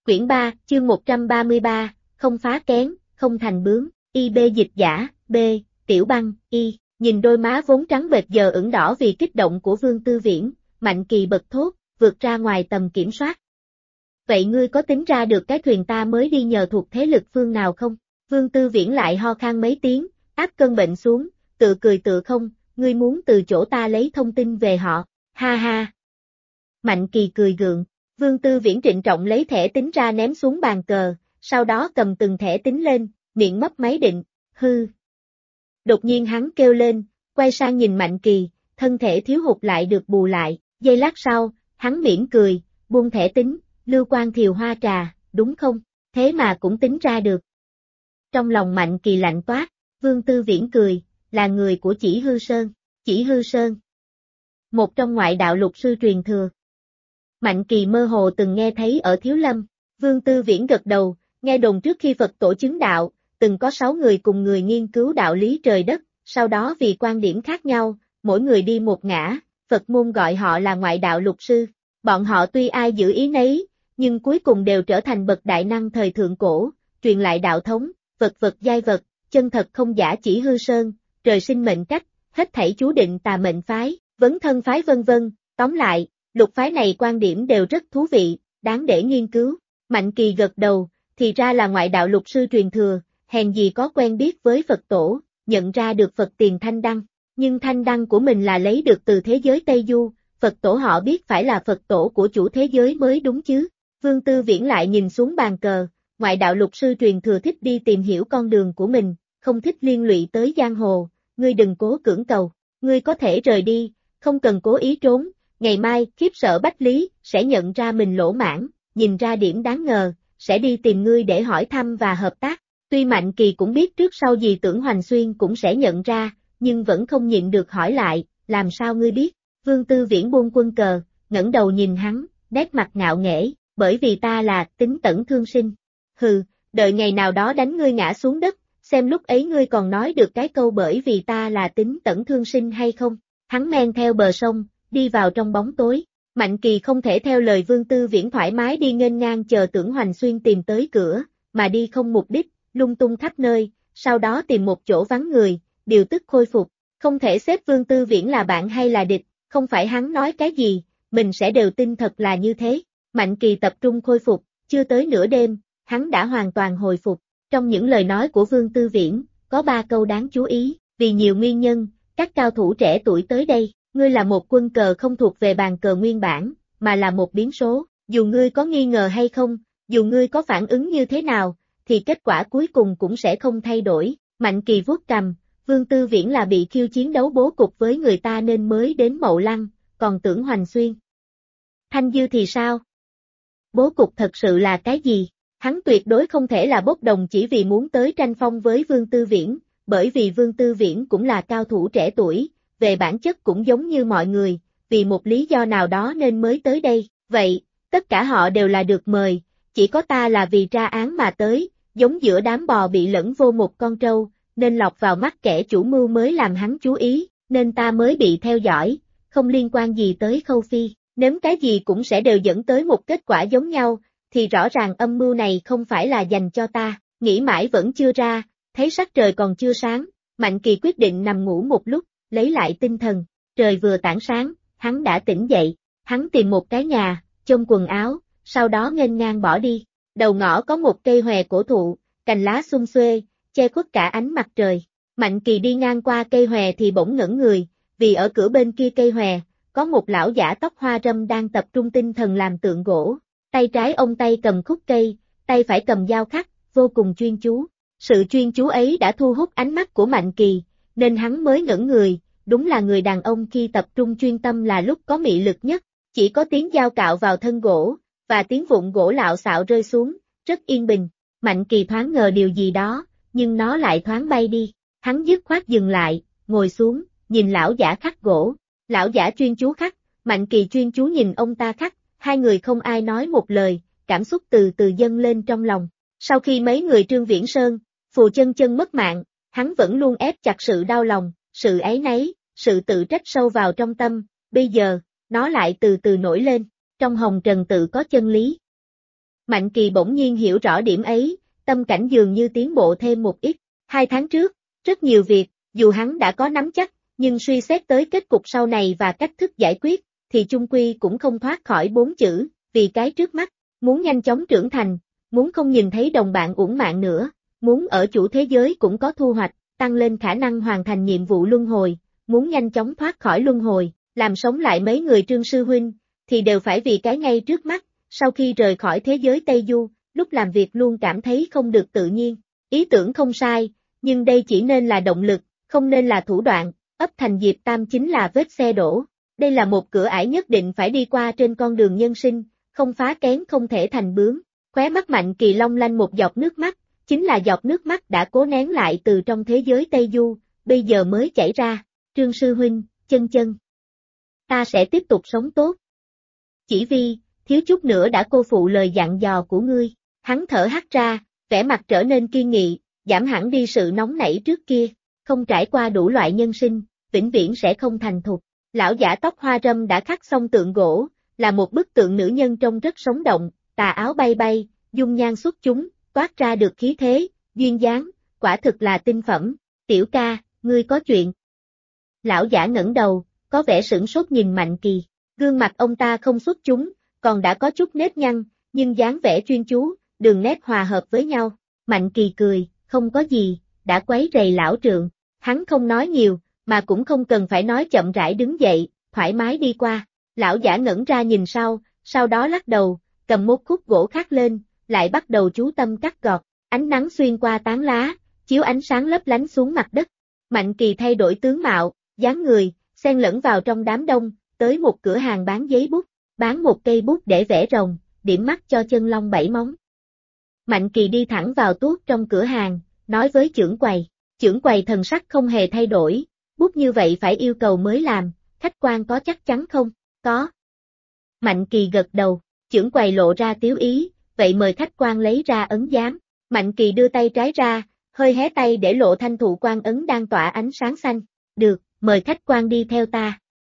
Quyển 3, chương 133, không phá kén, không thành bướm, IB dịch giả, B, Tiểu Băng, Y, nhìn đôi má vốn trắng bệch giờ ửng đỏ vì kích động của Vương Tư Viễn, Mạnh Kỳ bật thốt, vượt ra ngoài tầm kiểm soát. Vậy ngươi có tính ra được cái thuyền ta mới đi nhờ thuộc thế lực phương nào không? Vương Tư Viễn lại ho khan mấy tiếng, áp cơn bệnh xuống, tự cười tự không, ngươi muốn từ chỗ ta lấy thông tin về họ, ha ha. Mạnh Kỳ cười gượng, Vương Tư Viễn trịnh trọng lấy thẻ tính ra ném xuống bàn cờ, sau đó cầm từng thẻ tính lên, miệng mấp máy định, hư. Đột nhiên hắn kêu lên, quay sang nhìn Mạnh Kỳ, thân thể thiếu hụt lại được bù lại, giây lát sau, hắn mỉm cười, buông thẻ tính, Lưu Quan Thiều Hoa Trà, đúng không, thế mà cũng tính ra được. Trong lòng Mạnh Kỳ lạnh toát, Vương Tư Viễn cười, là người của Chỉ Hư Sơn, Chỉ Hư Sơn. Một trong ngoại đạo lục sư truyền thừa. Mạnh Kỳ mơ hồ từng nghe thấy ở Thiếu Lâm, Vương Tư Viễn gật đầu, nghe đồn trước khi Phật tổ chứng đạo, từng có 6 người cùng người nghiên cứu đạo lý trời đất, sau đó vì quan điểm khác nhau, mỗi người đi một ngã, Phật môn gọi họ là ngoại đạo lục sư. Bọn họ tuy ai giữ ý nấy, nhưng cuối cùng đều trở thành bậc đại năng thời thượng cổ, truyền lại đạo thống, vật vật giai vật, chân thật không giả Chỉ Hư Sơn, trời sinh mệnh cách, hết thảy chú định tà mệnh phái, vấn thân phái vân vân, tóm lại, lục phái này quan điểm đều rất thú vị, đáng để nghiên cứu. Mạnh Kỳ gật đầu, thì ra là ngoại đạo lục sư truyền thừa, hèn gì có quen biết với Phật tổ, nhận ra được Phật tiền thanh đăng, nhưng thanh đăng của mình là lấy được từ thế giới Tây Du, Phật tổ họ biết phải là Phật tổ của chủ thế giới mới đúng chứ. Vương Tư Viễn lại nhìn xuống bàn cờ, ngoại đạo lục sư truyền thừa thích đi tìm hiểu con đường của mình, không thích liên lụy tới giang hồ, ngươi đừng cố cưỡng cầu, ngươi có thể rời đi, không cần cố ý trốn, ngày mai khiếp sợ Bách Lý sẽ nhận ra mình lỗ mãn, nhìn ra điểm đáng ngờ, sẽ đi tìm ngươi để hỏi thăm và hợp tác. Tuy Mạnh Kỳ cũng biết trước sau gì Tưởng Hoành Xuyên cũng sẽ nhận ra, nhưng vẫn không nhịn được hỏi lại, làm sao ngươi biết? Vương Tư Viễn buông quân cờ, ngẩng đầu nhìn hắn, nét mặt ngạo nghễ, bởi vì ta là Tính Tẩn Thương Sinh. Hừ, đợi ngày nào đó đánh ngươi ngã xuống đất, xem lúc ấy ngươi còn nói được cái câu bởi vì ta là Tính Tẩn Thương Sinh hay không. Hắn men theo bờ sông, đi vào trong bóng tối. Mạnh Kỳ không thể theo lời Vương Tư Viễn thoải mái đi nghênh ngang chờ Tưởng Hoành Xuyên tìm tới cửa, mà đi không mục đích, lung tung khắp nơi, sau đó tìm một chỗ vắng người, điều tức khôi phục. Không thể xếp Vương Tư Viễn là bạn hay là địch, không phải hắn nói cái gì, mình sẽ đều tin thật là như thế. Mạnh Kỳ tập trung khôi phục, chưa tới nửa đêm, hắn đã hoàn toàn hồi phục. Trong những lời nói của Vương Tư Viễn, có 3 câu đáng chú ý, vì nhiều nguyên nhân, các cao thủ trẻ tuổi tới đây, ngươi là một quân cờ không thuộc về bàn cờ nguyên bản, mà là một biến số, dù ngươi có nghi ngờ hay không, dù ngươi có phản ứng như thế nào, thì kết quả cuối cùng cũng sẽ không thay đổi. Mạnh Kỳ vuốt cằm, Vương Tư Viễn là bị khiêu chiến đấu bố cục với người ta nên mới đến Mậu Lăng, còn Tưởng Hoành Xuyên. Thanh Dư thì sao? Bố cục thật sự là cái gì? Hắn tuyệt đối không thể là bốc đồng chỉ vì muốn tới tranh phong với Vương Tư Viễn, bởi vì Vương Tư Viễn cũng là cao thủ trẻ tuổi, về bản chất cũng giống như mọi người, vì một lý do nào đó nên mới tới đây. Vậy, tất cả họ đều là được mời, chỉ có ta là vì tra án mà tới, giống giữa đám bò bị lẫn vô một con trâu, nên lọt vào mắt kẻ chủ mưu mới làm hắn chú ý, nên ta mới bị theo dõi, không liên quan gì tới Khâu Phi. Nếm cái gì cũng sẽ đều dẫn tới một kết quả giống nhau, thì rõ ràng âm mưu này không phải là dành cho ta, nghĩ mãi vẫn chưa ra, thấy sắc trời còn chưa sáng, Mạnh Kỳ quyết định nằm ngủ một lúc, lấy lại tinh thần, trời vừa tảng sáng, hắn đã tỉnh dậy, hắn tìm một cái nhà, chôn quần áo, sau đó nghênh ngang bỏ đi, đầu ngõ có một cây hòe cổ thụ, cành lá xum xuê, che khuất cả ánh mặt trời, Mạnh Kỳ đi ngang qua cây hòe thì bỗng ngẩn người, vì ở cửa bên kia cây hòe, có một lão giả tóc hoa râm đang tập trung tinh thần làm tượng gỗ, tay trái ông tay cầm khúc cây, tay phải cầm dao khắc, vô cùng chuyên chú. Sự chuyên chú ấy đã thu hút ánh mắt của Mạnh Kỳ, nên hắn mới ngẩn người, đúng là người đàn ông khi tập trung chuyên tâm là lúc có mị lực nhất, chỉ có tiếng dao cạo vào thân gỗ, và tiếng vụn gỗ lạo xạo rơi xuống, rất yên bình. Mạnh Kỳ thoáng ngờ điều gì đó, nhưng nó lại thoáng bay đi, hắn dứt khoát dừng lại, ngồi xuống, nhìn lão giả khắc gỗ. Lão giả chuyên chú khắc, Mạnh Kỳ chuyên chú nhìn ông ta khắc, hai người không ai nói một lời, cảm xúc từ từ dâng lên trong lòng. Sau khi mấy người Trương Viễn Sơn, Phù Chân Chân mất mạng, hắn vẫn luôn ép chặt sự đau lòng, sự áy náy, sự tự trách sâu vào trong tâm, bây giờ, nó lại từ từ nổi lên, trong hồng trần tự có chân lý. Mạnh Kỳ bỗng nhiên hiểu rõ điểm ấy, tâm cảnh dường như tiến bộ thêm một ít. 2 tháng trước, rất nhiều việc, dù hắn đã có nắm chắc, nhưng suy xét tới kết cục sau này và cách thức giải quyết, thì chung quy cũng không thoát khỏi 4 chữ, vì cái trước mắt, muốn nhanh chóng trưởng thành, muốn không nhìn thấy đồng bạn uổng mạng nữa, muốn ở chủ thế giới cũng có thu hoạch, tăng lên khả năng hoàn thành nhiệm vụ luân hồi, muốn nhanh chóng thoát khỏi luân hồi, làm sống lại mấy người Trương sư huynh, thì đều phải vì cái ngay trước mắt. Sau khi rời khỏi thế giới Tây Du, lúc làm việc luôn cảm thấy không được tự nhiên. Ý tưởng không sai, nhưng đây chỉ nên là động lực, không nên là thủ đoạn. Ấp Thành Diệp Tam chính là vết xe đổ. Đây là một cửa ải nhất định phải đi qua trên con đường nhân sinh, không phá kén không thể thành bướm. Khóe mắt Mạnh Kỳ long lanh một giọt nước mắt, chính là giọt nước mắt đã cố nén lại từ trong thế giới Tây Du, bây giờ mới chảy ra. Trương sư huynh, chân chân. Ta sẽ tiếp tục sống tốt. Chỉ vì, thiếu chút nữa đã cô phụ lời dặn dò của ngươi. Hắn thở hắt ra, vẻ mặt trở nên kiên nghị, giảm hẳn đi sự nóng nảy trước kia. Không trải qua đủ loại nhân sinh, vĩnh viễn sẽ không thành thục. Lão giả tóc hoa râm đã khắc xong tượng gỗ, là một bức tượng nữ nhân trông rất sống động, tà áo bay bay, dung nhan xuất chúng, toát ra được khí thế, duyên dáng, quả thực là tinh phẩm. Tiểu ca, ngươi có chuyện. Lão giả ngẩng đầu, có vẻ sửng sốt nhìn Mạnh Kỳ. Gương mặt ông ta không xuất chúng, còn đã có chút nếp nhăn, nhưng dáng vẻ chuyên chú, đường nét hòa hợp với nhau. Mạnh Kỳ cười, không có gì, đã quấy rầy lão trượng. Hắn không nói nhiều, mà cũng không cần phải nói, chậm rãi đứng dậy, thoải mái đi qua. Lão giả ngẩn ra nhìn sau đó lắc đầu, cầm một khúc gỗ khác lên, lại bắt đầu chú tâm cắt gọt. Ánh nắng xuyên qua tán lá, chiếu ánh sáng lấp lánh xuống mặt đất. Mạnh Kỳ thay đổi tướng mạo, dáng người, xen lẫn vào trong đám đông, tới một cửa hàng bán giấy bút, bán một cây bút để vẽ rồng, điểm mắt cho chân long 7 móng. Mạnh Kỳ đi thẳng vào tuốt trong cửa hàng, nói với trưởng quầy. Trưởng quầy thần sắc không hề thay đổi, bút như vậy phải yêu cầu mới làm, khách quan có chắc chắn không? Có. Mạnh Kỳ gật đầu, trưởng quầy lộ ra tiếu ý, vậy mời khách quan lấy ra ấn giám. Mạnh Kỳ đưa tay trái ra, hơi hé tay để lộ thanh thụ quan ấn đang tỏa ánh sáng xanh. Được, mời khách quan đi theo ta.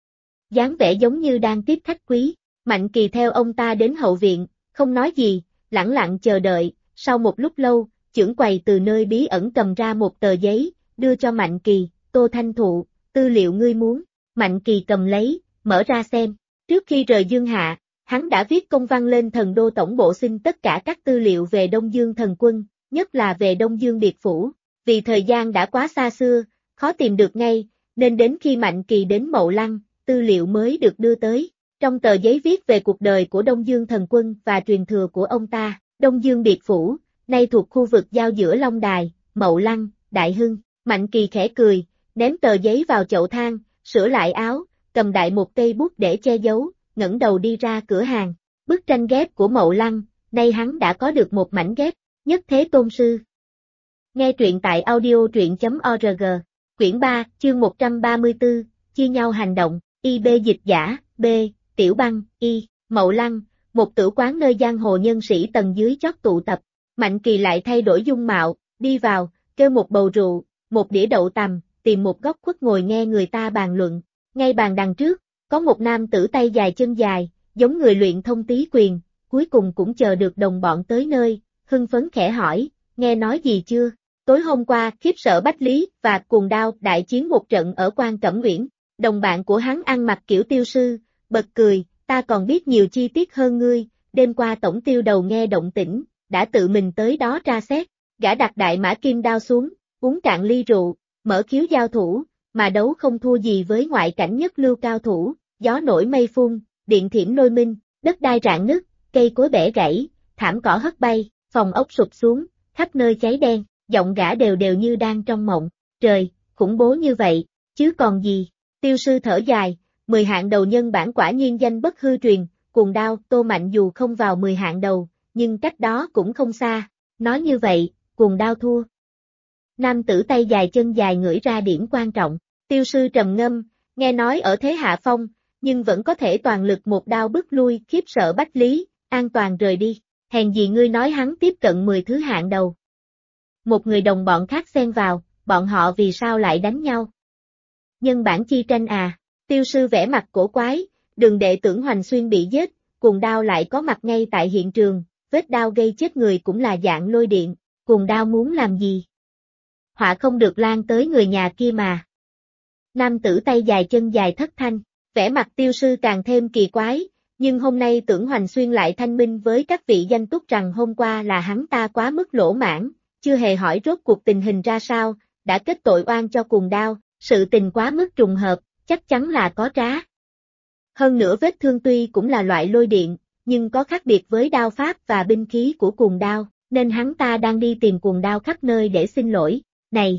Dáng vẻ giống như đang tiếp khách quý. Mạnh Kỳ theo ông ta đến hậu viện, không nói gì, lẳng lặng chờ đợi. Sau một lúc lâu, trưởng quầy từ nơi bí ẩn cầm ra một tờ giấy, đưa cho Mạnh Kỳ. Tô Thanh Thụ, tư liệu ngươi muốn. Mạnh Kỳ cầm lấy, mở ra xem. Trước khi rời Dương Hạ, hắn đã viết công văn lên thần đô tổng bộ xin tất cả các tư liệu về Đông Dương thần quân, nhất là về Đông Dương biệt phủ. Vì thời gian đã quá xa xưa, khó tìm được ngay, nên đến khi Mạnh Kỳ đến Mậu Lăng, tư liệu mới được đưa tới. Trong tờ giấy viết về cuộc đời của Đông Dương thần quân và truyền thừa của ông ta. Đông Dương biệt phủ, nay thuộc khu vực giao giữa Long Đài, Mậu Lăng, Đại Hưng. Mạnh Kỳ khẽ cười, ném tờ giấy vào chậu than, sửa lại áo, cầm đại một cây bút để che giấu, ngẩng đầu đi ra cửa hàng. Bức tranh ghép của Mậu Lăng, nay hắn đã có được một mảnh ghép. Nhất Thế Tôn Sư. Nghe truyện tại audio.org. Quyển 3, chương 134, chia nhau hành động. IB dịch giả, B, Tiểu Băng, Y, Mậu Lăng, một tử quán nơi giang hồ nhân sĩ tầng dưới chót tụ tập. Mạnh Kỳ lại thay đổi dung mạo, đi vào, kêu một bầu rượu, một đĩa đậu tằm, tìm một góc khuất ngồi nghe người ta bàn luận. Ngay bàn đằng trước, có một nam tử tay dài chân dài, giống người luyện thông tý quyền, cuối cùng cũng chờ được đồng bọn tới nơi, hưng phấn khẽ hỏi, nghe nói gì chưa? Tối hôm qua, khiếp sợ Bách Lý và Cuồng Đao đại chiến một trận ở Quan Cẩm Uyển. Đồng bạn của hắn ăn mặc kiểu tiêu sư, bật cười, ta còn biết nhiều chi tiết hơn ngươi, đêm qua tổng tiêu đầu nghe động tĩnh, đã tự mình tới đó tra xét. Gã đặt đại mã kim đao xuống, uống cạn ly rượu, mở khiếu giao thủ, mà đấu không thua gì với ngoại cảnh nhất lưu cao thủ, gió nổi mây phun, điện thiểm lôi minh, đất đai rạn nứt, cây cối bẻ gãy, thảm cỏ hất bay, phòng ốc sụp xuống, khắp nơi cháy đen, giọng gã đều đều như đang trong mộng. Trời, khủng bố như vậy, chứ còn gì. Tiêu sư thở dài, 10 hạng đầu nhân bản quả nhiên danh bất hư truyền, Cuồng Đao, Tô Mạnh dù không vào 10 hạng đầu, nhưng cách đó cũng không xa. Nói như vậy, Cuồng Đao thua. Nam tử tay dài chân dài ngửi ra điểm quan trọng. Tiêu sư trầm ngâm, nghe nói ở thế hạ phong, nhưng vẫn có thể toàn lực một đao bức lui, khiếp sợ Bách Lý, an toàn rời đi. Hèn gì ngươi nói hắn tiếp cận 10 thứ hạng đầu. Một người đồng bọn khác xen vào, bọn họ vì sao lại đánh nhau? Nhân bản chi tranh à? Tiêu sư vẽ mặt cổ quái, Đường đệ Tưởng Hoành Xuyên bị giết, Cuồng Đao lại có mặt ngay tại hiện trường, vết đao gây chết người cũng là dạng lôi điện, cuồng đao muốn làm gì? Họa không được lan tới người nhà kia mà. Nam tử tay dài chân dài thất thanh, vẻ mặt Tiêu sư càng thêm kỳ quái, nhưng hôm nay Tưởng Hoành Xuyên lại thanh minh với các vị danh túc rằng hôm qua là hắn ta quá mức lỗ mãn, chưa hề hỏi rốt cuộc tình hình ra sao, đã kết tội oan cho cuồng đao, sự tình quá mức trùng hợp, chắc chắn là có trá. Hơn nữa vết thương tuy cũng là loại lôi điện, nhưng có khác biệt với đao pháp và binh khí của cuồng đao, nên hắn ta đang đi tìm cuồng đao khắp nơi để xin lỗi. Này!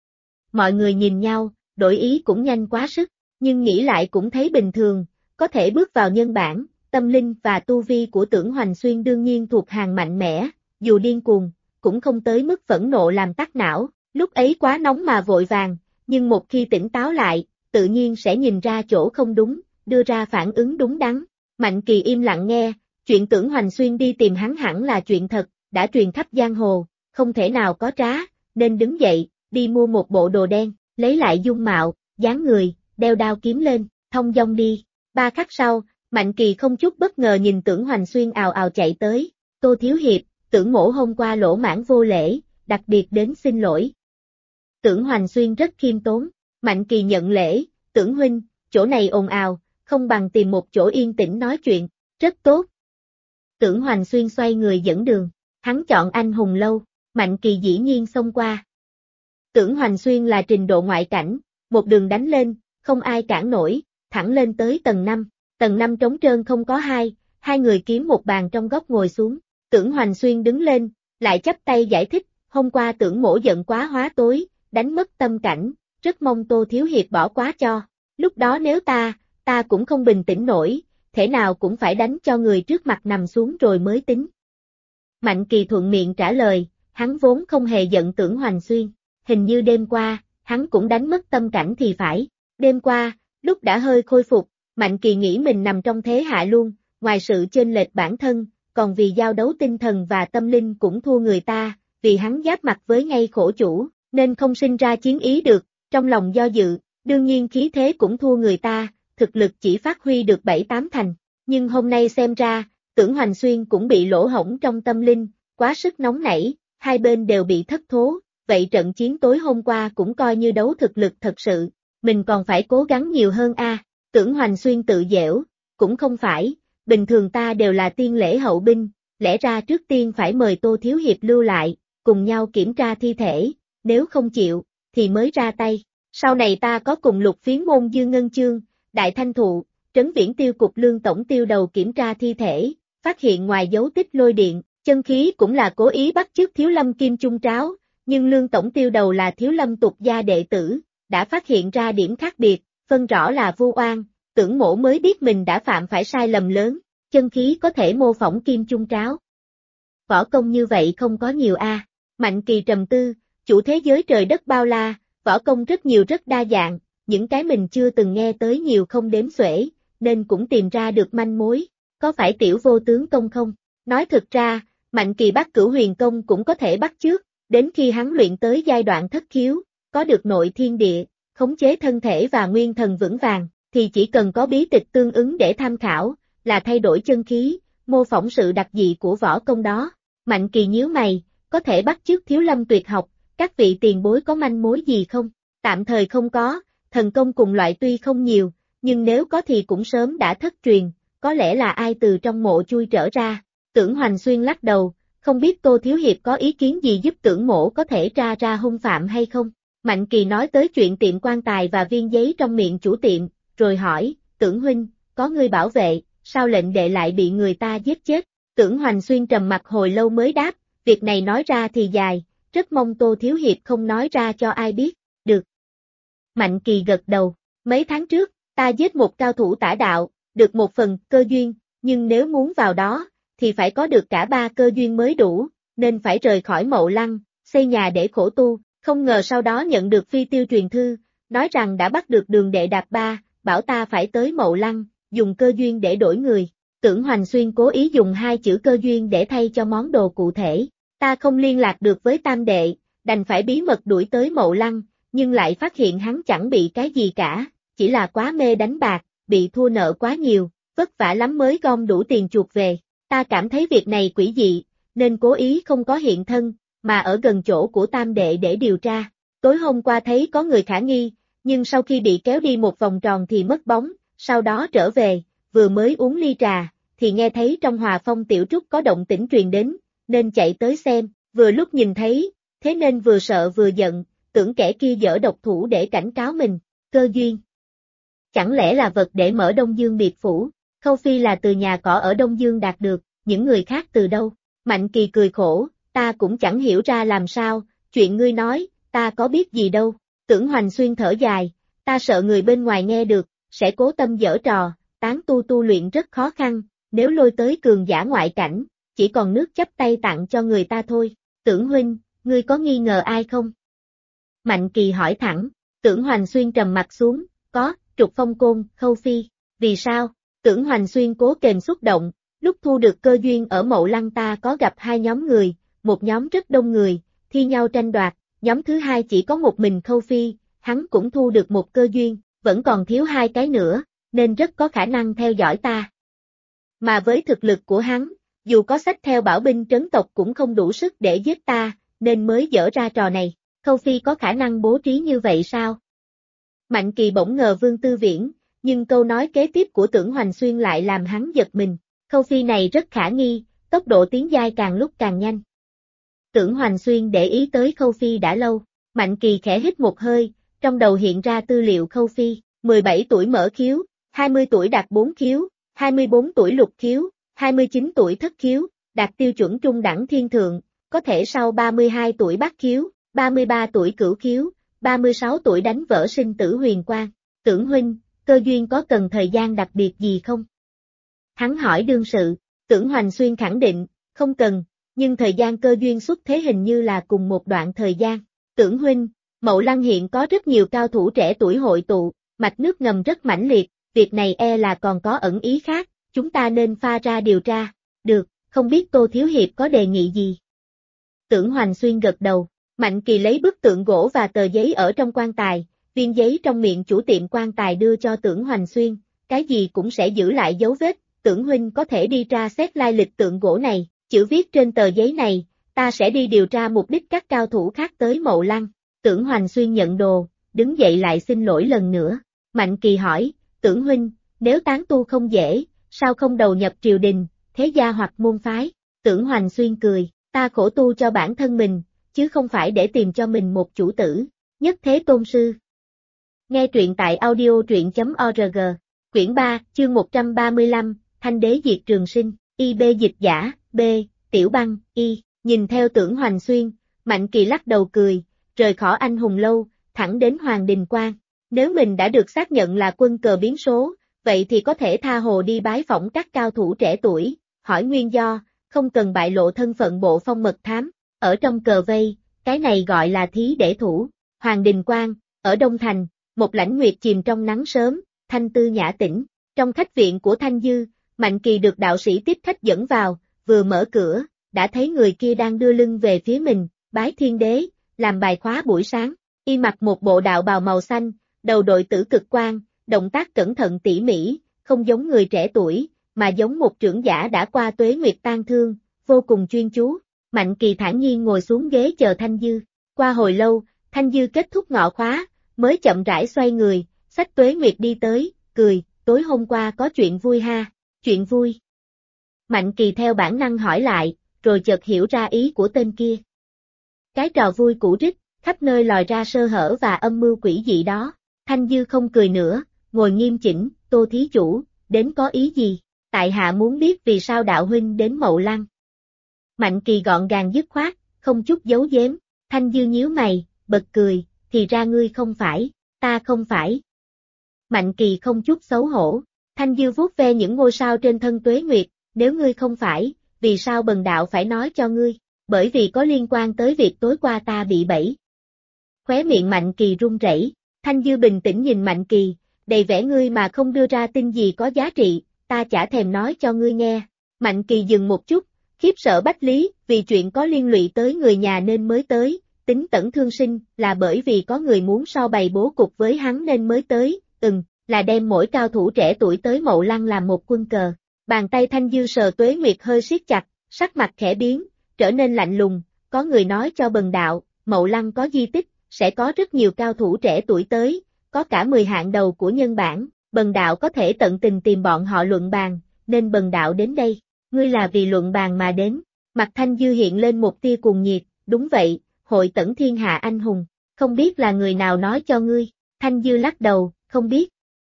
Mọi người nhìn nhau, đổi ý cũng nhanh quá sức, nhưng nghĩ lại cũng thấy bình thường, có thể bước vào nhân bản, tâm linh và tu vi của Tưởng Hoành Xuyên đương nhiên thuộc hàng mạnh mẽ, dù điên cuồng, cũng không tới mức phẫn nộ làm tắc não, lúc ấy quá nóng mà vội vàng, nhưng một khi tỉnh táo lại, tự nhiên sẽ nhìn ra chỗ không đúng, đưa ra phản ứng đúng đắn. Mạnh Kỳ im lặng nghe, chuyện Tưởng Hoành Xuyên đi tìm hắn hẳn là chuyện thật, đã truyền khắp giang hồ, không thể nào có trá, nên đứng dậy, đi mua một bộ đồ đen, lấy lại dung mạo, dáng người, đeo đao kiếm lên, thông dong đi. 3 khắc sau, Mạnh Kỳ không chút bất ngờ nhìn Tưởng Hoành Xuyên ào ào chạy tới, Tô Thiếu Hiệp, Tưởng mỗ hôm qua lỗ mãn vô lễ, đặc biệt đến xin lỗi. Tưởng Hoành Xuyên rất khiêm tốn, Mạnh Kỳ nhận lễ, Tưởng huynh, chỗ này ồn ào, không bằng tìm một chỗ yên tĩnh nói chuyện, rất tốt. Tưởng Hoành Xuyên xoay người dẫn đường, hắn chọn Anh Hùng Lâu, Mạnh Kỳ dĩ nhiên xông qua. Tưởng Hoành Xuyên là trình độ ngoại cảnh, một đường đánh lên, không ai cản nổi, thẳng lên tới tầng 5, tầng 5 trống trơn không có hai người kiếm một bàn trong góc ngồi xuống, Tưởng Hoành Xuyên đứng lên, lại chắp tay giải thích, hôm qua Tưởng mỗ giận quá hóa tối, đánh mất tâm cảnh, rất mong Tô Thiếu Hiệp bỏ quá cho, lúc đó nếu ta cũng không bình tĩnh nổi, thể nào cũng phải đánh cho người trước mặt nằm xuống rồi mới tính. Mạnh Kỳ thuận miệng trả lời, hắn vốn không hề giận Tưởng Hoành Xuyên, hình như đêm qua, hắn cũng đánh mất tâm cảnh thì phải, đêm qua, lúc đã hơi khôi phục, Mạnh Kỳ nghĩ mình nằm trong thế hạ luôn, ngoài sự chênh lệch bản thân, còn vì giao đấu tinh thần và tâm linh cũng thua người ta, vì hắn giáp mặt với ngay khổ chủ, nên không sinh ra chiến ý được, trong lòng do dự, đương nhiên khí thế cũng thua người ta, thực lực chỉ phát huy được 7-8 thành, nhưng hôm nay xem ra, Tưởng Hoành Xuyên cũng bị lỗ hổng trong tâm linh, quá sức nóng nảy, hai bên đều bị thất thố, vậy trận chiến tối hôm qua cũng coi như đấu thực lực thật sự, mình còn phải cố gắng nhiều hơn a. Tưởng Hoành Xuyên tự giễu, cũng không phải, bình thường ta đều là tiên lễ hậu binh, lẽ ra trước tiên phải mời Tô Thiếu Hiệp lưu lại, cùng nhau kiểm tra thi thể, nếu không chịu, thì mới ra tay. Sau này ta có cùng Lục Phiến môn Dương Ngân Chương, Đại Thanh Thụ, Trấn Viễn Tiêu cục Lương tổng tiêu đầu kiểm tra thi thể, phát hiện ngoài dấu tích lôi điện, chân khí cũng là cố ý bắt chước Thiếu Lâm Kim Trung Tráo, nhưng Lương tổng tiêu đầu là Thiếu Lâm tục gia đệ tử, đã phát hiện ra điểm khác biệt, phân rõ là vu oan, Tưởng mỗ mới biết mình đã phạm phải sai lầm lớn, chân khí có thể mô phỏng Kim Trung Tráo. Võ công như vậy không có nhiều a. Mạnh Kỳ trầm tư, chủ thế giới trời đất bao la, võ công rất nhiều rất đa dạng, những cái mình chưa từng nghe tới nhiều không đếm xuể, nên cũng tìm ra được manh mối, có phải tiểu vô tướng công không? Nói thực ra, Mạnh Kỳ bắt Cửu Huyền công cũng có thể bắt chước, đến khi hắn luyện tới giai đoạn thất khiếu, có được nội thiên địa, khống chế thân thể và nguyên thần vững vàng, thì chỉ cần có bí tịch tương ứng để tham khảo, là thay đổi chân khí, mô phỏng sự đặc dị của võ công đó. Mạnh Kỳ nhíu mày, có thể bắt chước Thiếu Lâm tuyệt học, các vị tiền bối có manh mối gì không? Tạm thời không có, thần công cùng loại tuy không nhiều, nhưng nếu có thì cũng sớm đã thất truyền, có lẽ là ai từ trong mộ chui trở ra. Tưởng Hoành Xuyên lắc đầu, không biết Tô Thiếu Hiệp có ý kiến gì giúp Tưởng mỗ có thể tra ra hung phạm hay không? Mạnh Kỳ nói tới chuyện tiệm quan tài và viên giấy trong miệng chủ tiệm, rồi hỏi, Tưởng huynh, có người bảo vệ, sao lệnh đệ lại bị người ta giết chết? Tưởng Hoành Xuyên trầm mặt hồi lâu mới đáp, việc này nói ra thì dài, rất mong Tô Thiếu Hiệp không nói ra cho ai biết, được. Mạnh Kỳ gật đầu, mấy tháng trước, ta giết một cao thủ tả đạo, được một phần cơ duyên, nhưng nếu muốn vào đó, thì phải có được cả 3 cơ duyên mới đủ, nên phải rời khỏi Mậu Lăng, xây nhà để khổ tu, không ngờ sau đó nhận được phi tiêu truyền thư, nói rằng đã bắt được Đường Đệ Đạp Ba, bảo ta phải tới Mậu Lăng, dùng cơ duyên để đổi người. Tưởng Hoành Xuyên cố ý dùng 2 chữ cơ duyên để thay cho món đồ cụ thể. Ta không liên lạc được với Tam Đệ, đành phải bí mật đuổi tới Mậu Lăng, nhưng lại phát hiện hắn chẳng bị cái gì cả, chỉ là quá mê đánh bạc, bị thua nợ quá nhiều, vất vả lắm mới gom đủ tiền chuộc về. Ta cảm thấy việc này quỷ dị, nên cố ý không có hiện thân, mà ở gần chỗ của tam đệ để điều tra. Tối hôm qua thấy có người khả nghi, nhưng sau khi bị kéo đi một vòng tròn thì mất bóng, sau đó trở về, vừa mới uống ly trà, thì nghe thấy trong Hòa Phong tiểu trúc có động tĩnh truyền đến, nên chạy tới xem, vừa lúc nhìn thấy, thế nên vừa sợ vừa giận, tưởng kẻ kia giở độc thủ để cảnh cáo mình, cơ duyên. Chẳng lẽ là vật để mở Đông Dương biệt phủ, Khâu Phi là từ nhà cỏ ở Đông Dương đạt được, những người khác từ đâu? Mạnh Kỳ cười khổ, ta cũng chẳng hiểu ra làm sao, chuyện ngươi nói, ta có biết gì đâu. Tưởng Hoành Xuyên thở dài, ta sợ người bên ngoài nghe được, sẽ cố tâm giở trò, tán tu luyện rất khó khăn, nếu lôi tới cường giả ngoại cảnh, chỉ còn nước chắp tay tặng cho người ta thôi. Tưởng huynh, ngươi có nghi ngờ ai không? Mạnh Kỳ hỏi thẳng, Tưởng Hoành Xuyên trầm mặt xuống, có, Trục Phong Côn, Khâu Phi, vì sao? Tưởng Hoành Xuyên cố kềm xúc động, lúc thu được cơ duyên ở Mậu Lăng ta có gặp hai nhóm người, một nhóm rất đông người, thi nhau tranh đoạt, nhóm thứ hai chỉ có một mình Khâu Phi, hắn cũng thu được một cơ duyên, vẫn còn thiếu hai cái nữa, nên rất có khả năng theo dõi ta. Mà với thực lực của hắn, dù có xách theo bảo binh trấn tộc cũng không đủ sức để giết ta, nên mới dở ra trò này. Khâu Phi có khả năng bố trí như vậy sao? Mạnh Kỳ bỗng ngờ Vương Tư Viễn, nhưng câu nói kế tiếp của Tưởng Hoành Xuyên lại làm hắn giật mình. Khâu Phi này rất khả nghi, tốc độ tiến giai càng lúc càng nhanh. Tưởng Hoành Xuyên để ý tới Khâu Phi đã lâu, Mạnh Kỳ khẽ hít một hơi, trong đầu hiện ra tư liệu Khâu Phi, 17 tuổi mở khiếu, 20 tuổi đạt 4 khiếu, 24 tuổi lục khiếu, 29 tuổi thất khiếu, đạt tiêu chuẩn trung đẳng thiên thượng, có thể sau 32 tuổi bát khiếu, 33 tuổi cửu khiếu, 36 tuổi đánh vỡ sinh tử huyền quang. Tưởng huynh, cơ duyên có cần thời gian đặc biệt gì không? Hắn hỏi đương sự, Tưởng Hoành Xuyên khẳng định, không cần, nhưng thời gian cơ duyên xuất thế hình như là cùng một đoạn thời gian. Tưởng huynh, Mậu Lăng hiện có rất nhiều cao thủ trẻ tuổi hội tụ, mạch nước ngầm rất mãnh liệt, việc này e là còn có ẩn ý khác, chúng ta nên pha ra điều tra. Được, không biết Tô Thiếu Hiệp có đề nghị gì? Tưởng Hoành Xuyên gật đầu, Mạnh Kỳ lấy bức tượng gỗ và tờ giấy ở trong quan tài, viên giấy trong miệng chủ tiệm quan tài đưa cho Tưởng Hoành Xuyên, cái gì cũng sẽ giữ lại dấu vết, Tưởng huynh có thể đi tra xét lai lịch tượng gỗ này, chữ viết trên tờ giấy này, ta sẽ đi điều tra mục đích các cao thủ khác tới Mậu Lăng. Tưởng Hoành Xuyên nhận đồ, đứng dậy lại xin lỗi lần nữa. Mạnh Kỳ hỏi, Tưởng huynh, nếu tán tu không dễ, sao không đầu nhập triều đình, thế gia hoặc môn phái? Tưởng Hoành Xuyên cười, ta khổ tu cho bản thân mình, chứ không phải để tìm cho mình một chủ tử. Nhất Thế Tôn Sư. Nghe truyện tại audio.org, quyển 3, chương 135, Thanh Đế Diệt Trường Sinh, IB dịch giả, B, Tiểu Băng, Y, nhìn theo Tưởng Hoành Xuyên, Mạnh Kỳ lắc đầu cười, rời khỏi Anh Hùng Lâu, thẳng đến Hoàng Đình Quan. Nếu mình đã được xác nhận là quân cờ biến số, vậy thì có thể tha hồ đi bái phỏng các cao thủ trẻ tuổi, hỏi nguyên do, không cần bại lộ thân phận bộ phong mật thám. Ở trong cờ vây, cái này gọi là thí để thủ. Hoàng Đình Quan, ở Đông Thành, một lãnh nguyệt chìm trong nắng sớm, thanh tư nhã tĩnh. Trong khách viện của Thanh Dư, Mạnh Kỳ được đạo sĩ tiếp khách dẫn vào, vừa mở cửa, đã thấy người kia đang đưa lưng về phía mình, bái thiên đế, làm bài khóa buổi sáng. Y mặc một bộ đạo bào màu xanh, đầu đội tử cực quan, động tác cẩn thận tỉ mỉ, không giống người trẻ tuổi, mà giống một trưởng giả đã qua tuế nguyệt tang thương, vô cùng chuyên chú. Mạnh Kỳ thản nhiên ngồi xuống ghế chờ Thanh Dư. Qua hồi lâu, Thanh Dư kết thúc ngọ khóa, mới chậm rãi xoay người, xách Tuế Nguyệt đi tới, cười, tối hôm qua có chuyện vui ha, chuyện vui. Mạnh Kỳ theo bản năng hỏi lại, rồi chợt hiểu ra ý của tên kia. Cái trò vui cũ rích, khắp nơi lòi ra sơ hở và âm mưu quỷ dị đó. Thanh Dư không cười nữa, ngồi nghiêm chỉnh, Tô thí chủ, đến có ý gì? Tại hạ muốn biết vì sao đạo huynh đến Mậu Lăng. Mạnh Kỳ gọn gàng dứt khoát, không chút giấu giếm. Thanh Dư nhíu mày, bật cười, thì ra ngươi không phải, ta không phải. Mạnh Kỳ không chút xấu hổ. Thanh Dư vuốt ve những ngôi sao trên thân Tuế Nguyệt, nếu ngươi không phải, vì sao bần đạo phải nói cho ngươi? Bởi vì có liên quan tới việc tối qua ta bị bẫy. Khóe miệng Mạnh Kỳ run rẩy. Thanh Dư bình tĩnh nhìn Mạnh Kỳ, đầy vẻ ngươi mà không đưa ra tin gì có giá trị, ta chả thèm nói cho ngươi nghe. Mạnh Kỳ dừng một chút, khiếp sợ Bách Lý, vì chuyện có liên lụy tới người nhà nên mới tới, tính Tẩn Thương Sinh, là bởi vì có người muốn so bày bố cục với hắn nên mới tới, là đem mỗi cao thủ trẻ tuổi tới Mậu Lăng làm một quân cờ. Bàn tay Thanh Dư sờ Tuế Nguyệt hơi siết chặt, sắc mặt khẽ biến, trở nên lạnh lùng, có người nói cho Bần đạo, Mậu Lăng có di tích, sẽ có rất nhiều cao thủ trẻ tuổi tới, có cả 10 hạng đầu của nhân bản, Bần đạo có thể tận tình tìm bọn họ luận bàn, nên Bần đạo đến đây, ngươi là vì luận bàn mà đến, mặt Thanh Dư hiện lên một tia cuồng nhiệt, đúng vậy, hội tẩn thiên hạ anh hùng, không biết là người nào nói cho ngươi, Thanh Dư lắc đầu, không biết.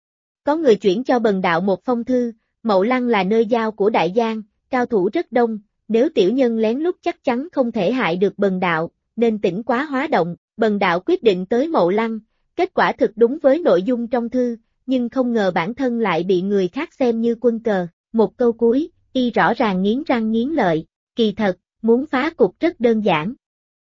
Có người chuyển cho Bần đạo một phong thư, Mậu Lăng là nơi giao của Đại Giang, cao thủ rất đông, nếu tiểu nhân lén lút chắc chắn không thể hại được Bần đạo, nên tỉnh quá hóa động, Bần đạo quyết định tới Mậu Lăng, kết quả thực đúng với nội dung trong thư, nhưng không ngờ bản thân lại bị người khác xem như quân cờ, một câu cuối, y rõ ràng nghiến răng nghiến lợi, kỳ thật, muốn phá cục rất đơn giản.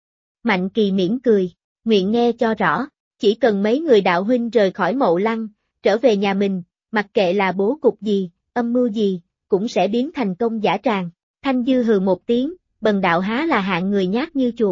Mạnh Kỳ mỉm cười, nguyện nghe cho rõ, chỉ cần mấy người đạo huynh rời khỏi Mậu Lăng, trở về nhà mình, mặc kệ là bố cục gì, âm mưu gì, cũng sẽ biến thành công dã tràng. Thanh Dư hừ một tiếng, Bần đạo há là hạng người nhát như chuột.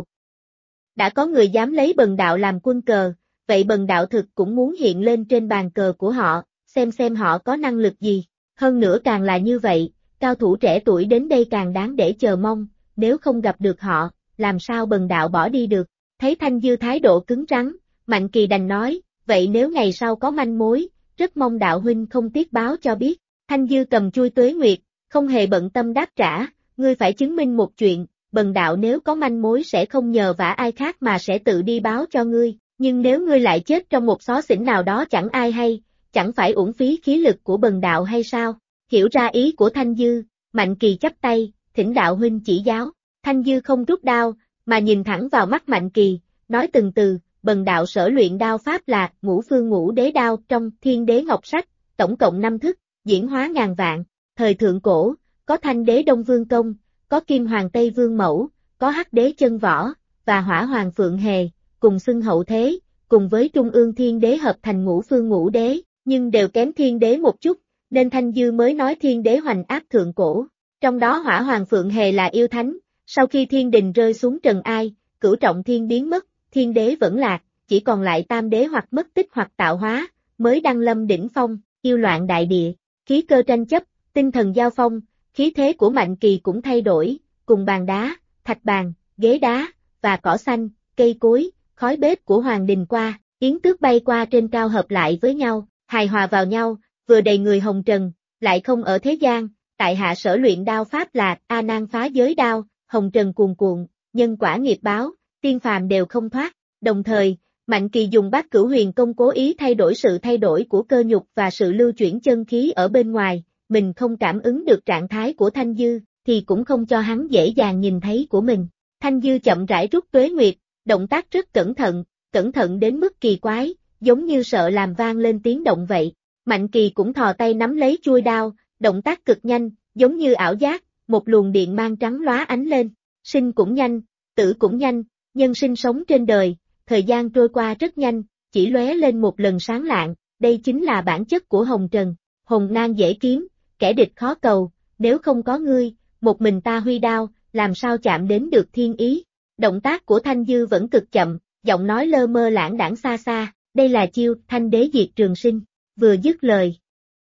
Đã có người dám lấy Bần đạo làm quân cờ, vậy Bần đạo thực cũng muốn hiện lên trên bàn cờ của họ, xem họ có năng lực gì. Hơn nữa càng là như vậy, cao thủ trẻ tuổi đến đây càng đáng để chờ mong, nếu không gặp được họ, làm sao Bần đạo bỏ đi được. Thấy Thanh Dư thái độ cứng rắn, Mạnh Kỳ đành nói, vậy nếu ngày sau có manh mối, rất mong đạo huynh không tiếc báo cho biết. Thanh Dư cầm chuôi Tuế Nguyệt, không hề bận tâm đáp trả, ngươi phải chứng minh một chuyện, Bần đạo nếu có manh mối sẽ không nhờ vả ai khác mà sẽ tự đi báo cho ngươi, nhưng nếu ngươi lại chết trong một xó xỉnh nào đó chẳng ai hay, chẳng phải uổng phí khí lực của Bần đạo hay sao? Hiểu ra ý của Thanh Dư, Mạnh Kỳ chắp tay, thỉnh đạo huynh chỉ giáo. Thanh Dư không rút đao, mà nhìn thẳng vào mắt Mạnh Kỳ, nói từng từ, Bần đạo sở luyện đao pháp là Ngũ Phương Ngũ Đế đao trong Thiên Đế Ngọc Sách, tổng cộng 5 thức, diễn hóa ngàn vạn. Thời thượng cổ, có Thanh Đế Đông Vương Công, có Kim Hoàng Tây Vương Mẫu, có Hắc Đế Chân Võ, và Hỏa Hoàng Phượng Hề, cùng xưng hậu thế, cùng với Trung ương Thiên Đế hợp thành Ngũ Phương Ngũ Đế, nhưng đều kém Thiên Đế một chút, nên Thanh Dư mới nói Thiên Đế hoành áp thượng cổ. Trong đó Hỏa Hoàng Phượng Hề là yêu thánh, sau khi thiên đình rơi xuống trần ai, cửu trọng thiên biến mất, Thiên Đế vẫn lạc, chỉ còn lại Tam Đế hoặc mất tích hoặc tạo hóa, mới đăng lâm đỉnh phong, yêu loạn đại địa, khí cơ tranh chấp, tinh thần giao phong, khí thế của Mạnh Kỳ cũng thay đổi, cùng bàn đá, thạch bàn, ghế đá, và cỏ xanh, cây cối, khói bếp của Hoàng Đình qua, yến tước bay qua trên cao hợp lại với nhau, hài hòa vào nhau, vừa đầy người hồng trần, lại không ở thế gian, tại hạ sở luyện đao pháp là A Nan phá giới đao, hồng trần cuồn cuộn, nhân quả nghiệp báo, tiên phàm đều không thoát, đồng thời, Mạnh Kỳ dùng Bát Cửu Huyền Công cố ý thay đổi sự thay đổi của cơ nhục và sự lưu chuyển chân khí ở bên ngoài, mình không cảm ứng được trạng thái của Thanh Dư, thì cũng không cho hắn dễ dàng nhìn thấy của mình. Thanh Dư chậm rãi rút Tuế Nguyệt, động tác rất cẩn thận đến mức kỳ quái, giống như sợ làm vang lên tiếng động vậy. Mạnh Kỳ cũng thò tay nắm lấy chuôi đao, động tác cực nhanh, giống như ảo giác, một luồng điện mang trắng lóa ánh lên, sinh cũng nhanh, tử cũng nhanh, nhân sinh sống trên đời, thời gian trôi qua rất nhanh, chỉ lóe lên một lần sáng lạng, đây chính là bản chất của hồng trần, hồng nan dễ kiếm, kẻ địch khó cầu, nếu không có ngươi, một mình ta huy đao, làm sao chạm đến được thiên ý. Động tác của Thanh Dư vẫn cực chậm, giọng nói lơ mơ lãng đãng xa xa, đây là chiêu Thanh Đế Diệt Trường Sinh, vừa dứt lời.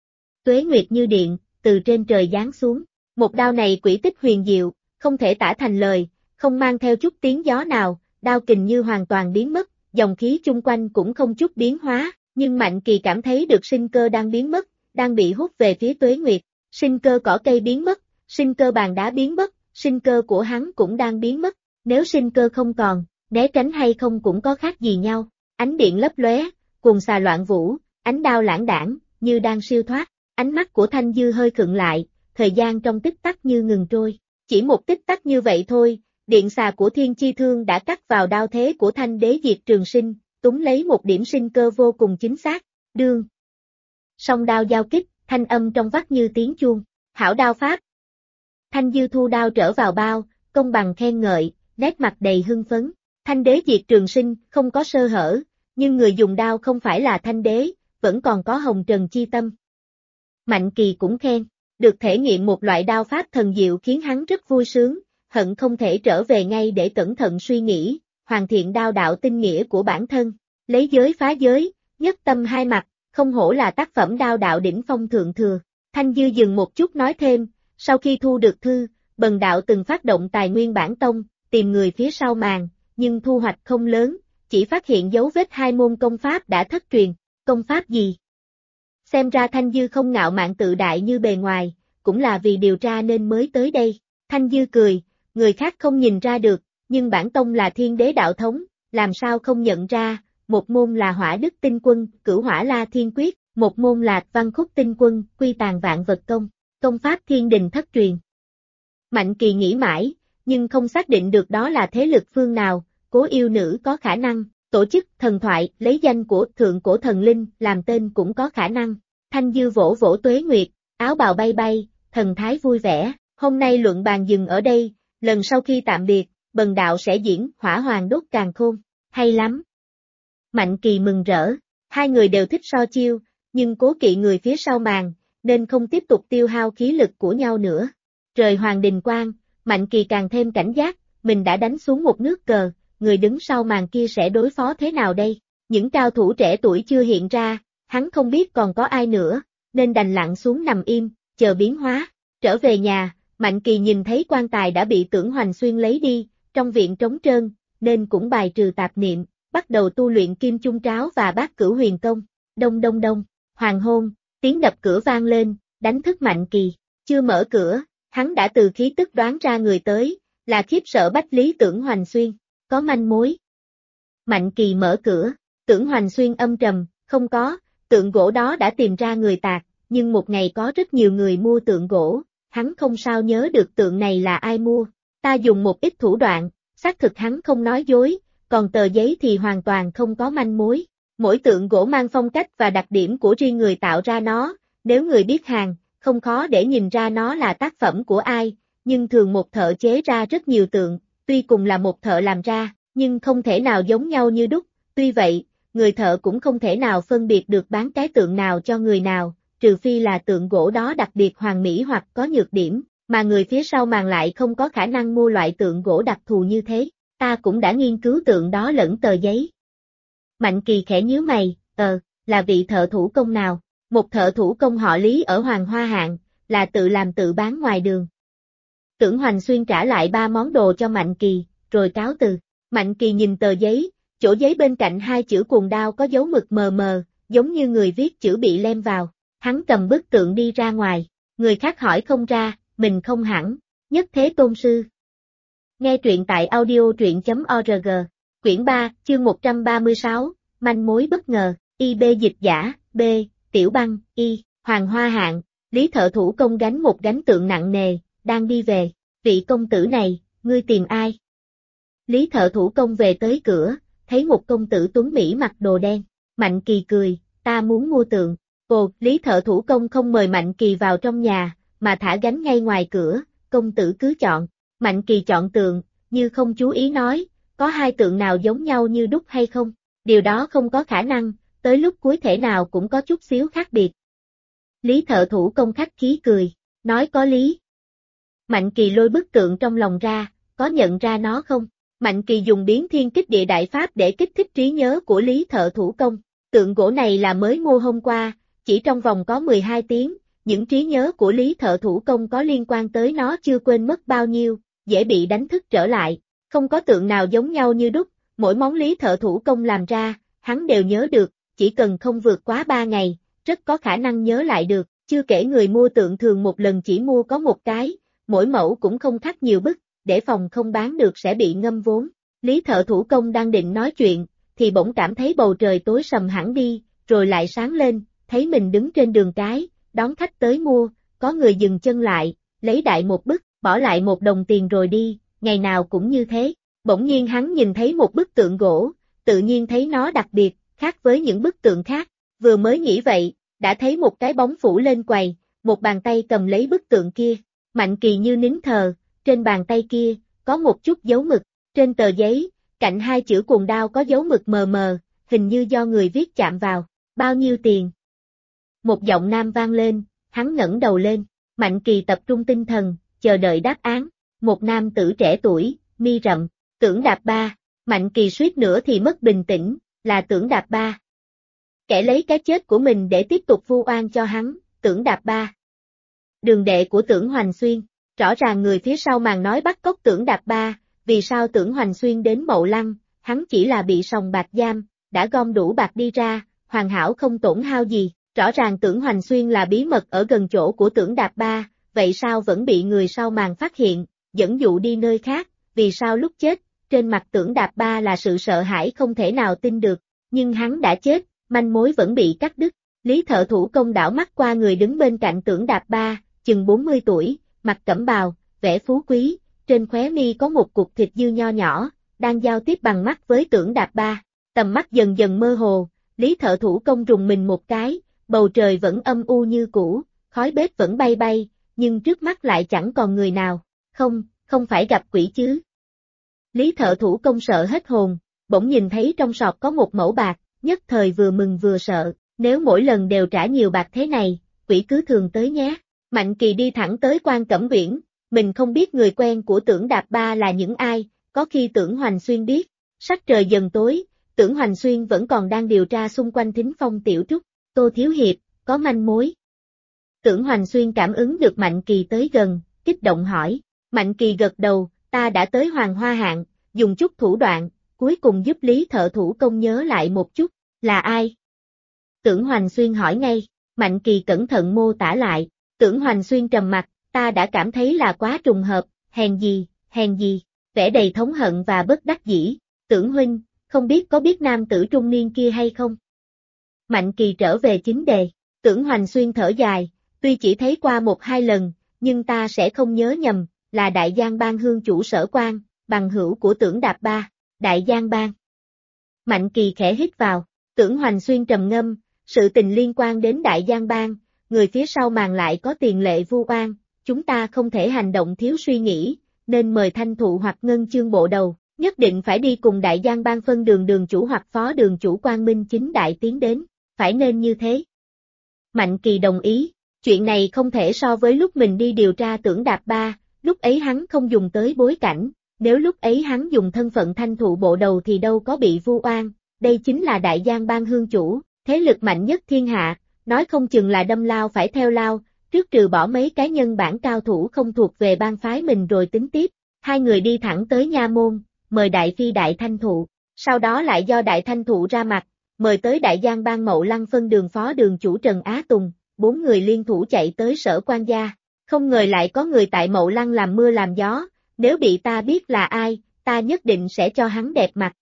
Tuế Nguyệt như điện, từ trên trời giáng xuống, một đao này quỷ tích huyền diệu, không thể tả thành lời, không mang theo chút tiếng gió nào, đao kình như hoàn toàn biến mất, dòng khí chung quanh cũng không chút biến hóa, nhưng Mạnh Kỳ cảm thấy được sinh cơ đang biến mất, đang bị hút về phía Tuế Nguyệt, sinh cơ cỏ cây biến mất, sinh cơ bàn đá biến mất, sinh cơ của hắn cũng đang biến mất, nếu sinh cơ không còn, né tránh hay không cũng có khác gì nhau, ánh điện lấp lóe, cuồng xà loạn vũ, ánh đao lãng đãng, như đang siêu thoát, ánh mắt của Thanh Dư hơi khựng lại, thời gian trong tích tắc như ngừng trôi, chỉ một tích tắc như vậy thôi, điện xà của Thiên Chi Thương đã cắt vào đao thế của Thanh Đế Diệt Trường Sinh, túng lấy một điểm sinh cơ vô cùng chính xác, đương. Song đao giao kích, thanh âm trong vắt như tiếng chuông, hảo đao pháp. Thanh Dư thu đao trở vào bao, công bằng khen ngợi, nét mặt đầy hưng phấn, Thanh Đế Diệt Trường Sinh không có sơ hở, nhưng người dùng đao không phải là Thanh Đế, vẫn còn có hồng trần chi tâm. Mạnh Kỳ cũng khen, được thể nghiệm một loại đao pháp thần diệu khiến hắn rất vui sướng, hận không thể trở về ngay để cẩn thận suy nghĩ, hoàn thiện đao đạo tinh nghĩa của bản thân, lấy giới phá giới, nhất tâm hai mặt, không hổ là tác phẩm đao đạo đỉnh phong thượng thừa. Thanh Dư dừng một chút nói thêm, sau khi thu được thư, bần đạo từng phát động tài nguyên bản tông, tìm người phía sau màn, nhưng thu hoạch không lớn, chỉ phát hiện dấu vết 2 môn công pháp đã thất truyền. Công pháp gì? Xem ra Thanh Dư không ngạo mạn tự đại như bề ngoài, cũng là vì điều tra nên mới tới đây. Thanh Dư cười, người khác không nhìn ra được, nhưng bản tông là thiên đế đạo thống, làm sao không nhận ra, một môn là hỏa đức tinh quân, cửu hỏa la thiên quyết, một môn là văn khúc tinh quân, quy tàn vạn vật công, công pháp thiên đình thất truyền. Mạnh Kỳ nghĩ mãi, nhưng không xác định được đó là thế lực phương nào, Cố Yêu Nữ có khả năng, tổ chức thần thoại lấy danh của thượng cổ thần linh làm tên cũng có khả năng. Thanh Dư vỗ vỗ Tuế Nguyệt, áo bào bay bay, thần thái vui vẻ, hôm nay luận bàn dừng ở đây, lần sau khi tạm biệt, bần đạo sẽ diễn Hỏa Hoàng đốt càn khôn, hay lắm. Mạnh Kỳ mừng rỡ, hai người đều thích so chiêu, nhưng cố kỵ người phía sau màn, nên không tiếp tục tiêu hao khí lực của nhau nữa. Rời Hoàng Đình Quang, Mạnh Kỳ càng thêm cảnh giác, mình đã đánh xuống một nước cờ, người đứng sau màn kia sẽ đối phó thế nào đây? Những cao thủ trẻ tuổi chưa hiện ra, hắn không biết còn có ai nữa, nên đành lặng xuống nằm im, chờ biến hóa. Trở về nhà, Mạnh Kỳ nhìn thấy quan tài đã bị Tưởng Hoành Xuyên lấy đi, trong viện trống trơn, nên cũng bài trừ tạp niệm, bắt đầu tu luyện Kim Chung Tráo và Bát Cửu Huyền Công. Đông đông đông, hoàng hôn, tiếng đập cửa vang lên, đánh thức Mạnh Kỳ. Chưa mở cửa, hắn đã từ khí tức đoán ra người tới, là khiếp sợ bách lý Tưởng Hoành Xuyên. Có manh mối. Mạnh Kỳ mở cửa, Tưởng Hoành Xuyên âm trầm, không có, tượng gỗ đó đã tìm ra người tạc, nhưng một ngày có rất nhiều người mua tượng gỗ, hắn không sao nhớ được tượng này là ai mua. Ta dùng một ít thủ đoạn, xác thực hắn không nói dối, còn tờ giấy thì hoàn toàn không có manh mối. Mỗi tượng gỗ mang phong cách và đặc điểm của riêng người tạo ra nó, nếu người biết hàng, không khó để nhìn ra nó là tác phẩm của ai, nhưng thường một thợ chế ra rất nhiều tượng, tuy cùng là một thợ làm ra, nhưng không thể nào giống nhau như đúc, tuy vậy, người thợ cũng không thể nào phân biệt được bán cái tượng nào cho người nào, trừ phi là tượng gỗ đó đặc biệt hoàn mỹ hoặc có nhược điểm, mà người phía sau màn lại không có khả năng mua loại tượng gỗ đặc thù như thế. Ta cũng đã nghiên cứu tượng đó lẫn tờ giấy. Mạnh Kỳ khẽ nhíu mày, là vị thợ thủ công nào? Một thợ thủ công họ Lý ở Hoàng Hoa Hạng, là tự làm tự bán ngoài đường. Tưởng Hoành Xuyên trả lại 3 món đồ cho Mạnh Kỳ, rồi cáo từ. Mạnh Kỳ nhìn tờ giấy, chỗ giấy bên cạnh 2 chữ cuồng đao có dấu mực mờ mờ, giống như người viết chữ bị lem vào. Hắn cầm bức tượng đi ra ngoài, người khác hỏi không ra, mình không hẳn, Nhất Thế Tôn Sư. Nghe truyện tại audio.org, quyển 3, chương 136, manh mối bất ngờ, IB dịch giả, B, Tiểu Băng, Y, Hoàng Hoa Hạng, Lý thợ thủ công gánh một gánh tượng nặng nề, đang đi về, vị công tử này, ngươi tìm ai? Lý thợ thủ công về tới cửa, thấy một công tử tuấn mỹ mặc đồ đen, Mạnh Kỳ cười, ta muốn mua tượng, Lý thợ thủ công không mời Mạnh Kỳ vào trong nhà, mà thả gánh ngay ngoài cửa, công tử cứ chọn. Mạnh Kỳ chọn tượng, như không chú ý nói, có 2 tượng nào giống nhau như đúc hay không? Điều đó không có khả năng, tới lúc cuối thể nào cũng có chút xíu khác biệt. Lý thợ thủ công khách khí cười, nói có lý. Mạnh Kỳ lôi bức tượng trong lòng ra, có nhận ra nó không? Mạnh Kỳ dùng biến thiên kích địa đại pháp để kích thích trí nhớ của Lý thợ thủ công. Tượng gỗ này là mới mua hôm qua, chỉ trong vòng có 12 tiếng, những trí nhớ của Lý thợ thủ công có liên quan tới nó chưa quên mất bao nhiêu, dễ bị đánh thức trở lại. Không có tượng nào giống nhau như đúc, mỗi món Lý thợ thủ công làm ra, hắn đều nhớ được, chỉ cần không vượt quá 3 ngày, rất có khả năng nhớ lại được, chưa kể người mua tượng thường một lần chỉ mua có một cái, mỗi mẫu cũng không khắc nhiều bức, để phòng không bán được sẽ bị ngâm vốn. Lý thợ thủ công đang định nói chuyện, thì bỗng cảm thấy bầu trời tối sầm hẳn đi, rồi lại sáng lên, thấy mình đứng trên đường cái, đón khách tới mua, có người dừng chân lại, lấy đại một bức, bỏ lại 1 đồng tiền rồi đi, ngày nào cũng như thế. Bỗng nhiên hắn nhìn thấy một bức tượng gỗ, tự nhiên thấy nó đặc biệt, khác với những bức tượng khác, vừa mới nghĩ vậy, đã thấy một cái bóng phủ lên quầy, một bàn tay cầm lấy bức tượng kia. Mạnh Kỳ như nín thờ, trên bàn tay kia, có một chút dấu mực, trên tờ giấy, cạnh 2 chữ cuồng đao có dấu mực mờ mờ, hình như do người viết chạm vào. Bao nhiêu tiền? Một giọng nam vang lên, hắn ngẩng đầu lên, Mạnh Kỳ tập trung tinh thần, chờ đợi đáp án. Một nam tử trẻ tuổi, mi rậm, Tưởng Đạp Ba. Mạnh Kỳ suýt nữa thì mất bình tĩnh, là Tưởng Đạp Ba. Kẻ lấy cái chết của mình để tiếp tục vu oan cho hắn, Tưởng Đạp Ba. Đường đệ của Tưởng Hoành Xuyên, rõ ràng người phía sau màn nói bắt cóc Tưởng Đạp Ba, vì sao Tưởng Hoành Xuyên đến Mậu Lăng, hắn chỉ là bị sòng bạc giam, đã gom đủ bạc đi ra, hoàn hảo không tổn hao gì, rõ ràng Tưởng Hoành Xuyên là bí mật ở gần chỗ của Tưởng Đạp Ba, vậy sao vẫn bị người sau màn phát hiện, dẫn dụ đi nơi khác, vì sao lúc chết, trên mặt Tưởng Đạp Ba là sự sợ hãi không thể nào tin được, nhưng hắn đã chết, manh mối vẫn bị cắt đứt. Lý Thợ Thủ Công đảo mắt qua người đứng bên cạnh Tưởng Đạp Ba, chừng 40 tuổi, mặc cẩm bào, vẻ phú quý, trên khóe mi có một cục thịt dư nho nhỏ, đang giao tiếp bằng mắt với Tưởng Đạp Ba. Tầm mắt dần dần mơ hồ, Lý Thợ Thủ Công rùng mình một cái, bầu trời vẫn âm u như cũ, khói bếp vẫn bay bay, nhưng trước mắt lại chẳng còn người nào. Không phải gặp quỷ chứ. Lý Thợ Thủ Công sợ hết hồn, bỗng nhìn thấy trong sọt có một mẩu bạc, nhất thời vừa mừng vừa sợ, nếu mỗi lần đều trả nhiều bạc thế này, quỷ cứ thường tới nhé. Mạnh Kỳ đi thẳng tới Quan Cẩm Uyển, mình không biết người quen của Tưởng Đạp Ba là những ai, có khi Tưởng Hoành Xuyên biết. Sắc trời dần tối, Tưởng Hoành Xuyên vẫn còn đang điều tra xung quanh Thính Phong Tiểu Trúc. Tô Thiếu Hiệp, có manh mối. Tưởng Hoành Xuyên cảm ứng được Mạnh Kỳ tới gần, kích động hỏi. Mạnh Kỳ gật đầu, ta đã tới Hoàng Hoa Hạng, dùng chút thủ đoạn, cuối cùng giúp Lý Thợ Thủ Công nhớ lại một chút, là ai? Tưởng Hoành Xuyên hỏi ngay, Mạnh Kỳ cẩn thận mô tả lại, Tưởng Hoành Xuyên trầm mặt, ta đã cảm thấy là quá trùng hợp, hèn gì, vẻ đầy thống hận và bất đắc dĩ, Tưởng huynh, không biết có biết nam tử trung niên kia hay không? Mạnh Kỳ trở về chính đề, Tưởng Hoành Xuyên thở dài, tuy chỉ thấy qua 1-2 lần, nhưng ta sẽ không nhớ nhầm, là Đại Giang Bang hương chủ Sở Quan, bằng hữu của Tưởng Đạp Ba, Đại Giang Bang. Mạnh Kỳ khẽ hít vào, Tưởng Hoành Xuyên trầm ngâm, sự tình liên quan đến Đại Giang Bang, người phía sau màn lại có tiền lệ vu oan, chúng ta không thể hành động thiếu suy nghĩ, nên mời Thanh Thụ hoặc Ngân Chương bộ đầu, nhất định phải đi cùng Đại Giang Bang phân đường chủ hoặc phó đường chủ Quang Minh Chính Đại tiến đến, phải nên như thế. Mạnh Kỳ đồng ý, chuyện này không thể so với lúc mình đi điều tra Tưởng Đạp Ba, lúc ấy hắn không dùng tới bối cảnh, nếu lúc ấy hắn dùng thân phận Thanh Thụ bộ đầu thì đâu có bị vu oan, đây chính là Đại Giang Bang hương chủ, thế lực mạnh nhất thiên hạ, nói không chừng là đâm lao phải theo lao, trước trừ bỏ mấy cái nhân bản cao thủ không thuộc về bang phái mình rồi tính tiếp. Hai người đi thẳng tới nha môn, mời Đại Phi Đại Thanh Thụ, sau đó lại do Đại Thanh Thụ ra mặt, mời tới Đại Giang Bang Mậu Lăng phân đường phó đường chủ Trần Á Tùng, 4 người liên thủ chạy tới Sở Quan gia, không ngờ lại có người tại Mậu Lăng làm mưa làm gió, nếu bị ta biết là ai, ta nhất định sẽ cho hắn đẹp mặt.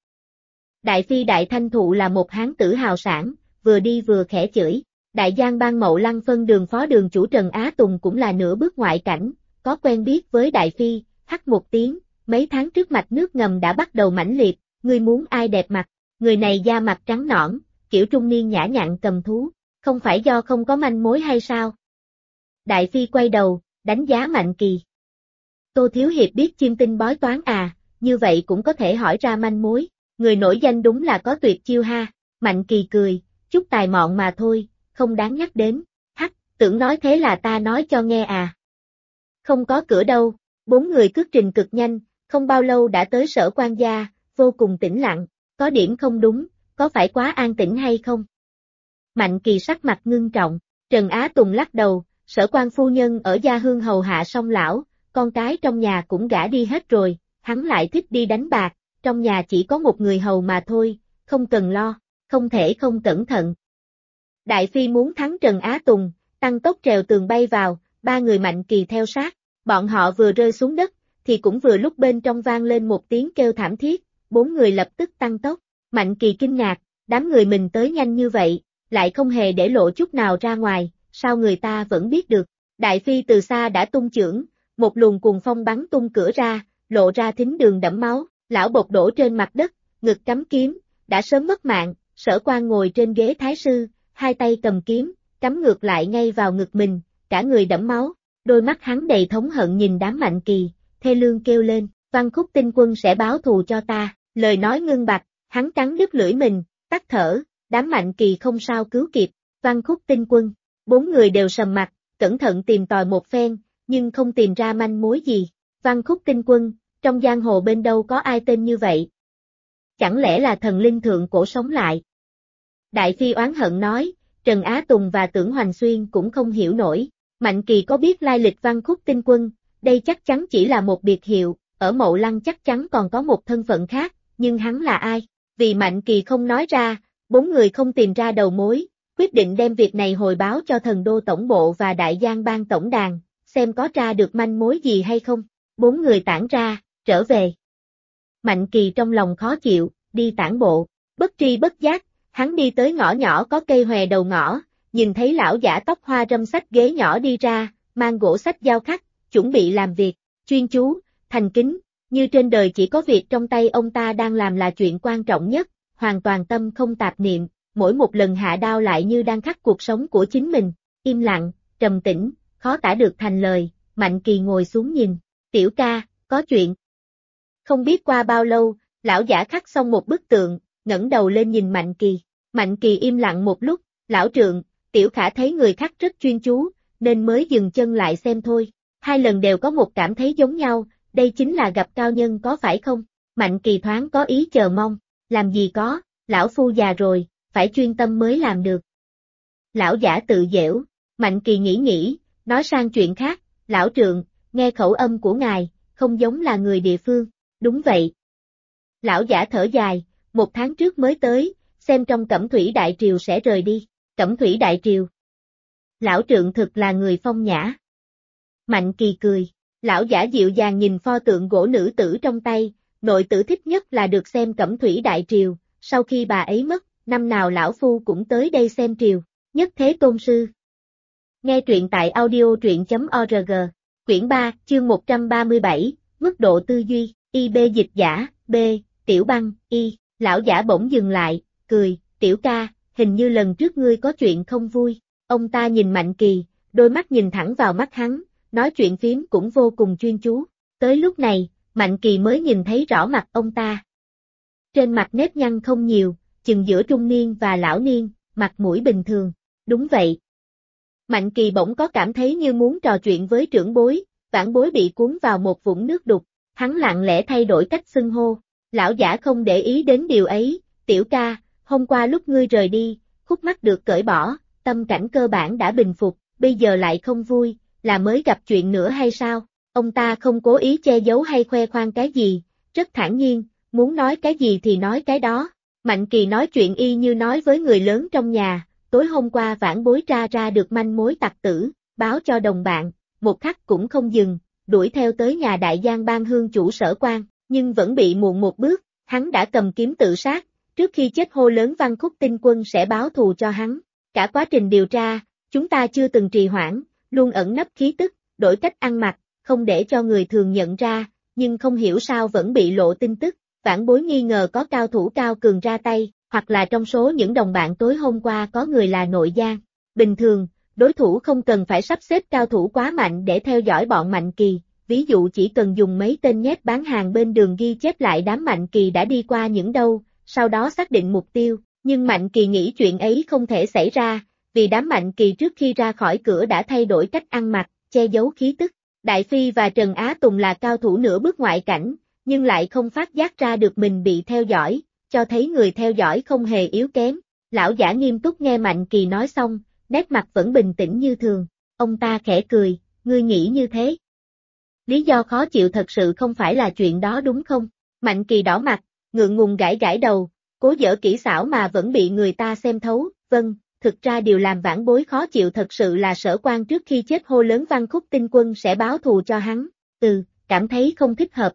Đại Phi Đại Thanh Thụ là một hán tử hào sản, vừa đi vừa khẽ chửi, Đại Giang Bang Mậu Lăng phân đường phó đường chủ Trần Á Tùng cũng là nửa bước ngoại cảnh, có quen biết với Đại Phi, hắt một tiếng, mấy tháng trước mạch nước ngầm đã bắt đầu mãnh liệt, ngươi muốn ai đẹp mặt, người này da mặt trắng nõn, kiểu trung niên nhã nhặn cầm thú, không phải do không có manh mối hay sao? Đại Phi quay đầu, đánh giá Mạnh Kỳ. Tô Thiếu Hiệp biết chiêm tinh bói toán à, như vậy cũng có thể hỏi ra manh mối, người nổi danh đúng là có tuyệt chiêu ha, Mạnh Kỳ cười, chút tài mọn mà thôi, không đáng nhắc đến, hắc, tưởng nói thế là ta nói cho nghe à. Không có cửa đâu, 4 người cước trình cực nhanh, không bao lâu đã tới Sở Quan gia, vô cùng tĩnh lặng, có điểm không đúng, có phải quá an tĩnh hay không? Mạnh Kỳ sắc mặt ngưng trọng, Trần Á Tùng lắc đầu, Sở Quan phu nhân ở gia hương hầu hạ song lão, con cái trong nhà cũng gả đi hết rồi, hắn lại thích đi đánh bạc, trong nhà chỉ có một người hầu mà thôi, không cần lo, không thể không cẩn thận. Đại Phi muốn thắng Trần Á Tùng, tăng tốc trèo tường bay vào, 3 người Mạnh Kỳ theo sát, bọn họ vừa rơi xuống đất, thì cũng vừa lúc bên trong vang lên một tiếng kêu thảm thiết, 4 người lập tức tăng tốc, Mạnh Kỳ kinh ngạc, đám người mình tới nhanh như vậy, lại không hề để lộ chút nào ra ngoài, sao người ta vẫn biết được. Đại Phi từ xa đã tung chưởng, một luồng cuồng phong bắn tung cửa ra, lộ ra thính đường đẫm máu, lão bột đổ trên mặt đất, ngực cắm kiếm, đã sớm mất mạng, Sở Quan ngồi trên ghế thái sư, hai tay cầm kiếm, cắm ngược lại ngay vào ngực mình, cả người đẫm máu, đôi mắt hắn đầy thống hận nhìn đám Mạnh Kỳ, thê lương kêu lên, Văn Khúc Tinh Quân sẽ báo thù cho ta, lời nói ngưng bặt, hắn cắn đứt lưỡi mình, tắt thở, đám Mạnh Kỳ không sao cứu kịp, Văn Khúc Tinh Quân, 4 người đều sầm mặt, cẩn thận tìm tòi một phen, nhưng không tìm ra manh mối gì, Văn Khúc Tinh Quân, trong giang hồ bên đâu có ai tên như vậy? Chẳng lẽ là thần linh thượng cổ sống lại? Đại Phi oán hận nói, Trần Á Tùng và Tưởng Hoành Xuyên cũng không hiểu nổi, Mạnh Kỳ có biết lai lịch Văn Khúc Tinh Quân, đây chắc chắn chỉ là một biệt hiệu, ở Mậu Lăng chắc chắn còn có một thân phận khác, nhưng hắn là ai? Vì Mạnh Kỳ không nói ra, bốn người không tìm ra đầu mối, quyết định đem việc này hồi báo cho Thần Đô Tổng Bộ và Đại Giang Bang Tổng Đàn, xem có tra được manh mối gì hay không. Bốn người tản ra, trở về. Mạnh Kỳ trong lòng khó chịu, đi tản bộ, bất tri bất giác, hắn đi tới ngõ nhỏ có cây hòe đầu ngõ, nhìn thấy lão giả tóc hoa râm xách ghế nhỏ đi ra, mang gỗ sách dao khắc, chuẩn bị làm việc, chuyên chú, thành kính, như trên đời chỉ có việc trong tay ông ta đang làm là chuyện quan trọng nhất, hoàn toàn tâm không tạp niệm, mỗi một lần hạ đao lại như đang khắc cuộc sống của chính mình, im lặng, trầm tĩnh, khó tả được thành lời. Mạnh Kỳ ngồi xuống nhìn, tiểu ca, có chuyện. Không biết qua bao lâu, lão giả khắc xong một bức tượng, ngẩng đầu lên nhìn Mạnh Kỳ. Mạnh Kỳ im lặng một lúc, lão trượng, tiểu khả thấy người khắc rất chuyên chú, nên mới dừng chân lại xem thôi. Hai lần đều có một cảm thấy giống nhau, đây chính là gặp cao nhân có phải không? Mạnh Kỳ thoáng có ý chờ mong, làm gì có, lão phu già rồi, phải chuyên tâm mới làm được. Lão giả tự giễu, Mạnh Kỳ nghĩ, nói sang chuyện khác, lão trượng, nghe khẩu âm của ngài, không giống là người địa phương, đúng vậy. Lão giả thở dài, 1 tháng trước mới tới, xem trong Cẩm Thủy Đại Triều sẽ rời đi, Cẩm Thủy Đại Triều. Lão trượng thực là người phong nhã. Mạnh Kỳ cười, lão giả dịu dàng nhìn pho tượng gỗ nữ tử trong tay, nội tử thích nhất là được xem Cẩm Thủy Đại Triều, sau khi bà ấy mất, năm nào lão phu cũng tới đây xem triều, Nhất Thế Tôn Sư. Nghe truyện tại audio.org, quyển 3, chương 137, mức độ tư duy, IB dịch giả, B, Tiểu Băng, Y, lão giả bỗng dừng lại, cười, tiểu ca, hình như lần trước ngươi có chuyện không vui, ông ta nhìn Mạnh Kỳ, đôi mắt nhìn thẳng vào mắt hắn, nói chuyện phím cũng vô cùng chuyên chú, tới lúc này, Mạnh Kỳ mới nhìn thấy rõ mặt ông ta. Trên mặt nếp nhăn không nhiều, chừng giữa trung niên và lão niên, mặt mũi bình thường, đúng vậy. Mạnh Kỳ bỗng có cảm thấy như muốn trò chuyện với trưởng bối, vãn bối bị cuốn vào một vũng nước đục, hắn lặng lẽ thay đổi cách xưng hô, lão giả không để ý đến điều ấy, tiểu ca, hôm qua lúc ngươi rời đi, khúc mắc được cởi bỏ, tâm cảnh cơ bản đã bình phục, bây giờ lại không vui, là mới gặp chuyện nữa hay sao? Ông ta không cố ý che giấu hay khoe khoang cái gì, rất thản nhiên, muốn nói cái gì thì nói cái đó. Mạnh Kỳ nói chuyện y như nói với người lớn trong nhà, tối hôm qua vãn bối tra ra được manh mối tặc tử, báo cho đồng bạn, một khắc cũng không dừng, đuổi theo tới nhà Đại Giang Bang hương chủ Sở Quan, nhưng vẫn bị muộn một bước, hắn đã cầm kiếm tự sát, trước khi chết hô lớn Văn Khúc Tinh Quân sẽ báo thù cho hắn. Cả quá trình điều tra, chúng ta chưa từng trì hoãn, luôn ẩn nấp khí tức, đổi cách ăn mặc, không để cho người thường nhận ra, nhưng không hiểu sao vẫn bị lộ tin tức, vãn bối nghi ngờ có cao thủ cao cường ra tay, hoặc là trong số những đồng bạn tối hôm qua có người là nội gián. Bình thường, đối thủ không cần phải sắp xếp cao thủ quá mạnh để theo dõi bọn Mạnh Kỳ, ví dụ chỉ cần dùng mấy tên nhét bán hàng bên đường ghi chép lại đám Mạnh Kỳ đã đi qua những đâu, sau đó xác định mục tiêu, nhưng Mạnh Kỳ nghĩ chuyện ấy không thể xảy ra, vì đám Mạnh Kỳ trước khi ra khỏi cửa đã thay đổi cách ăn mặc, che giấu khí tức. Đại Phi và Trần Á Tùng là cao thủ nửa bước ngoại cảnh, nhưng lại không phát giác ra được mình bị theo dõi, cho thấy người theo dõi không hề yếu kém. Lão giả nghiêm túc nghe Mạnh Kỳ nói xong, nét mặt vẫn bình tĩnh như thường, ông ta khẽ cười, ngươi nghĩ như thế. Lý do khó chịu thật sự không phải là chuyện đó đúng không? Mạnh Kỳ đỏ mặt, ngượng ngùng gãi gãi đầu, cố giở kỹ xảo mà vẫn bị người ta xem thấu, vâng, thực ra điều làm vãn bối khó chịu thật sự là Sở Quan trước khi chết hô lớn Văn Khúc Tinh Quân sẽ báo thù cho hắn, cảm thấy không thích hợp.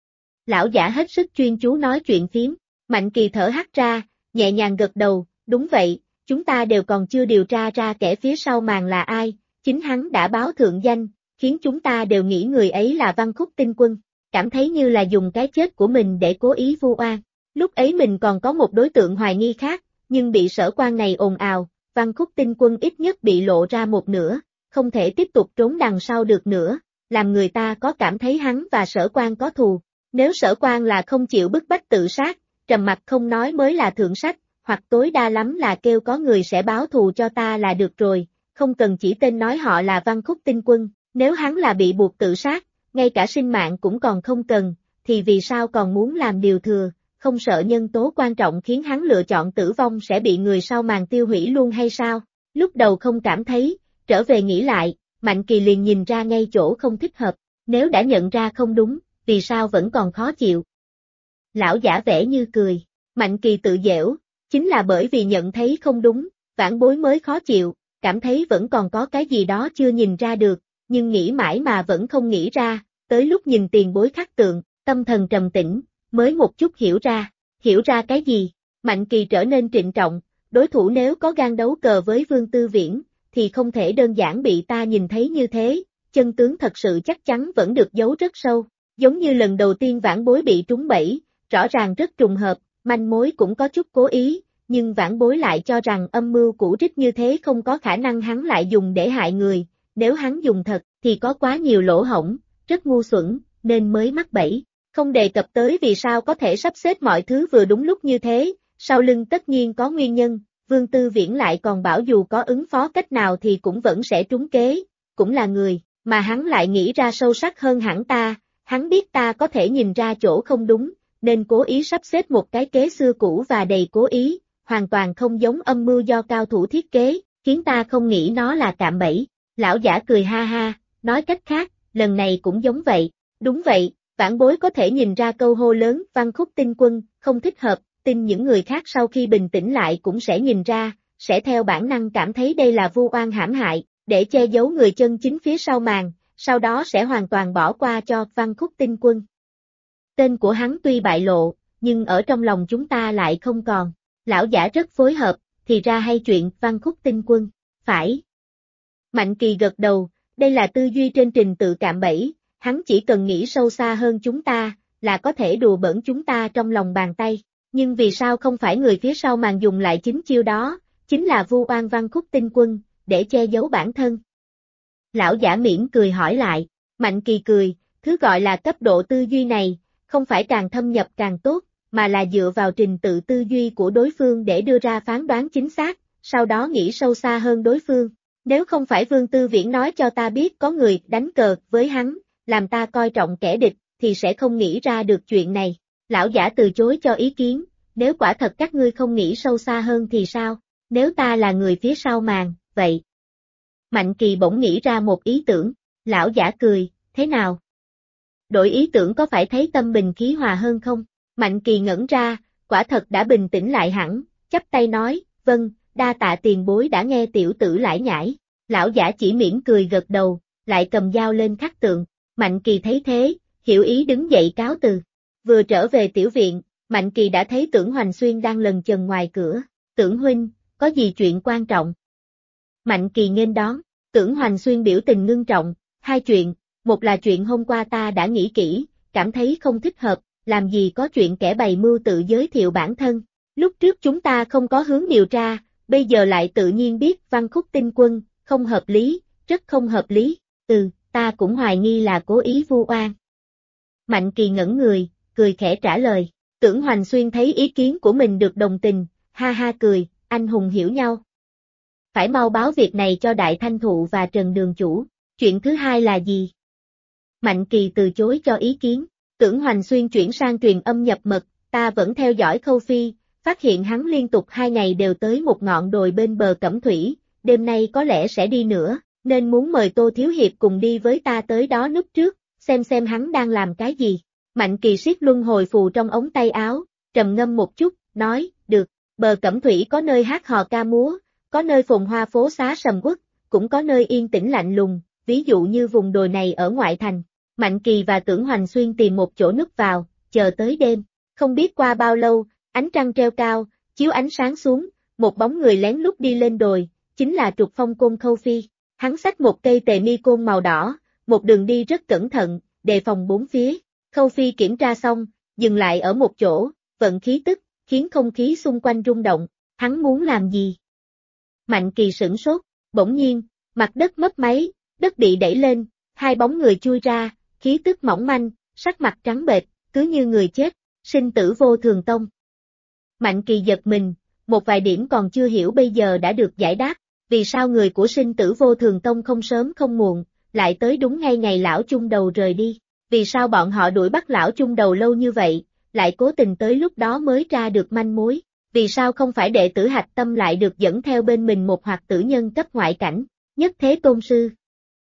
Lão giả hết sức chuyên chú nói chuyện phím, Mạnh Kỳ thở hắt ra, nhẹ nhàng gật đầu, đúng vậy, chúng ta đều còn chưa điều tra ra kẻ phía sau màn là ai, chính hắn đã báo thượng danh, khiến chúng ta đều nghĩ người ấy là Văn Khúc Tinh Quân, cảm thấy như là dùng cái chết của mình để cố ý vu oan. Lúc ấy mình còn có một đối tượng hoài nghi khác, nhưng bị Sở Quan này ồn ào, Văn Khúc Tinh Quân ít nhất bị lộ ra một nửa, không thể tiếp tục trốn đằng sau được nữa, làm người ta có cảm thấy hắn và Sở Quan có thù. Nếu Sở Quan là không chịu bức bách tự sát, trầm mặc không nói mới là thượng sách, hoặc tối đa lắm là kêu có người sẽ báo thù cho ta là được rồi, không cần chỉ tên nói họ là Văn Khúc Tinh Quân, nếu hắn là bị buộc tự sát, ngay cả sinh mạng cũng còn không cần, thì vì sao còn muốn làm điều thừa, không sợ nhân tố quan trọng khiến hắn lựa chọn tử vong sẽ bị người sau màn tiêu hủy luôn hay sao? Lúc đầu không cảm thấy, trở về nghĩ lại, Mạnh Kỳ liền nhìn ra ngay chỗ không thích hợp, nếu đã nhận ra không đúng, vì sao vẫn còn khó chịu. Lão giả vẻ như cười, Mạnh Kỳ tự giễu, chính là bởi vì nhận thấy không đúng, vãn bối mới khó chịu, cảm thấy vẫn còn có cái gì đó chưa nhìn ra được, nhưng nghĩ mãi mà vẫn không nghĩ ra, tới lúc nhìn tiền bối khắc tượng, tâm thần trầm tĩnh, mới một chút hiểu ra cái gì, Mạnh Kỳ trở nên trịnh trọng, đối thủ nếu có gan đấu cờ với Vương Tư Viễn, thì không thể đơn giản bị ta nhìn thấy như thế, chân tướng thật sự chắc chắn vẫn được giấu rất sâu, giống như lần đầu tiên vãn bối bị trúng bẫy, rõ ràng rất trùng hợp, manh mối cũng có chút cố ý, nhưng vãn bối lại cho rằng âm mưu cũ rích như thế không có khả năng hắn lại dùng để hại người, nếu hắn dùng thật thì có quá nhiều lỗ hổng, rất ngu xuẩn, nên mới mắc bẫy. Không đề cập tới vì sao có thể sắp xếp mọi thứ vừa đúng lúc như thế, sau lưng tất nhiên có nguyên nhân, Vương Tư Viễn lại còn bảo dù có ứng phó cách nào thì cũng vẫn sẽ trúng kế, cũng là người, mà hắn lại nghĩ ra sâu sắc hơn hẳn ta, hắn biết ta có thể nhìn ra chỗ không đúng, nên cố ý sắp xếp một cái kế xưa cũ và đầy cố ý, hoàn toàn không giống âm mưu do cao thủ thiết kế, khiến ta không nghĩ nó là cạm bẫy. Lão giả cười ha ha, nói cách khác, lần này cũng giống vậy, đúng vậy. Vãn bối có thể nhìn ra câu hô lớn Văn Khúc Tinh Quân, không thích hợp, tin những người khác sau khi bình tĩnh lại cũng sẽ nhìn ra, sẽ theo bản năng cảm thấy đây là vu oan hãm hại, để che giấu người chân chính phía sau màn, sau đó sẽ hoàn toàn bỏ qua cho Văn Khúc Tinh Quân. Tên của hắn tuy bại lộ, nhưng ở trong lòng chúng ta lại không còn. Lão giả rất phối hợp, thì ra hay chuyện Văn Khúc Tinh Quân, phải. Mạnh Kỳ gật đầu, đây là tư duy trên trình tự cạm bẫy. Hắn chỉ cần nghĩ sâu xa hơn chúng ta, là có thể đùa bỡn chúng ta trong lòng bàn tay. Nhưng vì sao không phải người phía sau màn dùng lại chính chiêu đó, chính là vu oan Văn Khúc Tinh Quân, để che giấu bản thân. Lão giả mỉm cười hỏi lại, Mạnh Kỳ cười, thứ gọi là cấp độ tư duy này, không phải càng thâm nhập càng tốt, mà là dựa vào trình tự tư duy của đối phương để đưa ra phán đoán chính xác, sau đó nghĩ sâu xa hơn đối phương. Nếu không phải Vương Tư Viễn nói cho ta biết có người đánh cờ với hắn, làm ta coi trọng kẻ địch, thì sẽ không nghĩ ra được chuyện này. Lão giả từ chối cho ý kiến, nếu quả thật các ngươi không nghĩ sâu xa hơn thì sao, nếu ta là người phía sau màn, vậy. Mạnh Kỳ bỗng nghĩ ra một ý tưởng, lão giả cười, thế nào? Đổi ý tưởng có phải thấy tâm bình khí hòa hơn không? Mạnh Kỳ ngẩn ra, quả thật đã bình tĩnh lại hẳn, chắp tay nói, vâng, đa tạ tiền bối đã nghe tiểu tử lải nhải. Lão giả chỉ mỉm cười gật đầu, lại cầm dao lên khắc tượng. Mạnh Kỳ thấy thế, hiểu ý đứng dậy cáo từ. Vừa trở về tiểu viện, Mạnh Kỳ đã thấy Tưởng Hoành Xuyên đang lần chần ngoài cửa. Tưởng huynh, có gì chuyện quan trọng? Mạnh Kỳ nghênh đón, Tưởng Hoành Xuyên biểu tình ngưng trọng, hai chuyện, một là chuyện hôm qua ta đã nghĩ kỹ, cảm thấy không thích hợp, làm gì có chuyện kẻ bày mưu tự giới thiệu bản thân. Lúc trước chúng ta không có hướng điều tra, bây giờ lại tự nhiên biết Văn Khúc Tinh Quân, không hợp lý, rất không hợp lý, ta cũng hoài nghi là cố ý vu oan. Mạnh Kỳ ngẩn người, cười khẽ trả lời, Tưởng Hoành Xuyên thấy ý kiến của mình được đồng tình, ha ha cười, anh hùng hiểu nhau. Phải mau báo việc này cho Đại Thanh Thụ và Trần Đường Chủ, chuyện thứ hai là gì? Mạnh Kỳ từ chối cho ý kiến, Tưởng Hoành Xuyên chuyển sang truyền âm nhập mật, ta vẫn theo dõi Khâu Phi, phát hiện hắn liên tục 2 ngày đều tới một ngọn đồi bên bờ Cẩm Thủy, đêm nay có lẽ sẽ đi nữa, nên muốn mời Tô Thiếu Hiệp cùng đi với ta tới đó núp trước, xem hắn đang làm cái gì. Mạnh Kỳ siết luân hồi phù trong ống tay áo, trầm ngâm một chút, nói, được, bờ Cẩm Thủy có nơi hát hò ca múa, có nơi phồn hoa phố xá sầm uất, cũng có nơi yên tĩnh lạnh lùng, ví dụ như vùng đồi này ở ngoại thành. Mạnh Kỳ và Tưởng Hoành Xuyên tìm một chỗ núp vào, chờ tới đêm, không biết qua bao lâu, ánh trăng treo cao, chiếu ánh sáng xuống, một bóng người lén lút đi lên đồi, chính là Trục Phong Côn Khâu Phi. Hắn xách một cây tề mi côn màu đỏ, một đường đi rất cẩn thận, đề phòng bốn phía. Khâu Phi kiểm tra xong, dừng lại ở một chỗ, vận khí tức, khiến không khí xung quanh rung động. Hắn muốn làm gì? Mạnh Kỳ sửng sốt, bỗng nhiên, mặt đất mấp máy, đất bị đẩy lên, hai bóng người chui ra, khí tức mỏng manh, sắc mặt trắng bệch, cứ như người chết, sinh tử vô thường tông. Mạnh Kỳ giật mình, một vài điểm còn chưa hiểu bây giờ đã được giải đáp, vì sao người của sinh tử vô thường tông không sớm không muộn, lại tới đúng ngay ngày lão chung đầu rời đi, vì sao bọn họ đuổi bắt lão chung đầu lâu như vậy, lại cố tình tới lúc đó mới tra được manh mối, vì sao không phải đệ tử Hạch Tâm lại được dẫn theo bên mình một hoặc tử nhân cấp ngoại cảnh, Nhất Thế Tôn Sư.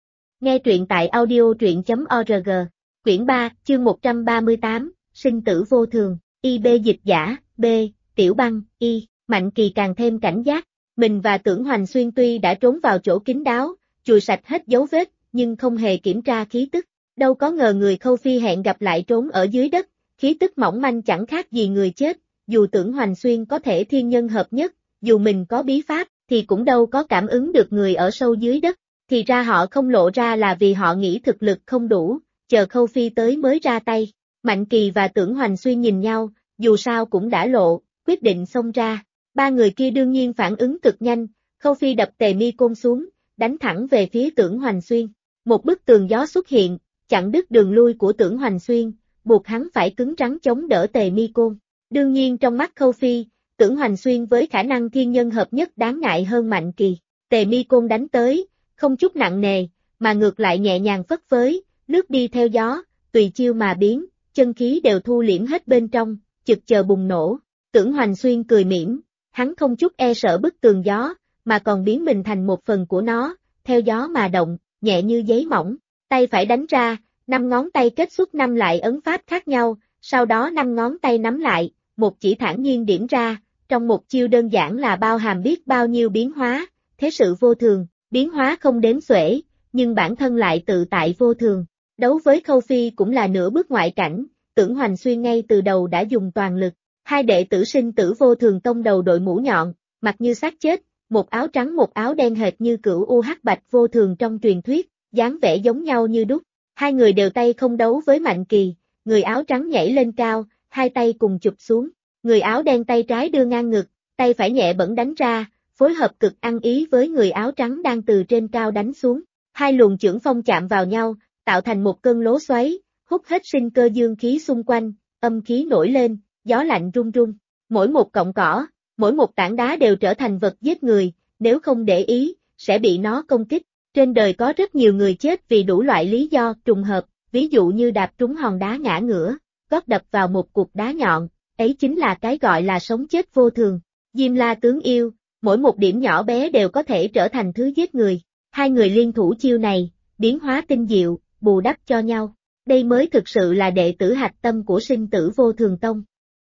Nghe truyện tại audio.truyện.org. Quyển 3, chương 138, Sinh tử vô thường, IB dịch giả, B, Tiểu Băng, Y, Mạnh Kỳ càng thêm cảnh giác. Mình và Tưởng Hoành Xuyên tuy đã trốn vào chỗ kín đáo, chùi sạch hết dấu vết, nhưng không hề kiểm tra khí tức. Đâu có ngờ người Khâu Phi hẹn gặp lại trốn ở dưới đất, khí tức mỏng manh chẳng khác gì người chết. Dù Tưởng Hoành Xuyên có thể thiên nhân hợp nhất, dù mình có bí pháp, thì cũng đâu có cảm ứng được người ở sâu dưới đất. Thì ra họ không lộ ra là vì họ nghĩ thực lực không đủ, chờ Khâu Phi tới mới ra tay. Mạnh Kỳ và Tưởng Hoành Xuyên nhìn nhau, dù sao cũng đã lộ, quyết định xông ra. Ba người kia đương nhiên phản ứng cực nhanh, Khâu Phi đập Tề Mi Côn xuống, đánh thẳng về phía Tưởng Hoành Xuyên. Một bức tường gió xuất hiện, chặn đứt đường lui của Tưởng Hoành Xuyên, buộc hắn phải cứng rắn chống đỡ Tề Mi Côn. Đương nhiên trong mắt Khâu Phi, Tưởng Hoành Xuyên với khả năng thiên nhân hợp nhất đáng ngại hơn Mạnh Kỳ. Tề Mi Côn đánh tới, không chút nặng nề, mà ngược lại nhẹ nhàng phất phới, lướt đi theo gió, tùy chiêu mà biến, chân khí đều thu liễm hết bên trong, chực chờ bùng nổ. Tưởng Hoành Xuyên cười mỉm, hắn không chút e sợ bức tường gió, mà còn biến mình thành một phần của nó, theo gió mà động, nhẹ như giấy mỏng. Tay phải đánh ra, 5 ngón tay kết xuất 5 lại ấn pháp khác nhau, sau đó 5 ngón tay nắm lại, một chỉ thản nhiên điểm ra, trong một chiêu đơn giản là bao hàm biết bao nhiêu biến hóa, thế sự vô thường, biến hóa không đếm xuể, nhưng bản thân lại tự tại vô thường. Đấu với Khâu Phi cũng là nửa bước ngoại cảnh, Tưởng Hoành Xuyên ngay từ đầu đã dùng toàn lực. Hai đệ tử Sinh Tử Vô Thường Tông đầu đội mũ nhọn, mặt như xác chết, một áo trắng một áo đen hệt như Cửu U Hắc Bạch vô thường trong truyền thuyết, dáng vẻ giống nhau như đúc. Hai người đều tay không đấu với Mạnh Kỳ, người áo trắng nhảy lên cao, hai tay cùng chụp xuống. Người áo đen tay trái đưa ngang ngực, tay phải nhẹ bẫng đánh ra, phối hợp cực ăn ý với người áo trắng đang từ trên cao đánh xuống. Hai luồng chưởng phong chạm vào nhau, tạo thành một cơn lố xoáy, hút hết sinh cơ dương khí xung quanh, âm khí nổi lên, gió lạnh rung rung. Mỗi một cọng cỏ, mỗi một tảng đá đều trở thành vật giết người, nếu không để ý, sẽ bị nó công kích. Trên đời có rất nhiều người chết vì đủ loại lý do trùng hợp, ví dụ như đạp trúng hòn đá ngã ngửa, gót đập vào một cục đá nhọn, ấy chính là cái gọi là sống chết vô thường. Diêm La tướng yêu, mỗi một điểm nhỏ bé đều có thể trở thành thứ giết người. Hai người liên thủ chiêu này, biến hóa tinh diệu, bù đắp cho nhau. Đây mới thực sự là đệ tử hạch tâm của Sinh Tử Vô Thường Tông.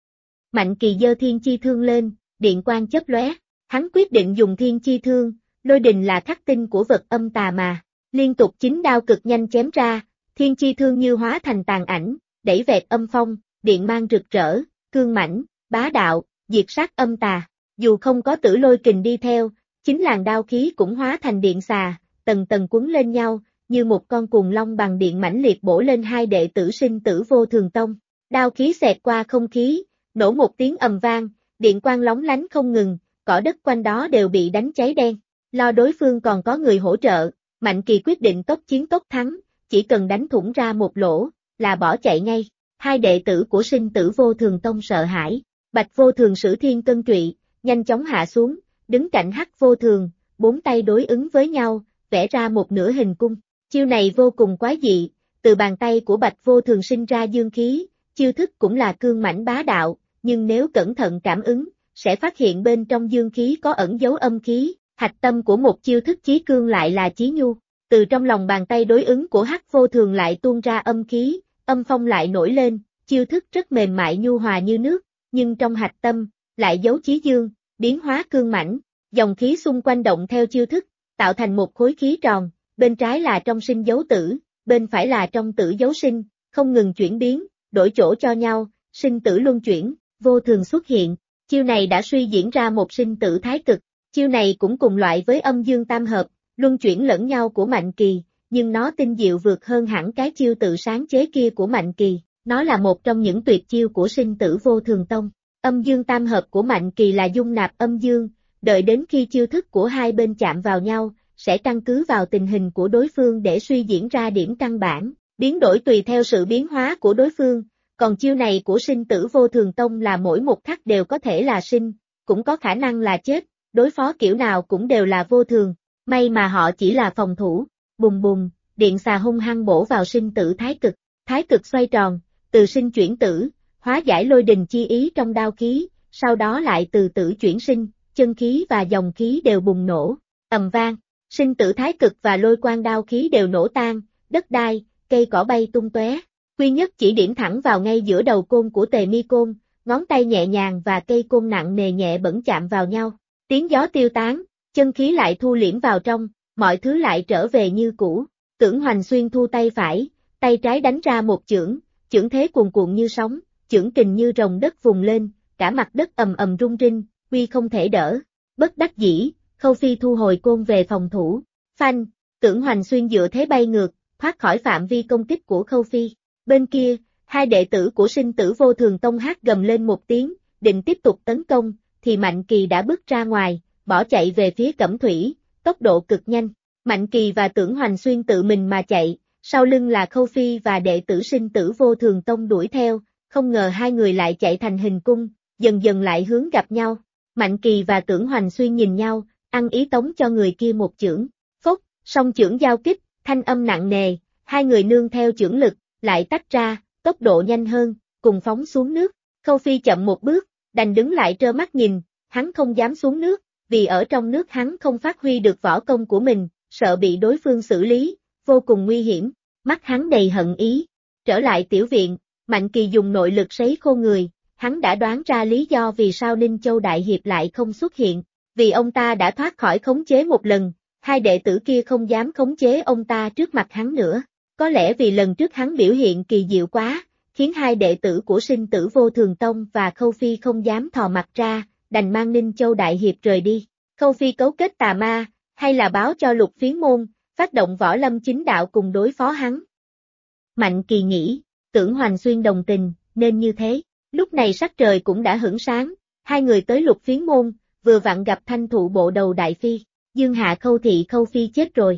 Mạnh Kỳ giơ Thiên Chi Thương lên, điện quang chớp lóe, hắn quyết định dùng Thiên Chi Thương, lôi đình là khắc tinh của vật âm tà mà, liên tục 9 đao cực nhanh chém ra, Thiên Chi Thương như hóa thành tàn ảnh, đẩy vẹt âm phong, điện mang rực rỡ, cương mãnh, bá đạo, diệt sát âm tà. Dù không có Tử Lôi Kình đi theo, chính làn đao khí cũng hóa thành điện xà, tầng tầng quấn lên nhau, như một con cuồng long bằng điện mãnh liệt bổ lên hai đệ tử Sinh Tử Vô Thường Tông. Đao khí xẹt qua không khí, nổ một tiếng ầm vang, điện quang lóng lánh không ngừng, cỏ đất quanh đó đều bị đánh cháy đen. Lo đối phương còn có người hỗ trợ, Mạnh Kỳ quyết định tốc chiến tốc thắng, chỉ cần đánh thủng ra một lỗ, là bỏ chạy ngay. Hai đệ tử của Sinh Tử Vô Thường Tông sợ hãi, Bạch Vô Thường sử thiên cân trụy, nhanh chóng hạ xuống, đứng cạnh Hắc Vô Thường, 4 tay đối ứng với nhau, vẽ ra một nửa hình cung. Chiêu này vô cùng quái dị, từ bàn tay của Bạch Vô Thường sinh ra dương khí, chiêu thức cũng là cương mãnh bá đạo, nhưng nếu cẩn thận cảm ứng, sẽ phát hiện bên trong dương khí có ẩn dấu âm khí, hạch tâm của một chiêu thức chí cương lại là chí nhu. Từ trong lòng bàn tay đối ứng của Hắc Vô Thường lại tuôn ra âm khí, âm phong lại nổi lên, chiêu thức rất mềm mại nhu hòa như nước, nhưng trong hạch tâm, lại giấu chí dương, biến hóa cương mãnh, dòng khí xung quanh động theo chiêu thức, tạo thành một khối khí tròn, bên trái là trong sinh dấu tử, bên phải là trong tử dấu sinh, không ngừng chuyển biến, đổi chỗ cho nhau, sinh tử luân chuyển, vô thường xuất hiện. Chiêu này đã suy diễn ra một sinh tử thái cực, chiêu này cũng cùng loại với âm dương tam hợp, luân chuyển lẫn nhau của Mạnh Kỳ, nhưng nó tinh diệu vượt hơn hẳn cái chiêu tự sáng chế kia của Mạnh Kỳ, nó là một trong những tuyệt chiêu của Sinh Tử Vô Thường Tông. Âm dương tam hợp của Mạnh Kỳ là dung nạp âm dương, đợi đến khi chiêu thức của hai bên chạm vào nhau, sẽ căn cứ vào tình hình của đối phương để suy diễn ra điểm căn bản, biến đổi tùy theo sự biến hóa của đối phương. Còn chiêu này của Sinh Tử Vô Thường Tông là mỗi một khắc đều có thể là sinh, cũng có khả năng là chết, đối phó kiểu nào cũng đều là vô thường, may mà họ chỉ là phòng thủ. Bùng bùng, điện xà hung hăng bổ vào sinh tử thái cực xoay tròn, từ sinh chuyển tử, hóa giải lôi đình chi ý trong đao khí, sau đó lại từ tử chuyển sinh, chân khí và dòng khí đều bùng nổ, ầm vang. Sinh tử thái cực và lôi quang đao khí đều nổ tan, đất đai, cây cỏ bay tung tóe. Quy Nhất chỉ điểm thẳng vào ngay giữa đầu côn của Tề Mi Côn, ngón tay nhẹ nhàng và cây côn nặng nề nhẹ bẫng chạm vào nhau. Tiếng gió tiêu tán, chân khí lại thu liễm vào trong, mọi thứ lại trở về như cũ. Tưởng Hoành Xuyên thu tay phải, tay trái đánh ra một chưởng, chưởng thế cuồn cuộn như sóng, chưởng kình như rồng đất vùng lên, cả mặt đất ầm ầm rung rinh, quy không thể đỡ. Bất đắc dĩ, Khâu Phi thu hồi côn về phòng thủ. Phanh, Tưởng Hoành Xuyên dựa thế bay ngược, thoát khỏi phạm vi công kích của Khâu Phi. Bên kia, hai đệ tử của Sinh Tử Vô Thường Tông hát gầm lên một tiếng, định tiếp tục tấn công, thì Mạnh Kỳ đã bước ra ngoài, bỏ chạy về phía Cẩm Thủy, tốc độ cực nhanh. Mạnh Kỳ và Tưởng Hoành Xuyên tự mình mà chạy, sau lưng là Khâu Phi và đệ tử Sinh Tử Vô Thường Tông đuổi theo, không ngờ hai người lại chạy thành hình cung, dần dần lại hướng gặp nhau. Mạnh Kỳ và Tưởng Hoành Xuyên nhìn nhau, ăn ý tống cho người kia một chưởng. Phốc, song chưởng giao kích, thanh âm nặng nề, hai người nương theo chưởng lực, lại tách ra, tốc độ nhanh hơn, cùng phóng xuống nước. Khâu Phi chậm một bước, đành đứng lại trơ mắt nhìn, hắn không dám xuống nước, vì ở trong nước hắn không phát huy được võ công của mình, sợ bị đối phương xử lý, vô cùng nguy hiểm. Mắt hắn đầy hận ý. Trở lại tiểu viện, Mạnh Kỳ dùng nội lực sấy khô người, hắn đã đoán ra lý do vì sao Ninh Châu Đại Hiệp lại không xuất hiện, vì ông ta đã thoát khỏi khống chế một lần, hai đệ tử kia không dám khống chế ông ta trước mặt hắn nữa. Có lẽ vì lần trước hắn biểu hiện kỳ diệu quá, khiến hai đệ tử của Sinh Tử Vô Thường Tông và Khâu Phi không dám thò mặt ra, đành mang Ninh Châu Đại Hiệp rời đi. Khâu Phi cấu kết tà ma, hay là báo cho Lục Phiến Môn, phát động võ lâm chính đạo cùng đối phó hắn. Mạnh Kỳ nghĩ, Tưởng Hoành Xuyên đồng tình, nên như thế. Lúc này sắc trời cũng đã hửng sáng, hai người tới Lục Phiến Môn, vừa vặn gặp Thanh Thụ bộ đầu Đại Phi, Dương Hạ Khâu thị Khâu Phi chết rồi.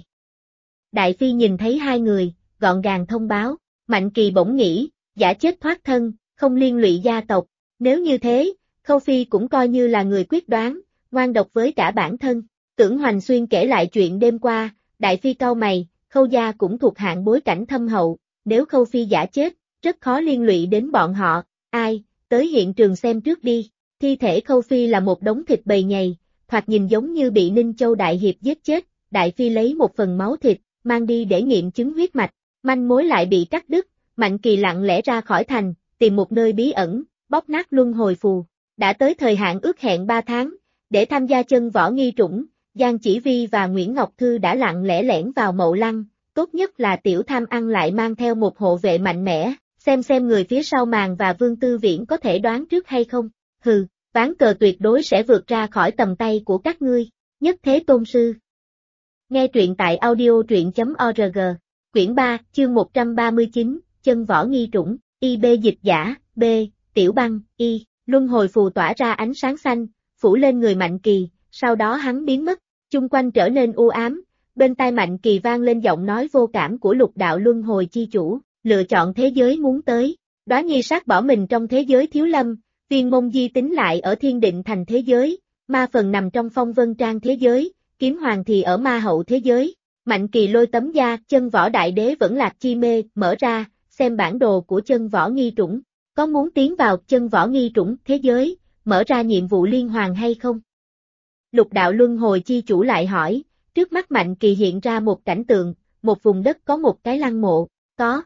Đại Phi nhìn thấy hai người, gọn gàng thông báo, Mạnh Kỳ bỗng nghĩ, giả chết thoát thân, không liên lụy gia tộc, nếu như thế, Khâu Phi cũng coi như là người quyết đoán, ngoan độc với cả bản thân. Tưởng Hoành Xuyên kể lại chuyện đêm qua, Đại Phi cau mày, Khâu gia cũng thuộc hạng bối cảnh thâm hậu, nếu Khâu Phi giả chết, rất khó liên lụy đến bọn họ, ai, tới hiện trường xem trước đi. Thi thể Khâu Phi là một đống thịt bầy nhầy, thoạt nhìn giống như bị Ninh Châu Đại Hiệp giết chết, Đại Phi lấy một phần máu thịt, mang đi để nghiệm chứng huyết mạch, manh mối lại bị cắt đứt, Mạnh Kỳ lặng lẽ ra khỏi thành, tìm một nơi bí ẩn, bóp nát luân hồi phù. Đã tới thời hạn ước hẹn 3 tháng, để tham gia chân võ nghi trũng, Giang Chỉ Vi và Nguyễn Ngọc Thư đã lặng lẽ lẻn vào Mậu Lăng, tốt nhất là Tiểu Tham Ăn lại mang theo một hộ vệ mạnh mẽ, xem người phía sau màn và Vương Tư Viễn có thể đoán trước hay không. Hừ, ván cờ tuyệt đối sẽ vượt ra khỏi tầm tay của các ngươi. Nhất Thế Tôn Sư. Nghe truyện tại audio.org. Quyển 3, chương 139, chân võ nghi trũng, IB dịch giả, B, Tiểu Băng, Y, luân hồi phù tỏa ra ánh sáng xanh, phủ lên người Mạnh Kỳ, sau đó hắn biến mất, chung quanh trở nên u ám, bên tai Mạnh Kỳ vang lên giọng nói vô cảm của Lục đạo luân hồi chi chủ, lựa chọn thế giới muốn tới, Đóa Nhi sát bỏ mình trong thế giới thiếu lâm, Viên Môn Di tính lại ở Thiên Định Thành thế giới, Ma Phần nằm trong Phong Vân Trang thế giới, Kiếm Hoàng thì ở Ma Hậu thế giới. Mạnh Kỳ lôi tấm da chân võ đại đế vẫn lạc chi mê, mở ra, xem bản đồ của chân võ nghi trũng, có muốn tiến vào chân võ nghi trũng thế giới, mở ra nhiệm vụ liên hoàn hay không? Lục đạo luân hồi chi chủ lại hỏi, trước mắt Mạnh Kỳ hiện ra một cảnh tượng, một vùng đất có một cái lăng mộ, có.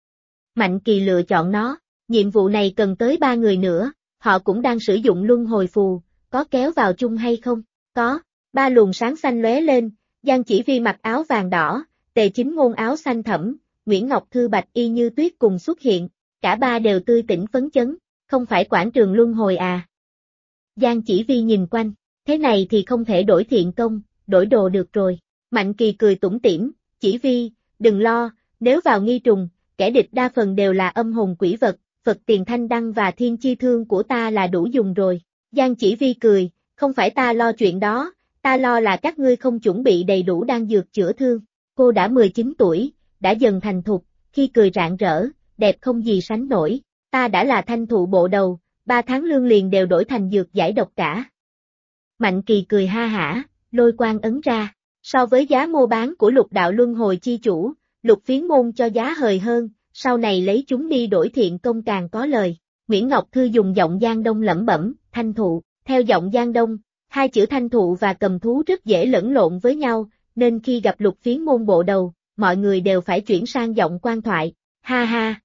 Mạnh Kỳ lựa chọn nó, nhiệm vụ này cần tới 3 người nữa, họ cũng đang sử dụng luân hồi phù, có kéo vào chung hay không? Có, 3 luồng sáng xanh lóe lên. Giang Chỉ Vi mặc áo vàng đỏ, Tề Chính Ngôn áo xanh thẫm, Nguyễn Ngọc Thư bạch y như tuyết cùng xuất hiện, cả ba đều tươi tỉnh phấn chấn, không phải quảng trường luân hồi à. Giang Chỉ Vi nhìn quanh, thế này thì không thể đổi thiện công, đổi đồ được rồi. Mạnh Kỳ cười tủm tỉm, Chỉ Vi, đừng lo, nếu vào nghi trùng, kẻ địch đa phần đều là âm hồn quỷ vật, Phật Tiền Thanh Đăng và Thiên Chi Thương của ta là đủ dùng rồi. Giang Chỉ Vi cười, không phải ta lo chuyện đó. Ta lo là các ngươi không chuẩn bị đầy đủ đan dược chữa thương. Cô đã 19 tuổi, đã dần thành thục, khi cười rạng rỡ, đẹp không gì sánh nổi. Ta đã là Thanh Thụ bộ đầu, 3 tháng lương liền đều đổi thành dược giải độc cả. Mạnh Kỳ cười ha hả, lôi quang ấn ra. So với giá mua bán của Lục đạo luân hồi chi chủ, Lục Phiến Môn cho giá hời hơn, sau này lấy chúng đi đổi thiện công càng có lời. Nguyễn Ngọc Thư dùng giọng Giang Đông lẩm bẩm, Thanh Thụ, theo giọng Giang Đông. Hai chữ thanh thụ và cầm thú rất dễ lẫn lộn với nhau, nên khi gặp Lục Phiến môn bộ đầu, mọi người đều phải chuyển sang giọng quan thoại, ha ha.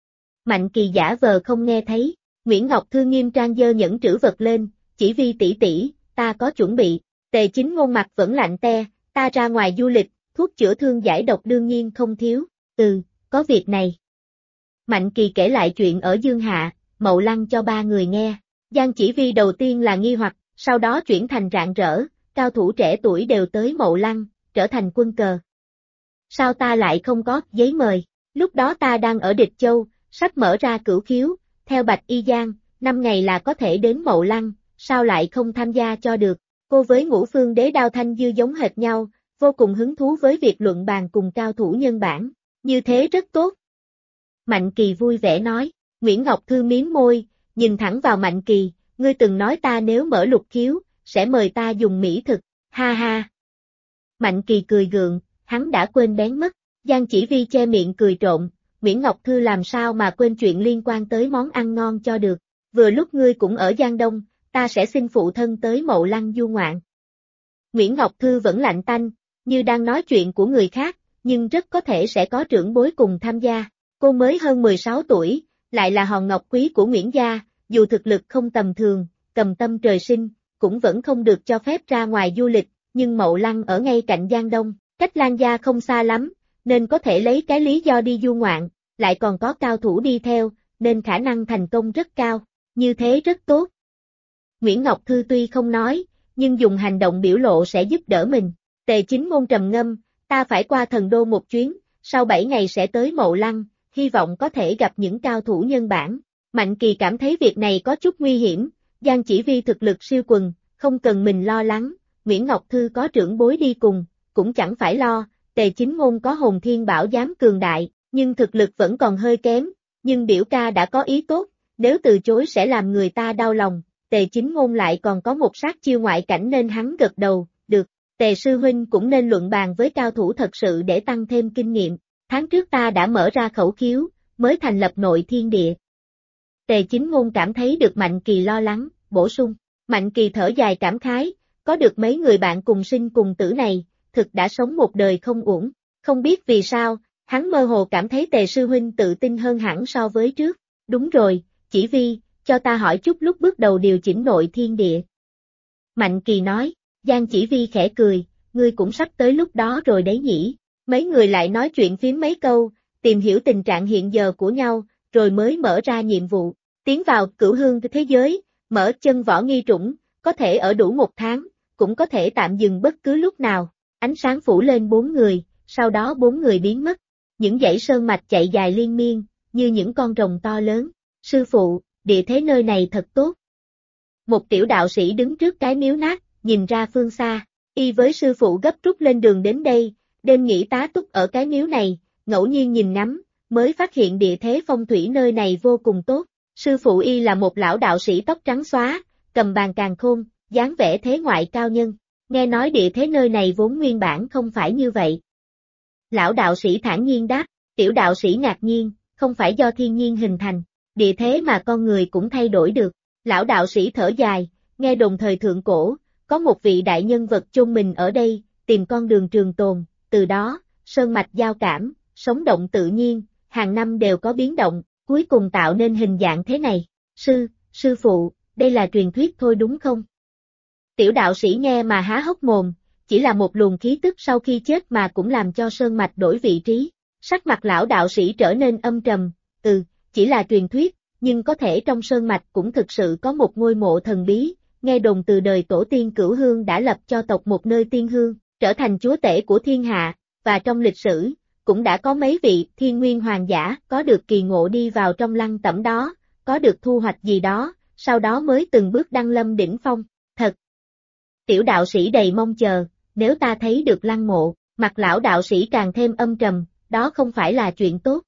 Mạnh Kỳ giả vờ không nghe thấy, Nguyễn Ngọc Thư nghiêm trang giơ nhẫn trữ vật lên, chỉ Vi tỷ tỷ, ta có chuẩn bị, Tề Chính Ngôn mặt vẫn lạnh te, ta ra ngoài du lịch, thuốc chữa thương giải độc đương nhiên không thiếu, có việc này. Mạnh Kỳ kể lại chuyện ở Dương Hạ, Mậu Lăng cho ba người nghe, Giang Chỉ Vi đầu tiên là nghi hoặc, sau đó chuyển thành rạng rỡ, cao thủ trẻ tuổi đều tới Mậu Lăng, trở thành quân cờ. Sao ta lại không có giấy mời, lúc đó ta đang ở Địch Châu, sắp mở ra cửu khiếu, theo Bạch Y Giang, 5 ngày là có thể đến Mậu Lăng, sao lại không tham gia cho được, cô với Ngũ Phương Đế Đao Thanh Dư giống hệt nhau, vô cùng hứng thú với việc luận bàn cùng cao thủ nhân bản, như thế rất tốt. Mạnh Kỳ vui vẻ nói, Nguyễn Ngọc Thư miếm môi, nhìn thẳng vào Mạnh Kỳ, ngươi từng nói ta nếu mở lục khiếu, sẽ mời ta dùng mỹ thực, ha ha. Mạnh Kỳ cười gượng, hắn đã quên bén mất, Giang Chỉ Vi che miệng cười trộn, Nguyễn Ngọc Thư làm sao mà quên chuyện liên quan tới món ăn ngon cho được, vừa lúc ngươi cũng ở Giang Đông, ta sẽ xin phụ thân tới Mậu Lăng du ngoạn. Nguyễn Ngọc Thư vẫn lạnh tanh, như đang nói chuyện của người khác, nhưng rất có thể sẽ có trưởng bối cùng tham gia, cô mới hơn 16 tuổi, lại là hòn ngọc quý của Nguyễn gia, dù thực lực không tầm thường, cầm tâm trời sinh, cũng vẫn không được cho phép ra ngoài du lịch, nhưng Mậu Lăng ở ngay cạnh Giang Đông, cách Lan gia không xa lắm, nên có thể lấy cái lý do đi du ngoạn, lại còn có cao thủ đi theo, nên khả năng thành công rất cao, như thế rất tốt. Nguyễn Ngọc Thư tuy không nói, nhưng dùng hành động biểu lộ sẽ giúp đỡ mình. Tề Chính Ngôn trầm ngâm, ta phải qua Thần Đô một chuyến, sau 7 ngày sẽ tới Mậu Lăng, hy vọng có thể gặp những cao thủ nhân bản. Mạnh Kỳ cảm thấy việc này có chút nguy hiểm, Giang Chỉ Vi thực lực siêu quần, không cần mình lo lắng, Nguyễn Ngọc Thư có trưởng bối đi cùng, cũng chẳng phải lo, Tề Chính Ngôn có hồn thiên bảo giám cường đại, nhưng thực lực vẫn còn hơi kém, nhưng biểu ca đã có ý tốt, nếu từ chối sẽ làm người ta đau lòng, Tề Chính Ngôn lại còn có một sát chiêu ngoại cảnh nên hắn gật đầu, được, Tề sư huynh cũng nên luận bàn với cao thủ thật sự để tăng thêm kinh nghiệm, tháng trước ta đã mở ra khẩu khiếu, mới thành lập nội thiên địa. Tề Chính Ngôn cảm thấy được Mạnh Kỳ lo lắng, bổ sung, Mạnh Kỳ thở dài cảm khái, có được mấy người bạn cùng sinh cùng tử này, thực đã sống một đời không uổng, không biết vì sao, hắn mơ hồ cảm thấy Tề sư huynh tự tin hơn hẳn so với trước, đúng rồi, Chỉ Vi, cho ta hỏi chút lúc bước đầu điều chỉnh nội thiên địa. Mạnh Kỳ nói, Giang Chỉ Vi khẽ cười, ngươi cũng sắp tới lúc đó rồi đấy nhỉ, mấy người lại nói chuyện phím mấy câu, tìm hiểu tình trạng hiện giờ của nhau, rồi mới mở ra nhiệm vụ, tiến vào cửu hương thế giới, mở chân võ nghi trũng, có thể ở đủ 1 tháng, cũng có thể tạm dừng bất cứ lúc nào, ánh sáng phủ lên 4 người, sau đó 4 người biến mất, những dãy sơn mạch chạy dài liên miên, như những con rồng to lớn, sư phụ, địa thế nơi này thật tốt. Một tiểu đạo sĩ đứng trước cái miếu nát, nhìn ra phương xa, y với sư phụ gấp rút lên đường đến đây, đêm nghỉ tá túc ở cái miếu này, ngẫu nhiên nhìn ngắm, mới phát hiện địa thế phong thủy nơi này vô cùng tốt, sư phụ y là một lão đạo sĩ tóc trắng xóa, cầm bàn càn khôn, dáng vẻ thế ngoại cao nhân, nghe nói địa thế nơi này vốn nguyên bản không phải như vậy. Lão đạo sĩ thản nhiên đáp, tiểu đạo sĩ ngạc nhiên, không phải do thiên nhiên hình thành, địa thế mà con người cũng thay đổi được, lão đạo sĩ thở dài, nghe đồn thời thượng cổ, có một vị đại nhân vật chôn mình ở đây, tìm con đường trường tồn, từ đó, sơn mạch giao cảm, sống động tự nhiên, hàng năm đều có biến động, cuối cùng tạo nên hình dạng thế này. Sư phụ, đây là truyền thuyết thôi đúng không? Tiểu đạo sĩ nghe mà há hốc mồm, chỉ là một luồng khí tức sau khi chết mà cũng làm cho sơn mạch đổi vị trí. Sắc mặt lão đạo sĩ trở nên âm trầm, chỉ là truyền thuyết, nhưng có thể trong sơn mạch cũng thực sự có một ngôi mộ thần bí, nghe đồn từ đời tổ tiên Cửu Hương đã lập cho tộc một nơi tiên hương, trở thành chúa tể của thiên hạ, và trong lịch sử, cũng đã có mấy vị thiên nguyên hoàng giả có được kỳ ngộ đi vào trong lăng tẩm đó, có được thu hoạch gì đó, sau đó mới từng bước đăng lâm đỉnh phong, thật. Tiểu đạo sĩ đầy mong chờ, nếu ta thấy được lăng mộ, mặt lão đạo sĩ càng thêm âm trầm, đó không phải là chuyện tốt,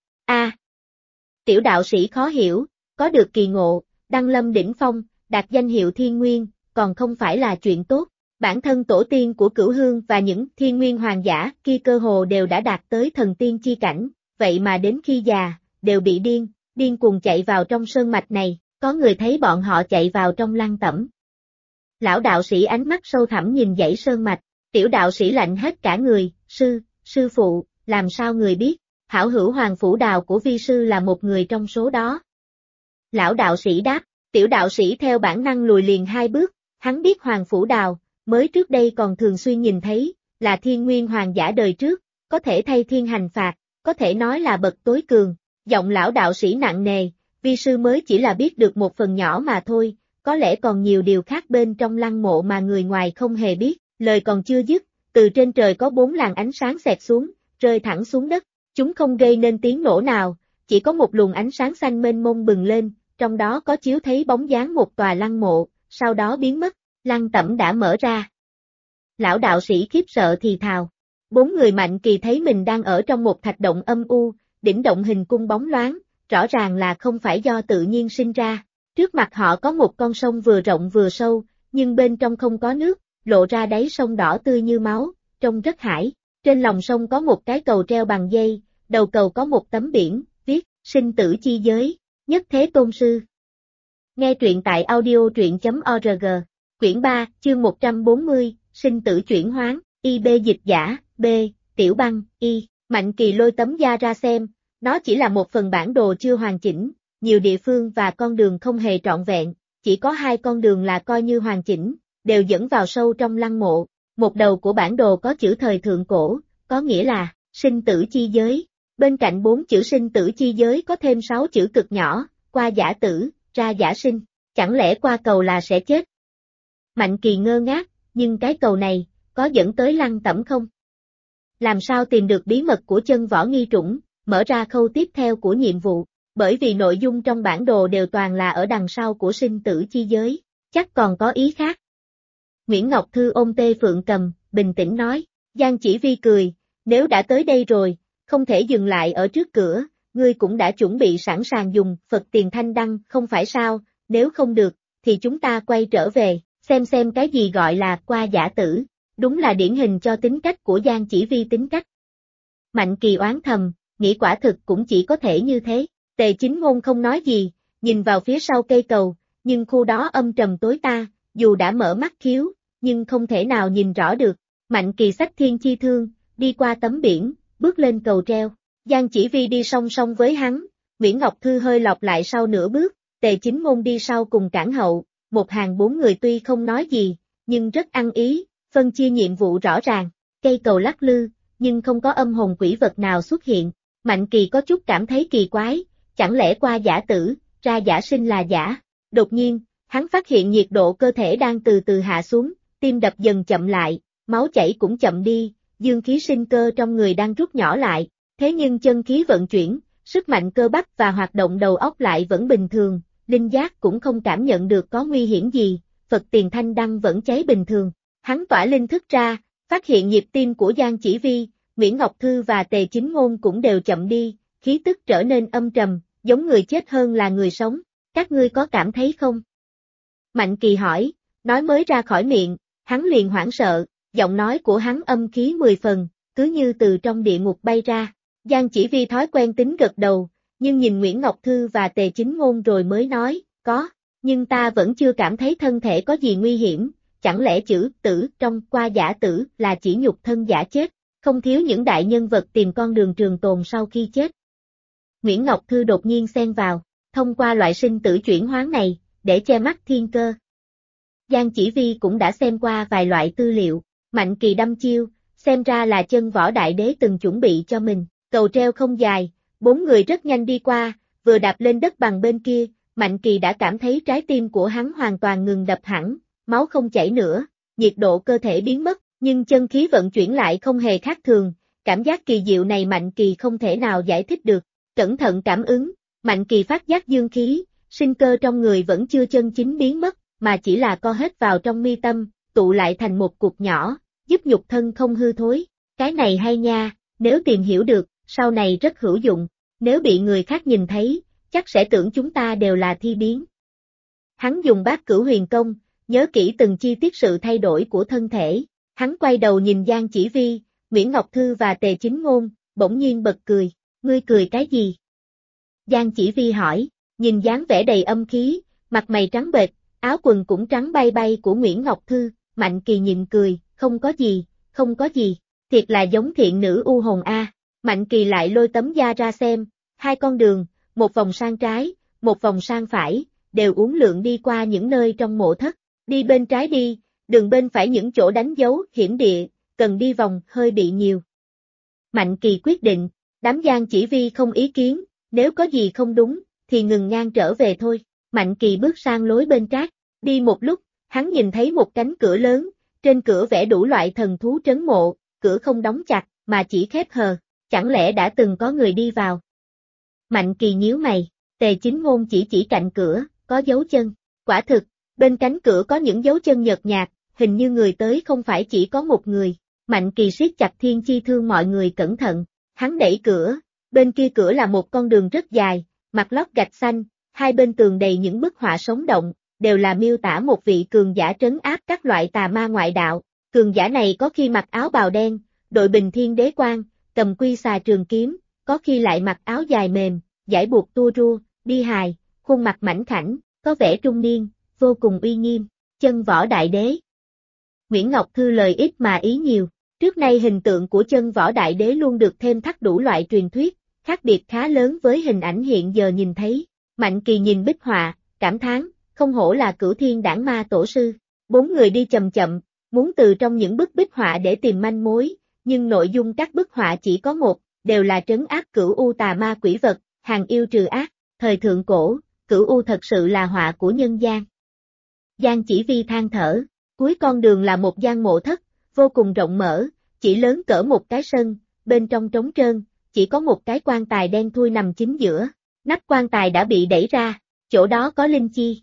Tiểu đạo sĩ khó hiểu, có được kỳ ngộ, đăng lâm đỉnh phong, đạt danh hiệu thiên nguyên, còn không phải là chuyện tốt. Bản thân tổ tiên của Cửu Hương và những thiên nguyên hoàng giả kia cơ hồ đều đã đạt tới thần tiên chi cảnh, vậy mà đến khi già, đều bị điên cuồng chạy vào trong sơn mạch này, có người thấy bọn họ chạy vào trong lăng tẩm. Lão đạo sĩ ánh mắt sâu thẳm nhìn dãy sơn mạch, Tiểu đạo sĩ lạnh hết cả người, sư phụ, làm sao người biết, hảo hữu Hoàng Phủ Đào của vi sư là một người trong số đó. Lão đạo sĩ đáp, tiểu đạo sĩ theo bản năng lùi liền 2 bước, hắn biết Hoàng Phủ Đào, mới trước đây còn thường xuyên nhìn thấy, là thiên nguyên hoàng giả đời trước, có thể thay thiên hành phạt, có thể nói là bậc tối cường, giọng lão đạo sĩ nặng nề, vi sư mới chỉ là biết được một phần nhỏ mà thôi, có lẽ còn nhiều điều khác bên trong lăng mộ mà người ngoài không hề biết, lời còn chưa dứt, từ trên trời có 4 làn ánh sáng xẹt xuống, rơi thẳng xuống đất, chúng không gây nên tiếng nổ nào, chỉ có một luồng ánh sáng xanh mênh mông bừng lên, trong đó có chiếu thấy bóng dáng một tòa lăng mộ, sau đó biến mất, lăng tẩm đã mở ra. Lão đạo sĩ khiếp sợ thì thào. 4 người Mạnh Kỳ thấy mình đang ở trong một thạch động âm u, đỉnh động hình cung bóng loáng, rõ ràng là không phải do tự nhiên sinh ra. Trước mặt họ có một con sông vừa rộng vừa sâu, nhưng bên trong không có nước, lộ ra đáy sông đỏ tươi như máu, trông rất hãi. Trên lòng sông có một cái cầu treo bằng dây, đầu cầu có một tấm biển, viết, sinh tử chi giới, nhất thế tôn sư. Nghe truyện tại audio.org, quyển 3, chương 140, sinh tử chuyển hoán, IB dịch giả, B, Tiểu Băng, Y, Mạnh Kỳ lôi tấm da ra xem, nó chỉ là một phần bản đồ chưa hoàn chỉnh, nhiều địa phương và con đường không hề trọn vẹn, chỉ có 2 con đường là coi như hoàn chỉnh, đều dẫn vào sâu trong lăng mộ. Một đầu của bản đồ có chữ thời thượng cổ, có nghĩa là sinh tử chi giới, bên cạnh 4 chữ sinh tử chi giới có thêm 6 chữ cực nhỏ, qua giả tử, ra giả sinh, chẳng lẽ qua cầu là sẽ chết? Mạnh Kỳ ngơ ngác, nhưng cái cầu này, có dẫn tới lăng tẩm không? Làm sao tìm được bí mật của chân võ nghi trũng, mở ra khâu tiếp theo của nhiệm vụ, bởi vì nội dung trong bản đồ đều toàn là ở đằng sau của sinh tử chi giới, chắc còn có ý khác. Nguyễn Ngọc Thư ôm Tê Phượng Cầm, bình tĩnh nói, Giang Chỉ Vi cười, nếu đã tới đây rồi, không thể dừng lại ở trước cửa, ngươi cũng đã chuẩn bị sẵn sàng dùng Phật tiền thanh đăng không phải sao, nếu không được, thì chúng ta quay trở về, xem cái gì gọi là qua giả tử, đúng là điển hình cho tính cách của Giang Chỉ Vi tính cách. Mạnh Kỳ oán thầm, nghĩ quả thực cũng chỉ có thể như thế, Tề Chính Ngôn không nói gì, nhìn vào phía sau cây cầu, nhưng khu đó âm trầm tối ta, dù đã mở mắt khiếu, nhưng không thể nào nhìn rõ được. Mạnh Kỳ xách thiên chi thương, đi qua tấm biển, bước lên cầu treo. Giang Chỉ Vi đi song song với hắn, Nguyễn Ngọc Thư hơi lọc lại sau nửa bước, Tề Chính Ngôn đi sau cùng cản hậu, một hàng 4 người tuy không nói gì, nhưng rất ăn ý, phân chia nhiệm vụ rõ ràng. Cây cầu lắc lư, nhưng không có âm hồn quỷ vật nào xuất hiện. Mạnh Kỳ có chút cảm thấy kỳ quái, chẳng lẽ qua giả tử, ra giả sinh là giả. Đột nhiên, hắn phát hiện nhiệt độ cơ thể đang từ từ hạ xuống, tim đập dần chậm lại, máu chảy cũng chậm đi, dương khí sinh cơ trong người đang rút nhỏ lại, thế nhưng chân khí vận chuyển, sức mạnh cơ bắp và hoạt động đầu óc lại vẫn bình thường, linh giác cũng không cảm nhận được có nguy hiểm gì, Phật tiền thanh đăng vẫn cháy bình thường. Hắn tỏa linh thức ra, phát hiện nhịp tim của Giang Chỉ Vi, Nguyễn Ngọc Thư và Tề Chính Ngôn cũng đều chậm đi, khí tức trở nên âm trầm, giống người chết hơn là người sống, các ngươi có cảm thấy không? Mạnh Kỳ hỏi, nói mới ra khỏi miệng, hắn liền hoảng sợ, giọng nói của hắn âm khí 10 phần, cứ như từ trong địa ngục bay ra. Giang Chỉ Vi thói quen tính gật đầu, nhưng nhìn Nguyễn Ngọc Thư và Tề Chính Ngôn rồi mới nói, có, nhưng ta vẫn chưa cảm thấy thân thể có gì nguy hiểm, chẳng lẽ chữ tử trong qua giả tử là chỉ nhục thân giả chết, không thiếu những đại nhân vật tìm con đường trường tồn sau khi chết. Nguyễn Ngọc Thư đột nhiên xen vào, thông qua loại sinh tử chuyển hoán này, để che mắt thiên cơ. Giang Chỉ Vi cũng đã xem qua vài loại tư liệu, Mạnh Kỳ đăm chiêu, xem ra là chân võ đại đế từng chuẩn bị cho mình, cầu treo không dài, 4 người rất nhanh đi qua, vừa đạp lên đất bằng bên kia, Mạnh Kỳ đã cảm thấy trái tim của hắn hoàn toàn ngừng đập hẳn, máu không chảy nữa, nhiệt độ cơ thể biến mất, nhưng chân khí vận chuyển lại không hề khác thường, cảm giác kỳ diệu này Mạnh Kỳ không thể nào giải thích được, cẩn thận cảm ứng, Mạnh Kỳ phát giác dương khí, sinh cơ trong người vẫn chưa chân chính biến mất, mà chỉ là co hết vào trong mi tâm, tụ lại thành một cục nhỏ, giúp nhục thân không hư thối, cái này hay nha, nếu tìm hiểu được, sau này rất hữu dụng, nếu bị người khác nhìn thấy, chắc sẽ tưởng chúng ta đều là thi biến. Hắn dùng Bát Cửu Huyền Công, nhớ kỹ từng chi tiết sự thay đổi của thân thể, hắn quay đầu nhìn Giang Chỉ Vi, Nguyễn Ngọc Thư và Tề Chính Ngôn, bỗng nhiên bật cười, ngươi cười cái gì? Giang Chỉ Vi hỏi, nhìn dáng vẻ đầy âm khí, mặt mày trắng bệch, áo quần cũng trắng bay bay của Nguyễn Ngọc Thư, Mạnh Kỳ nhịn cười, không có gì, không có gì, thiệt là giống thiện nữ u hồn a. Mạnh Kỳ lại lôi tấm da ra xem, hai con đường, một vòng sang trái, một vòng sang phải, đều uốn lượn đi qua những nơi trong mộ thất, đi bên trái đi, đường bên phải những chỗ đánh dấu hiểm địa, cần đi vòng hơi bị nhiều. Mạnh Kỳ quyết định, đám Giang Chỉ Vi không ý kiến, nếu có gì không đúng, thì ngừng ngang trở về thôi. Mạnh Kỳ bước sang lối bên trác, đi một lúc, hắn nhìn thấy một cánh cửa lớn, trên cửa vẽ đủ loại thần thú trấn mộ, cửa không đóng chặt, mà chỉ khép hờ, chẳng lẽ đã từng có người đi vào. Mạnh Kỳ nhíu mày, Tề Chính Ngôn chỉ cạnh cửa, có dấu chân, quả thực, bên cánh cửa có những dấu chân nhợt nhạt, hình như người tới không phải chỉ có một người. Mạnh Kỳ siết chặt Thiên Chi Thương mọi người cẩn thận, hắn đẩy cửa, bên kia cửa là một con đường rất dài, mặt lót gạch xanh, hai bên tường đầy những bức họa sống động, đều là miêu tả một vị cường giả trấn áp các loại tà ma ngoại đạo. Cường giả này có khi mặc áo bào đen, đội bình thiên đế quan, cầm quy xà trường kiếm, có khi lại mặc áo dài mềm, dải buộc tua rua, đi hài, khuôn mặt mảnh khảnh, có vẻ trung niên, vô cùng uy nghiêm, Chân Võ Đại Đế. Nguyễn Ngọc Thư lời ít mà ý nhiều, trước nay hình tượng của Chân Võ Đại Đế luôn được thêm thắt đủ loại truyền thuyết, khác biệt khá lớn với hình ảnh hiện giờ nhìn thấy. Mạnh Kỳ nhìn bích họa, cảm thán, không hổ là Cửu Thiên Đản Ma tổ sư. Bốn người đi chậm chậm, muốn từ trong những bức bích họa để tìm manh mối, nhưng nội dung các bức họa chỉ có một, đều là trấn áp cửu u tà ma quỷ vật, hàng yêu trừ ác. Thời thượng cổ, cửu u thật sự là họa của nhân gian. Giang Chỉ Vi than thở, cuối con đường là một gian mộ thất, vô cùng rộng mở, chỉ lớn cỡ một cái sân, bên trong trống trơn, chỉ có một cái quan tài đen thui nằm chính giữa, nắp quan tài đã bị đẩy ra, chỗ đó có linh chi.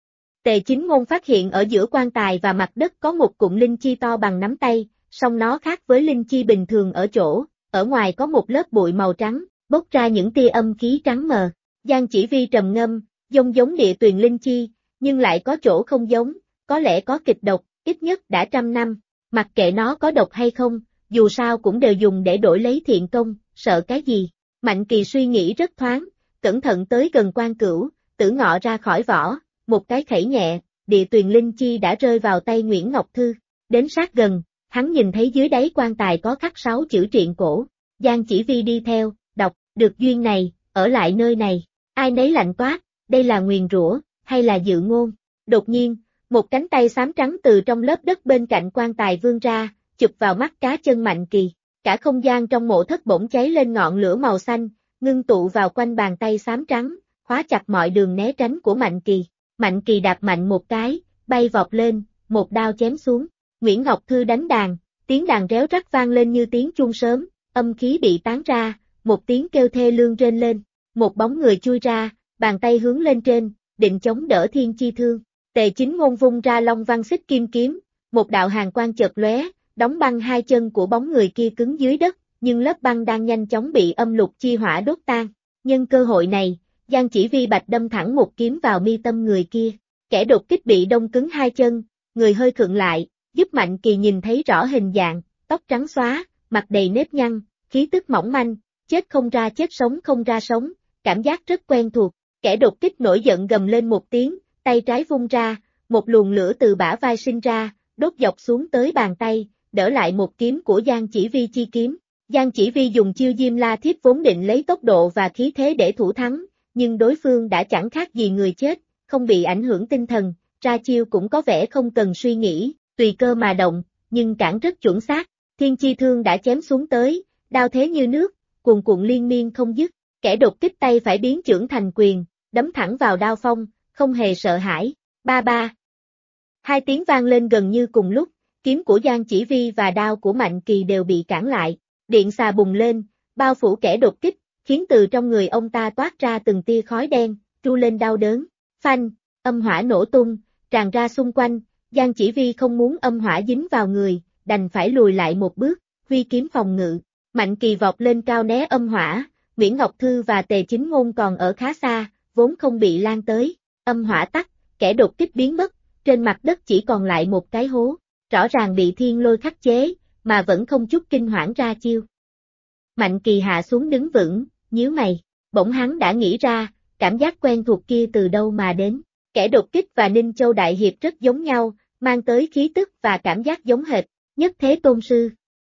Tề Chính Ngôn phát hiện ở giữa quan tài và mặt đất có một cụm linh chi to bằng nắm tay, song nó khác với linh chi bình thường ở chỗ, ở ngoài có một lớp bụi màu trắng, bốc ra những tia âm khí trắng mờ. Giang Chỉ Vi trầm ngâm, giống địa tuyền linh chi, nhưng lại có chỗ không giống, có lẽ có kịch độc, ít nhất đã 100 năm, mặc kệ nó có độc hay không, dù sao cũng đều dùng để đổi lấy thiện công, sợ cái gì. Mạnh Kỳ suy nghĩ rất thoáng, cẩn thận tới gần quan cửu, Tử Ngọ ra khỏi vỏ, một cái khẩy nhẹ, địa tuyền linh chi đã rơi vào tay Nguyễn Ngọc Thư. Đến sát gần, hắn nhìn thấy dưới đáy quan tài có khắc 6 chữ triện cổ. Giang Chỉ Vi đi theo, đọc, được duyên này, ở lại nơi này. Ai nấy lạnh toát, đây là nguyền rủa, hay là dự ngôn. Đột nhiên, một cánh tay xám trắng từ trong lớp đất bên cạnh quan tài vươn ra, chụp vào mắt cá chân Mạnh Kỳ. Cả không gian trong mộ thất bỗng cháy lên ngọn lửa màu xanh, ngưng tụ vào quanh bàn tay xám trắng, khóa chặt mọi đường né tránh của Mạnh Kỳ. Mạnh Kỳ đạp mạnh một cái, bay vọt lên, một đao chém xuống. Nguyễn Ngọc Thư đánh đàn, tiếng đàn réo rắt vang lên như tiếng chuông sớm, âm khí bị tán ra, một tiếng kêu thê lương rên lên. Một bóng người chui ra, bàn tay hướng lên trên, định chống đỡ Thiên Chi Thương. Tề Chính Ngôn vung ra Long Văn Xích Kim kiếm, một đạo hàn quang chợt lóe, đóng băng hai chân của bóng người kia cứng dưới đất, nhưng lớp băng đang nhanh chóng bị âm lục chi hỏa đốt tan. Nhân cơ hội này, Giang Chỉ Vi bạch đâm thẳng một kiếm vào mi tâm người kia. Kẻ đột kích bị đông cứng hai chân, người hơi khựng lại, giúp Mạnh Kỳ nhìn thấy rõ hình dạng, tóc trắng xóa, mặt đầy nếp nhăn, khí tức mỏng manh, chết không ra chết sống không ra sống, cảm giác rất quen thuộc. Kẻ đột kích nổi giận gầm lên một tiếng, tay trái vung ra, một luồng lửa từ bả vai sinh ra, đốt dọc xuống tới bàn tay, đỡ lại một kiếm của Giang Chỉ Vi chi kiếm. Giang Chỉ Vi dùng chiêu Diêm La Thiếp vốn định lấy tốc độ và khí thế để thủ thắng, nhưng đối phương đã chẳng khác gì người chết, không bị ảnh hưởng tinh thần, ra chiêu cũng có vẻ không cần suy nghĩ, tùy cơ mà động, nhưng cản rất chuẩn xác. Thiên Chi Thương đã chém xuống tới, đao thế như nước, cuồn cuộn liên miên không dứt. Kẻ đột kích tay phải biến chưởng thành quyền, đấm thẳng vào đao phong, không hề sợ hãi. Ba ba. Hai tiếng vang lên gần như cùng lúc, kiếm của Giang Chỉ Vi và đao của Mạnh Kỳ đều bị cản lại. Điện xà bùng lên, bao phủ kẻ đột kích, khiến từ trong người ông ta toát ra từng tia khói đen, tru lên đau đớn. Phanh, âm hỏa nổ tung, tràn ra xung quanh. Giang Chỉ Vi không muốn âm hỏa dính vào người, đành phải lùi lại một bước, huy kiếm phòng ngự. Mạnh Kỳ vọt lên cao né âm hỏa. Nguyễn Ngọc Thư và Tề Chính Ngôn còn ở khá xa, vốn không bị lan tới. Âm hỏa tắt, kẻ đột kích biến mất, trên mặt đất chỉ còn lại một cái hố, rõ ràng bị thiên lôi khắc chế, mà vẫn không chút kinh hoảng ra chiêu. Mạnh Kỳ hạ xuống đứng vững, nhíu mày, bỗng hắn đã nghĩ ra, cảm giác quen thuộc kia từ đâu mà đến. Kẻ đột kích và Ninh Châu Đại Hiệp rất giống nhau, mang tới khí tức và cảm giác giống hệt, Nhất Thế Tôn Sư.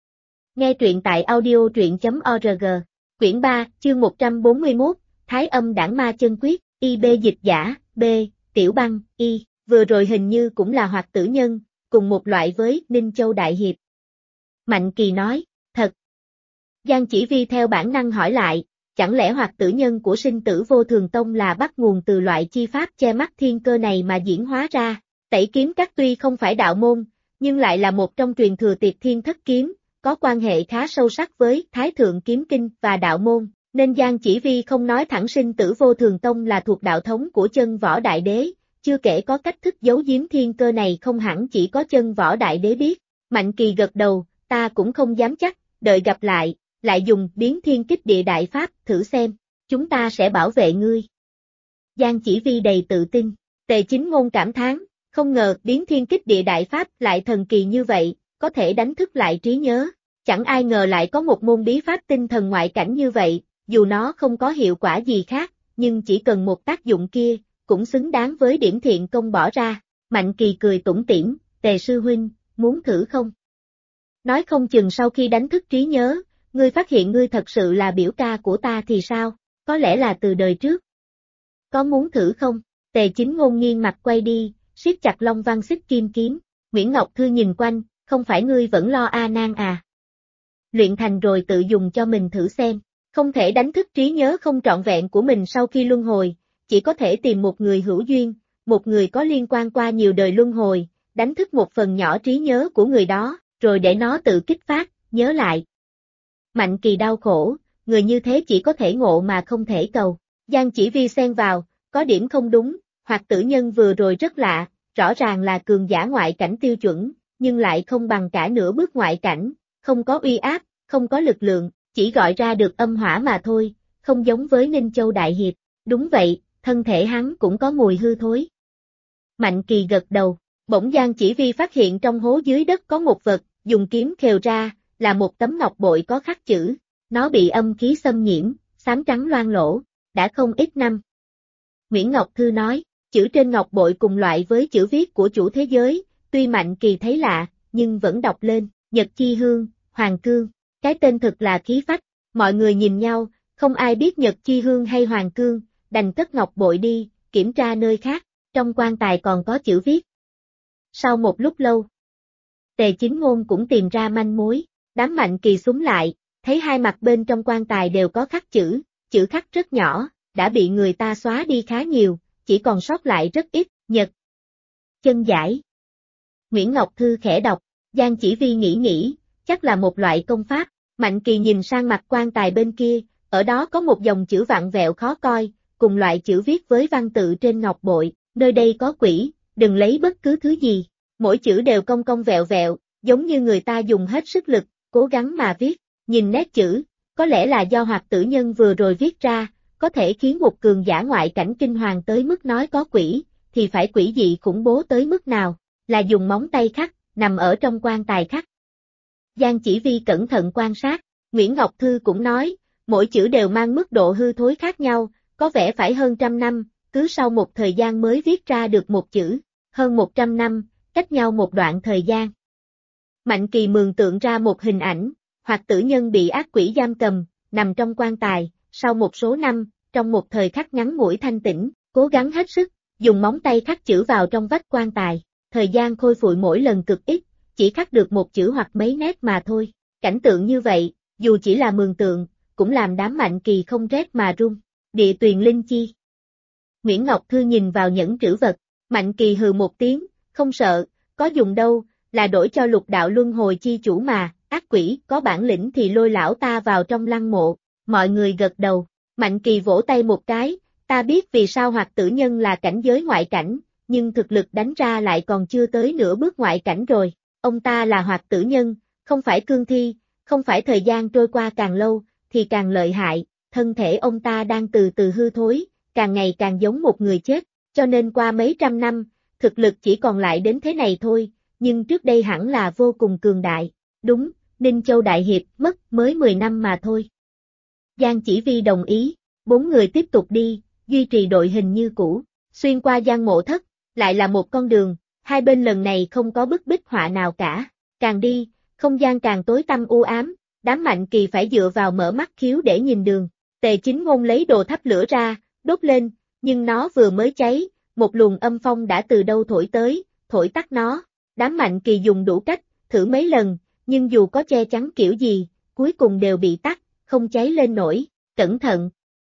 Nghe truyện tại audio.truyện.org. Quyển 3, chương 141, Thái Âm Đản Ma Chân Quyết, IB dịch giả, B, Tiểu Băng, Y, vừa rồi hình như cũng là Hoạt Tử Nhân, cùng một loại với Ninh Châu Đại Hiệp. Mạnh Kỳ nói, thật. Giang Chỉ Vi theo bản năng hỏi lại, chẳng lẽ Hoạt Tử Nhân của Sinh Tử Vô Thường Tông là bắt nguồn từ loại chi pháp che mắt thiên cơ này mà diễn hóa ra? Tẩy kiếm các tuy không phải đạo môn, nhưng lại là một trong truyền thừa Tiệt Thiên Thất Kiếm, có quan hệ khá sâu sắc với Thái Thượng Kiếm Kinh và đạo môn, nên Giang Chỉ Vi không nói thẳng Sinh Tử Vô Thường Tông là thuộc đạo thống của Chân Võ Đại Đế, chưa kể có cách thức giấu giếm thiên cơ này không hẳn chỉ có Chân Võ Đại Đế biết. Mạnh Kỳ gật đầu, ta cũng không dám chắc, đợi gặp lại dùng biến thiên kích địa đại pháp thử xem, chúng ta sẽ bảo vệ ngươi. Giang Chỉ Vi đầy tự tin, Tề Chính Ngôn cảm thán, không ngờ biến thiên kích địa đại pháp lại thần kỳ như vậy, có thể đánh thức lại trí nhớ, chẳng ai ngờ lại có một môn bí pháp tinh thần ngoại cảnh như vậy, dù nó không có hiệu quả gì khác, nhưng chỉ cần một tác dụng kia, cũng xứng đáng với điểm thiện công bỏ ra. Mạnh Kỳ cười tủm tỉm, Tề sư huynh, muốn thử không? Nói không chừng sau khi đánh thức trí nhớ, ngươi phát hiện ngươi thật sự là biểu ca của ta thì sao, có lẽ là từ đời trước. Có muốn thử không? Tề Chính Ngôn nghiêng mặt quay đi, siết chặt Long Văn Xích Kim kiếm, Nguyễn Ngọc Thư nhìn quanh, không phải ngươi vẫn lo A Nan à? Luyện thành rồi tự dùng cho mình thử xem, không thể đánh thức trí nhớ không trọn vẹn của mình sau khi luân hồi, chỉ có thể tìm một người hữu duyên, một người có liên quan qua nhiều đời luân hồi, đánh thức một phần nhỏ trí nhớ của người đó, rồi để nó tự kích phát, nhớ lại. Mạnh Kỳ đau khổ, người như thế chỉ có thể ngộ mà không thể cầu. Giang Chỉ Vi xen vào, có điểm không đúng, Hoạt Tử Nhân vừa rồi rất lạ, rõ ràng là cường giả ngoại cảnh tiêu chuẩn, nhưng lại không bằng cả nửa bước ngoại cảnh, không có uy áp, không có lực lượng, chỉ gọi ra được âm hỏa mà thôi, không giống với Ninh Châu Đại Hiệp. Đúng vậy, thân thể hắn cũng có mùi hư thối. Mạnh Kỳ gật đầu, bỗng Giang Chỉ Vi phát hiện trong hố dưới đất có một vật, dùng kiếm khều ra, là một tấm ngọc bội có khắc chữ, nó bị âm khí xâm nhiễm, xám trắng loang lỗ, đã không ít năm. Nguyễn Ngọc Thư nói, chữ trên ngọc bội cùng loại với chữ viết của chủ thế giới, tuy Mạnh Kỳ thấy lạ, nhưng vẫn đọc lên, Nhật Chi Hương, Hoàng Cương, cái tên thực là khí phách, mọi người nhìn nhau, không ai biết Nhật Chi Hương hay Hoàng Cương, đành cất ngọc bội đi, kiểm tra nơi khác, trong quan tài còn có chữ viết. Sau một lúc lâu, Tề Chính Ngôn cũng tìm ra manh mối, đám Mạnh Kỳ xúm lại, thấy hai mặt bên trong quan tài đều có khắc chữ khắc rất nhỏ, đã bị người ta xóa đi khá nhiều, chỉ còn sót lại rất ít, Nhật Chân Giải. Nguyễn Ngọc Thư khẽ đọc, Giang Chỉ Vi nghĩ, chắc là một loại công pháp. Mạnh Kỳ nhìn sang mặt quan tài bên kia, ở đó có một dòng chữ vặn vẹo khó coi, cùng loại chữ viết với văn tự trên ngọc bội, nơi đây có quỷ, đừng lấy bất cứ thứ gì, mỗi chữ đều cong cong vẹo vẹo, giống như người ta dùng hết sức lực, cố gắng mà viết, nhìn nét chữ, có lẽ là do Hoạt Tử Nhân vừa rồi viết ra, có thể khiến một cường giả ngoại cảnh kinh hoàng tới mức nói có quỷ, thì phải quỷ dị khủng bố tới mức nào, là dùng móng tay khắc, nằm ở trong quan tài khắc. Giang Chỉ Vi cẩn thận quan sát, Nguyễn Ngọc Thư cũng nói, mỗi chữ đều mang mức độ hư thối khác nhau, có vẻ phải hơn 100 năm, cứ sau một thời gian mới viết ra được một chữ, hơn 100 năm, cách nhau một đoạn thời gian. Mạnh Kỳ mường tượng ra một hình ảnh, Hoạt Tử Nhân bị ác quỷ giam cầm, nằm trong quan tài, sau một số năm, trong một thời khắc ngắn ngủi thanh tĩnh, cố gắng hết sức, dùng móng tay khắc chữ vào trong vách quan tài, thời gian khôi phục mỗi lần cực ít, chỉ khắc được một chữ hoặc mấy nét mà thôi. Cảnh tượng như vậy, dù chỉ là mường tượng, cũng làm đám Mạnh Kỳ không rét mà run. Địa Tuyền Linh Chi. Nguyễn Ngọc Thư nhìn vào nhẫn trữ vật, Mạnh Kỳ hừ một tiếng, không sợ, có dùng đâu, là đổi cho Lục Đạo Luân Hồi chi chủ mà, ác quỷ, có bản lĩnh thì lôi lão ta vào trong lăng mộ. Mọi người gật đầu, Mạnh Kỳ vỗ tay một cái, ta biết vì sao Hoạt Tử Nhân là cảnh giới ngoại cảnh, nhưng thực lực đánh ra lại còn chưa tới nửa bước ngoại cảnh rồi. Ông ta là Hoạt Tử Nhân, không phải cương thi, không phải thời gian trôi qua càng lâu, thì càng lợi hại, thân thể ông ta đang từ từ hư thối, càng ngày càng giống một người chết, cho nên qua mấy trăm năm, thực lực chỉ còn lại đến thế này thôi, nhưng trước đây hẳn là vô cùng cường đại. Đúng, Ninh Châu Đại Hiệp mất mới 10 năm mà thôi. Giang Chỉ Vi đồng ý, 4 người tiếp tục đi, duy trì đội hình như cũ, xuyên qua Giang Mộ Thất, lại là một con đường, hai bên lần này không có bức bích họa nào cả, càng đi, không gian càng tối tăm u ám, đám Mạnh Kỳ phải dựa vào mở mắt khiếu để nhìn đường. Tề Chính Ngôn lấy đồ thắp lửa ra, đốt lên, nhưng nó vừa mới cháy, một luồng âm phong đã từ đâu thổi tới, thổi tắt nó. Đám Mạnh Kỳ dùng đủ cách, thử mấy lần, nhưng dù có che chắn kiểu gì, cuối cùng đều bị tắt, không cháy lên nổi. Cẩn thận!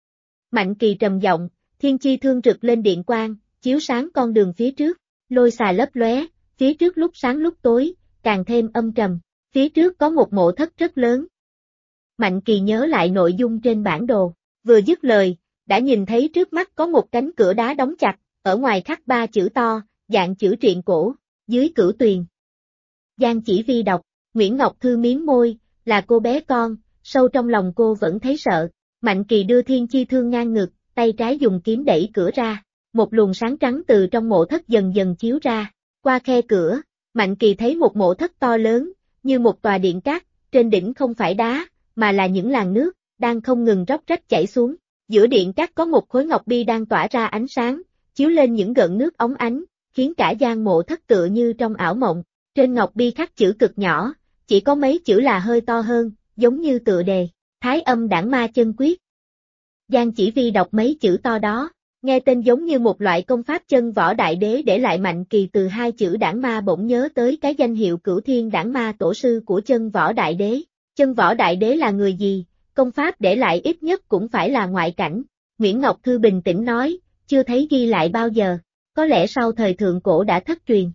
Mạnh Kỳ trầm giọng, thiên chi thương rực lên điện quang, chiếu sáng con đường phía trước, lôi xà lấp lóe, phía trước lúc sáng lúc tối, càng thêm âm trầm. Phía trước có một mộ thất rất lớn. Mạnh Kỳ nhớ lại nội dung trên bản đồ, vừa dứt lời, đã nhìn thấy trước mắt có một cánh cửa đá đóng chặt, ở ngoài khắc 3 chữ to, dạng chữ truyện cổ, dưới Cửu Tuyền. Giang Chỉ Vi đọc, Nguyễn Ngọc Thư miếm môi, là cô bé con, sâu trong lòng cô vẫn thấy sợ. Mạnh Kỳ đưa thiên chi thương ngang ngực, tay trái dùng kiếm đẩy cửa ra, một luồng sáng trắng từ trong mộ thất dần dần chiếu ra. Qua khe cửa, Mạnh Kỳ thấy một mộ thất to lớn, như một tòa điện cát, trên đỉnh không phải đá, mà là những làn nước, đang không ngừng róc rách chảy xuống. Giữa điện cát có một khối ngọc bi đang tỏa ra ánh sáng, chiếu lên những gợn nước óng ánh, khiến cả gian mộ thất tựa như trong ảo mộng. Trên ngọc bi khắc chữ cực nhỏ, chỉ có mấy chữ là hơi to hơn, giống như tựa đề, Thái Âm Đản Ma Chân Quyết. Giang Chỉ Vi đọc mấy chữ to đó, nghe tên giống như một loại công pháp chân võ đại đế để lại. Mạnh Kỳ từ 2 chữ Đản Ma bỗng nhớ tới cái danh hiệu Cửu Thiên Đản Ma tổ sư của chân võ đại đế. Chân võ đại đế là người gì? Công pháp để lại ít nhất cũng phải là ngoại cảnh. Nguyễn Ngọc Thư bình tĩnh nói, chưa thấy ghi lại bao giờ, có lẽ sau thời thượng cổ đã thất truyền.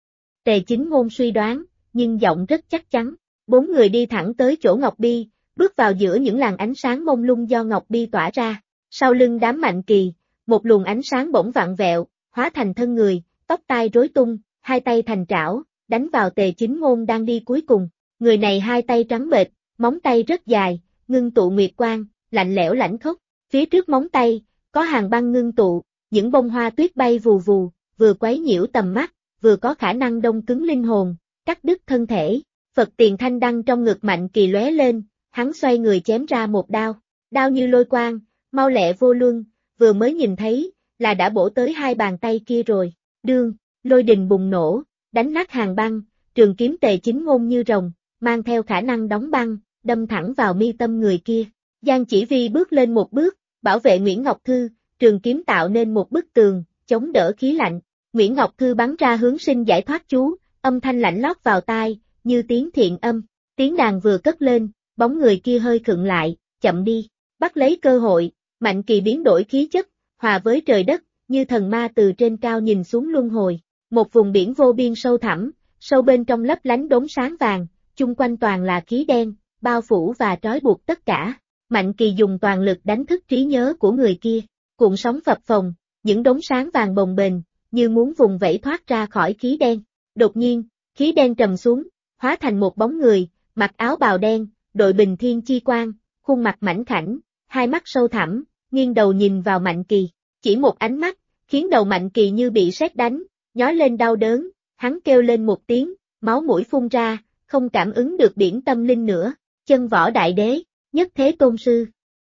Tề Chính Ngôn suy đoán, nhưng giọng rất chắc chắn. 4 người đi thẳng tới chỗ ngọc bi, bước vào giữa những làn ánh sáng mông lung do ngọc bi tỏa ra. Sau lưng đám Mạnh Kỳ, một luồng ánh sáng bỗng vặn vẹo, hóa thành thân người, tóc tai rối tung, hai tay thành trảo, đánh vào Tề Chính Ngôn đang đi cuối cùng. Người này hai tay trắng bệch, móng tay rất dài, ngưng tụ nguyệt quang, lạnh lẽo lãnh khốc. Phía trước móng tay, có hàng băng ngưng tụ, những bông hoa tuyết bay vù vù, vừa quấy nhiễu tầm mắt, vừa có khả năng đông cứng linh hồn, cắt đứt thân thể. Phật tiền thanh đăng trong ngực Mạnh Kỳ lóe lên, hắn xoay người chém ra một đao. Đao như lôi quang, mau lẹ vô luân, vừa mới nhìn thấy, là đã bổ tới hai bàn tay kia rồi. Đương, lôi đình bùng nổ, đánh nát hàng băng, trường kiếm Tề Chính Ngôn như rồng, mang theo khả năng đóng băng, đâm thẳng vào mi tâm người kia. Giang Chỉ Vi bước lên một bước, bảo vệ Nguyễn Ngọc Thư, trường kiếm tạo nên một bức tường, chống đỡ khí lạnh. Nguyễn Ngọc Thư bắn ra hướng sinh giải thoát chú, âm thanh lạnh lót vào tai, như tiếng thiện âm. Tiếng đàn vừa cất lên, bóng người kia hơi khựng lại, chậm đi. Bắt lấy cơ hội, Mạnh Kỳ biến đổi khí chất, hòa với trời đất, như thần ma từ trên cao nhìn xuống luân hồi. Một vùng biển vô biên sâu thẳm, sâu bên trong lấp lánh đốm sáng vàng, chung quanh toàn là khí đen, bao phủ và trói buộc tất cả. Mạnh Kỳ dùng toàn lực đánh thức trí nhớ của người kia, cuộn sóng phập phồng, những đốm sáng vàng bồng bềnh, như muốn vùng vẫy thoát ra khỏi khí đen. Đột nhiên, khí đen trầm xuống, hóa thành một bóng người, mặc áo bào đen, đội bình thiên chi quang, khuôn mặt mảnh khảnh, hai mắt sâu thẳm, nghiêng đầu nhìn vào Mạnh Kỳ. Chỉ một ánh mắt, khiến đầu Mạnh Kỳ như bị sét đánh, nhói lên đau đớn, hắn kêu lên một tiếng, máu mũi phun ra, không cảm ứng được biển tâm linh nữa. Chân võ đại đế, nhất thế tôn sư.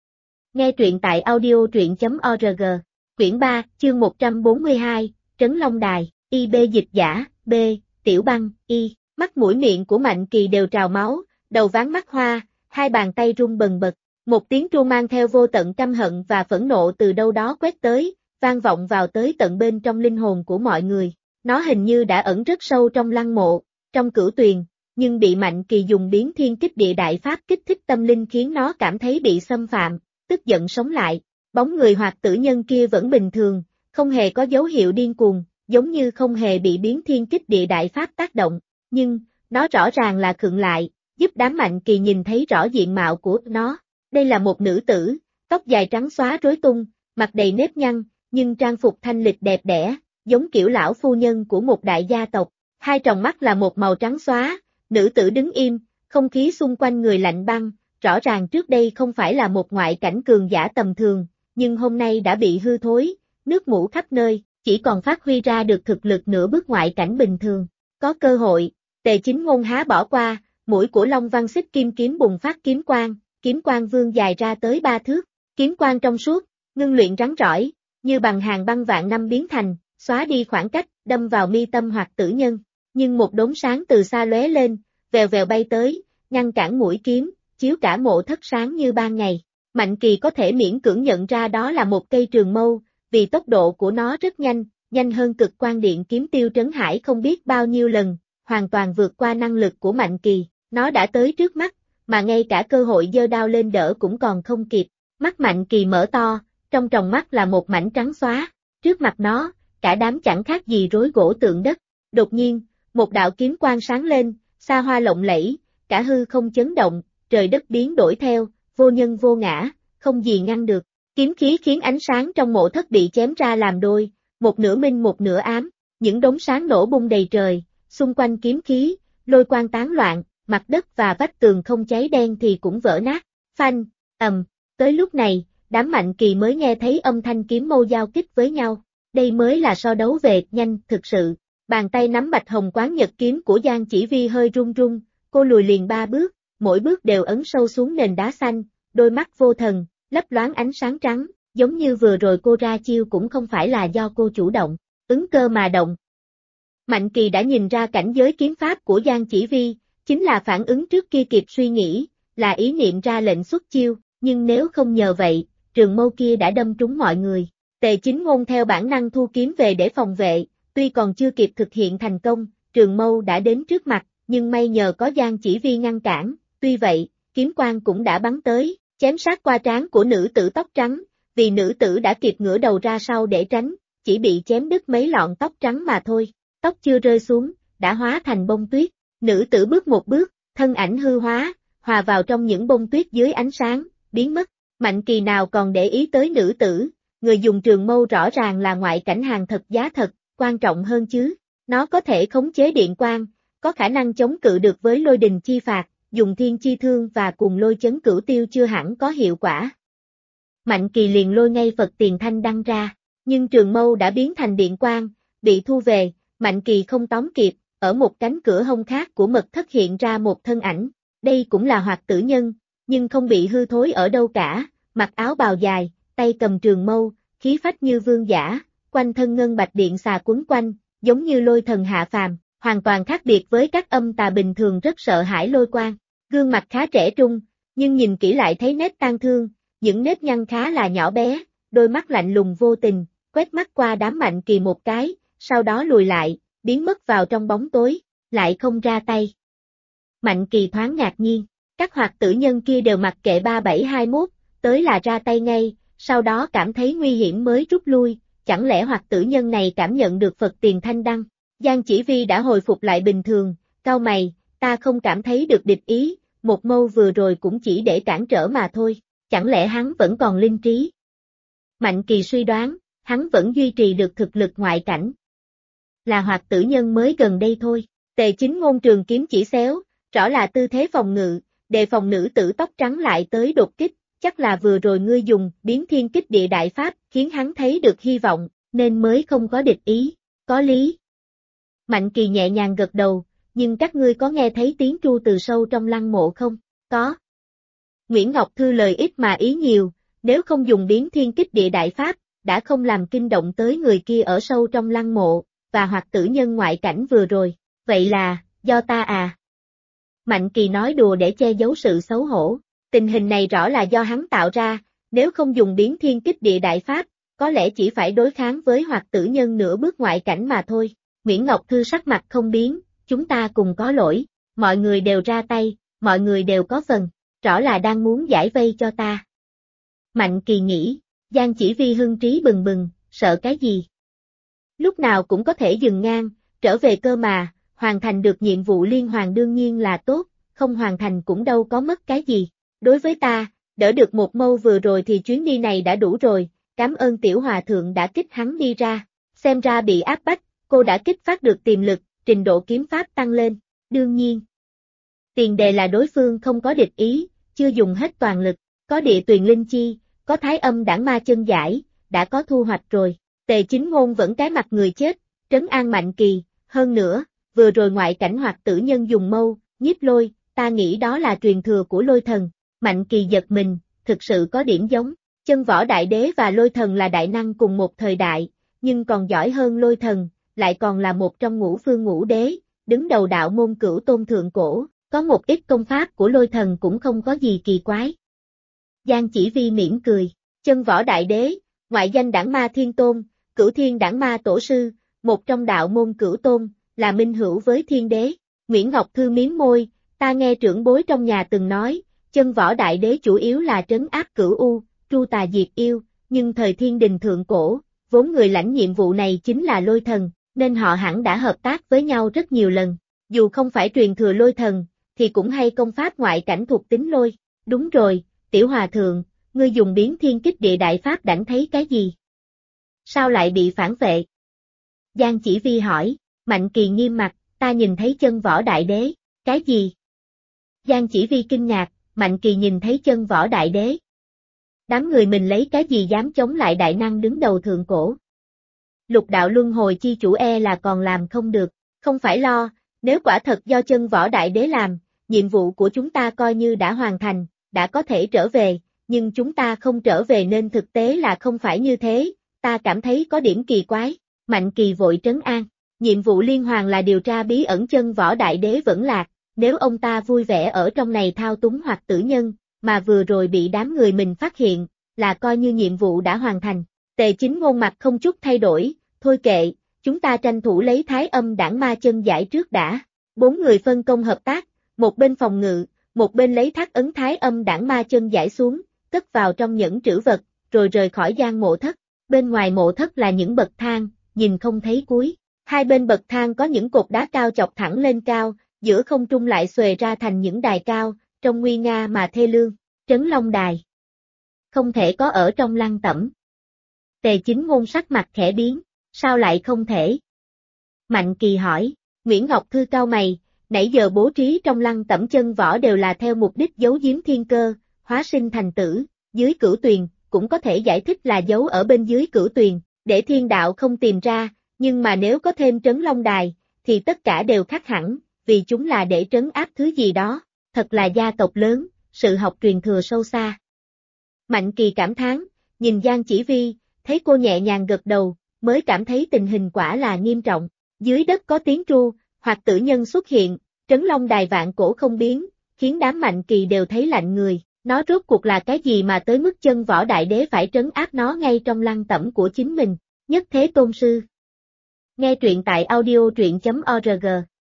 Nghe truyện tại audio truyện.org, quyển 3, chương 142, Trấn Long Đài, IB dịch giả, B, Tiểu Băng, Y. Mắt mũi miệng của Mạnh Kỳ đều trào máu, đầu ván mắt hoa, hai bàn tay run bần bật. Một tiếng tru mang theo vô tận căm hận và phẫn nộ từ đâu đó quét tới, vang vọng vào tới tận bên trong linh hồn của mọi người. Nó hình như đã ẩn rất sâu trong lăng mộ, trong Cửu Tuyền, nhưng bị Mạnh Kỳ dùng biến thiên kích địa đại pháp kích thích tâm linh khiến nó cảm thấy bị xâm phạm, tức giận sống lại. Bóng người hoặc tử nhân kia vẫn bình thường, không hề có dấu hiệu điên cuồng, giống như không hề bị biến thiên kích địa đại pháp tác động, nhưng, nó rõ ràng là khựng lại, giúp đám Mạnh Kỳ nhìn thấy rõ diện mạo của nó. Đây là một nữ tử, tóc dài trắng xóa rối tung, mặt đầy nếp nhăn, nhưng trang phục thanh lịch đẹp đẽ, giống kiểu lão phu nhân của một đại gia tộc. Hai tròng mắt là một màu trắng xóa, nữ tử đứng im, không khí xung quanh người lạnh băng, rõ ràng trước đây không phải là một ngoại cảnh cường giả tầm thường, nhưng hôm nay đã bị hư thối, nước mủ khắp nơi, chỉ còn phát huy ra được thực lực nửa bước ngoại cảnh bình thường. Có cơ hội, Tề Chính Ngôn há bỏ qua, mũi của Long Văn Xích Kim kiếm bùng phát kiếm quang vương dài ra tới 3 thước, kiếm quang trong suốt, ngưng luyện rắn rỏi, như bằng hàng băng vạn năm biến thành, xóa đi khoảng cách, đâm vào mi tâm hoặc tử nhân. Nhưng một đốm sáng từ xa lóe lên, vèo vèo bay tới, ngăn cản mũi kiếm, chiếu cả mộ thất sáng như ban ngày. Mạnh Kỳ có thể miễn cưỡng nhận ra đó là một cây trường mâu, vì tốc độ của nó rất nhanh, nhanh hơn cực quang điện kiếm Tiêu Trấn Hải không biết bao nhiêu lần, hoàn toàn vượt qua năng lực của Mạnh Kỳ, nó đã tới trước mắt, mà ngay cả cơ hội giơ đao lên đỡ cũng còn không kịp. Mắt Mạnh Kỳ mở to, trong tròng mắt là một mảnh trắng xóa, trước mặt nó, cả đám chẳng khác gì rối gỗ tượng đất. Đột nhiên, một đạo kiếm quang sáng lên, xa hoa lộng lẫy, cả hư không chấn động, trời đất biến đổi theo, vô nhân vô ngã, không gì ngăn được. Kiếm khí khiến ánh sáng trong mộ thất bị chém ra làm đôi, một nửa minh một nửa ám, những đống sáng nổ bung đầy trời, xung quanh kiếm khí, lôi quang tán loạn, mặt đất và vách tường không cháy đen thì cũng vỡ nát. Phanh, tới lúc này, đám Mạnh Kỳ mới nghe thấy âm thanh kiếm mâu giao kích với nhau. Đây mới là so đấu về nhanh thực sự. Bàn tay nắm bạch hồng quán nhật kiếm của Giang Chỉ Vi hơi run run, cô lùi liền 3 bước, mỗi bước đều ấn sâu xuống nền đá xanh, đôi mắt vô thần, lấp loáng ánh sáng trắng, giống như vừa rồi cô ra chiêu cũng không phải là do cô chủ động, ứng cơ mà động. Mạnh Kỳ đã nhìn ra cảnh giới kiếm pháp của Giang Chỉ Vi, chính là phản ứng trước kia kịp suy nghĩ, là ý niệm ra lệnh xuất chiêu, nhưng nếu không nhờ vậy, trường mâu kia đã đâm trúng mọi người. Tề Chính Ngôn theo bản năng thu kiếm về để phòng vệ, tuy còn chưa kịp thực hiện thành công, trường mâu đã đến trước mặt, nhưng may nhờ có Giang Chỉ Vi ngăn cản, tuy vậy, kiếm quang cũng đã bắn tới, chém sát qua trán của nữ tử tóc trắng, vì nữ tử đã kịp ngửa đầu ra sau để tránh, chỉ bị chém đứt mấy lọn tóc trắng mà thôi, tóc chưa rơi xuống, đã hóa thành bông tuyết, nữ tử bước một bước, thân ảnh hư hóa, hòa vào trong những bông tuyết dưới ánh sáng, biến mất. Mạnh Kỳ nào còn để ý tới nữ tử, người dùng trường mâu rõ ràng là ngoại cảnh hàng thật giá thật, quan trọng hơn chứ, nó có thể khống chế điện quang, có khả năng chống cự được với lôi đình chi phạt, dùng thiên chi thương và cùng lôi chấn cửu tiêu chưa hẳn có hiệu quả. Mạnh Kỳ liền lôi ngay Phật Tiền Thanh đăng ra, nhưng trường mâu đã biến thành điện quang, bị thu về, Mạnh Kỳ không tóm kịp, ở một cánh cửa hông khác của mật thất hiện ra một thân ảnh, đây cũng là Hoạt Tử Nhân, nhưng không bị hư thối ở đâu cả, mặc áo bào dài, tay cầm trường mâu, khí phách như vương giả, quanh thân ngân bạch điện xà quấn quanh, giống như lôi thần hạ phàm, hoàn toàn khác biệt với các âm tà bình thường rất sợ hãi lôi quang. Gương mặt khá trẻ trung, nhưng nhìn kỹ lại thấy nét tang thương, những nếp nhăn khá là nhỏ bé, đôi mắt lạnh lùng vô tình, quét mắt qua đám Mạnh Kỳ một cái, sau đó lùi lại, biến mất vào trong bóng tối, lại không ra tay. Mạnh Kỳ thoáng ngạc nhiên, các Hoạt Tử Nhân kia đều mặc kệ 3721, tới là ra tay ngay, sau đó cảm thấy nguy hiểm mới rút lui, chẳng lẽ Hoạt Tử Nhân này cảm nhận được Phật Tiền Thanh đăng. Giang Chỉ Vi đã hồi phục lại bình thường, cau mày, ta không cảm thấy được địch ý, một mâu vừa rồi cũng chỉ để cản trở mà thôi, chẳng lẽ hắn vẫn còn linh trí. Mạnh Kỳ suy đoán, hắn vẫn duy trì được thực lực ngoại cảnh. Là Hoạt Tử Nhân mới gần đây thôi, Tề Chính Ngôn trường kiếm chỉ xéo, rõ là tư thế phòng ngự, đề phòng nữ tử tóc trắng lại tới đột kích, chắc là vừa rồi ngươi dùng biến thiên kích địa đại pháp khiến hắn thấy được hy vọng, nên mới không có địch ý, có lý. Mạnh Kỳ nhẹ nhàng gật đầu, nhưng các ngươi có nghe thấy tiếng tru từ sâu trong lăng mộ không? Có. Nguyễn Ngọc Thư lời ít mà ý nhiều, nếu không dùng biến thiên kích địa đại pháp, đã không làm kinh động tới người kia ở sâu trong lăng mộ, và Hoạt Tử Nhân ngoại cảnh vừa rồi, vậy là, do ta à? Mạnh Kỳ nói đùa để che giấu sự xấu hổ, tình hình này rõ là do hắn tạo ra, nếu không dùng biến thiên kích địa đại pháp, có lẽ chỉ phải đối kháng với Hoạt Tử Nhân nửa bước ngoại cảnh mà thôi. Nguyễn Ngọc Thư sắc mặt không biến, chúng ta cùng có lỗi, mọi người đều ra tay, mọi người đều có phần, rõ là đang muốn giải vây cho ta. Mạnh Kỳ nghĩ, Giang Chỉ Vi hưng trí bừng bừng, sợ cái gì? Lúc nào cũng có thể dừng ngang, trở về cơ mà, hoàn thành được nhiệm vụ liên hoàn đương nhiên là tốt, không hoàn thành cũng đâu có mất cái gì. Đối với ta, đỡ được một mâu vừa rồi thì chuyến đi này đã đủ rồi, cảm ơn tiểu hòa thượng đã kích hắn đi ra, xem ra bị áp bách, cô đã kích phát được tiềm lực, trình độ kiếm pháp tăng lên, đương nhiên. Tiền đề là đối phương không có địch ý, chưa dùng hết toàn lực, có địa tuyền linh chi, có thái âm đảng ma chân giải, đã có thu hoạch rồi. Tề Chính Ngôn vẫn cái mặt người chết, trấn an Mạnh Kỳ, hơn nữa, vừa rồi ngoại cảnh Hoạt Tử Nhân dùng mâu, nhiếp lôi, ta nghĩ đó là truyền thừa của lôi thần. Mạnh Kỳ giật mình, thực sự có điểm giống, chân võ đại đế và lôi thần là đại năng cùng một thời đại, nhưng còn giỏi hơn lôi thần, lại còn là một trong ngũ phương ngũ đế, đứng đầu đạo môn Cửu Tôn thượng cổ, có một ít công pháp của lôi thần cũng không có gì kỳ quái. Giang Chỉ Vi mỉm cười, chân võ đại đế, ngoại danh Đản Ma Thiên Tôn, Cửu Thiên Đản Ma Tổ Sư, một trong đạo môn Cửu Tôn, là minh hữu với thiên đế. Nguyễn Ngọc Thư mím môi, ta nghe trưởng bối trong nhà từng nói, chân võ đại đế chủ yếu là trấn áp cửu u, tru tà diệt yêu, nhưng thời thiên đình thượng cổ, vốn người lãnh nhiệm vụ này chính là lôi thần, nên họ hẳn đã hợp tác với nhau rất nhiều lần. Dù không phải truyền thừa lôi thần, thì cũng hay công pháp ngoại cảnh thuộc tính lôi. Đúng rồi, tiểu hòa thượng, ngươi dùng biến thiên kích địa đại pháp đảnh thấy cái gì? Sao lại bị phản vệ? Giang Chỉ Vi hỏi, Mạnh Kỳ nghiêm mặt, ta nhìn thấy chân võ đại đế, cái gì? Giang Chỉ Vi kinh ngạc, Mạnh Kỳ nhìn thấy chân võ đại đế. Đám người mình lấy cái gì dám chống lại đại năng đứng đầu thượng cổ? Lục đạo luân hồi chi chủ là còn làm không được, không phải lo, nếu quả thật do chân võ đại đế làm, nhiệm vụ của chúng ta coi như đã hoàn thành, đã có thể trở về, nhưng chúng ta không trở về nên thực tế là không phải như thế, ta cảm thấy có điểm kỳ quái. Mạnh Kỳ vội trấn an, nhiệm vụ liên hoàn là điều tra bí ẩn chân võ đại đế vẫn lạc, nếu ông ta vui vẻ ở trong này thao túng hoặc tử nhân, mà vừa rồi bị đám người mình phát hiện, là coi như nhiệm vụ đã hoàn thành. Tề Chính Ngôn mặt không chút thay đổi, thôi kệ, chúng ta tranh thủ lấy Thái Âm Đản Ma chân giải trước đã. 4 người phân công hợp tác, một bên phòng ngự, một bên lấy thác ấn Thái Âm Đản Ma chân giải xuống, cất vào trong nhẫn trữ vật, rồi rời khỏi gian mộ thất. Bên ngoài mộ thất là những bậc thang, nhìn không thấy cuối. Hai bên bậc thang có những cột đá cao chọc thẳng lên cao, giữa không trung lại xuề ra thành những đài cao, trông nguy nga mà thê lương. Trấn Long Đài không thể có ở trong lăng tẩm. Tề Chính Ngôn sắc mặt khẽ biến, sao lại không thể? Mạnh Kỳ hỏi, Nguyễn Ngọc Thư cau mày, nãy giờ bố trí trong lăng tẩm chân võ đều là theo mục đích giấu giếm thiên cơ, hóa sinh thành tử, dưới cửu tuyền, cũng có thể giải thích là giấu ở bên dưới cửu tuyền, để thiên đạo không tìm ra, nhưng mà nếu có thêm Trấn Long Đài, thì tất cả đều khác hẳn, vì chúng là để trấn áp thứ gì đó, thật là gia tộc lớn, sự học truyền thừa sâu xa. Mạnh Kỳ cảm thán, nhìn Giang Chỉ Vi, thấy cô nhẹ nhàng gật đầu, mới cảm thấy tình hình quả là nghiêm trọng. Dưới đất có tiếng tru, hoặc tử nhân xuất hiện, Trấn Long Đài vạn cổ không biến, khiến đám Mạnh Kỳ đều thấy lạnh người. Nó rốt cuộc là cái gì mà tới mức chân võ đại đế phải trấn áp nó ngay trong lăng tẩm của chính mình? Nhất Thế Tôn Sư. Nghe truyện tại audio truyện.org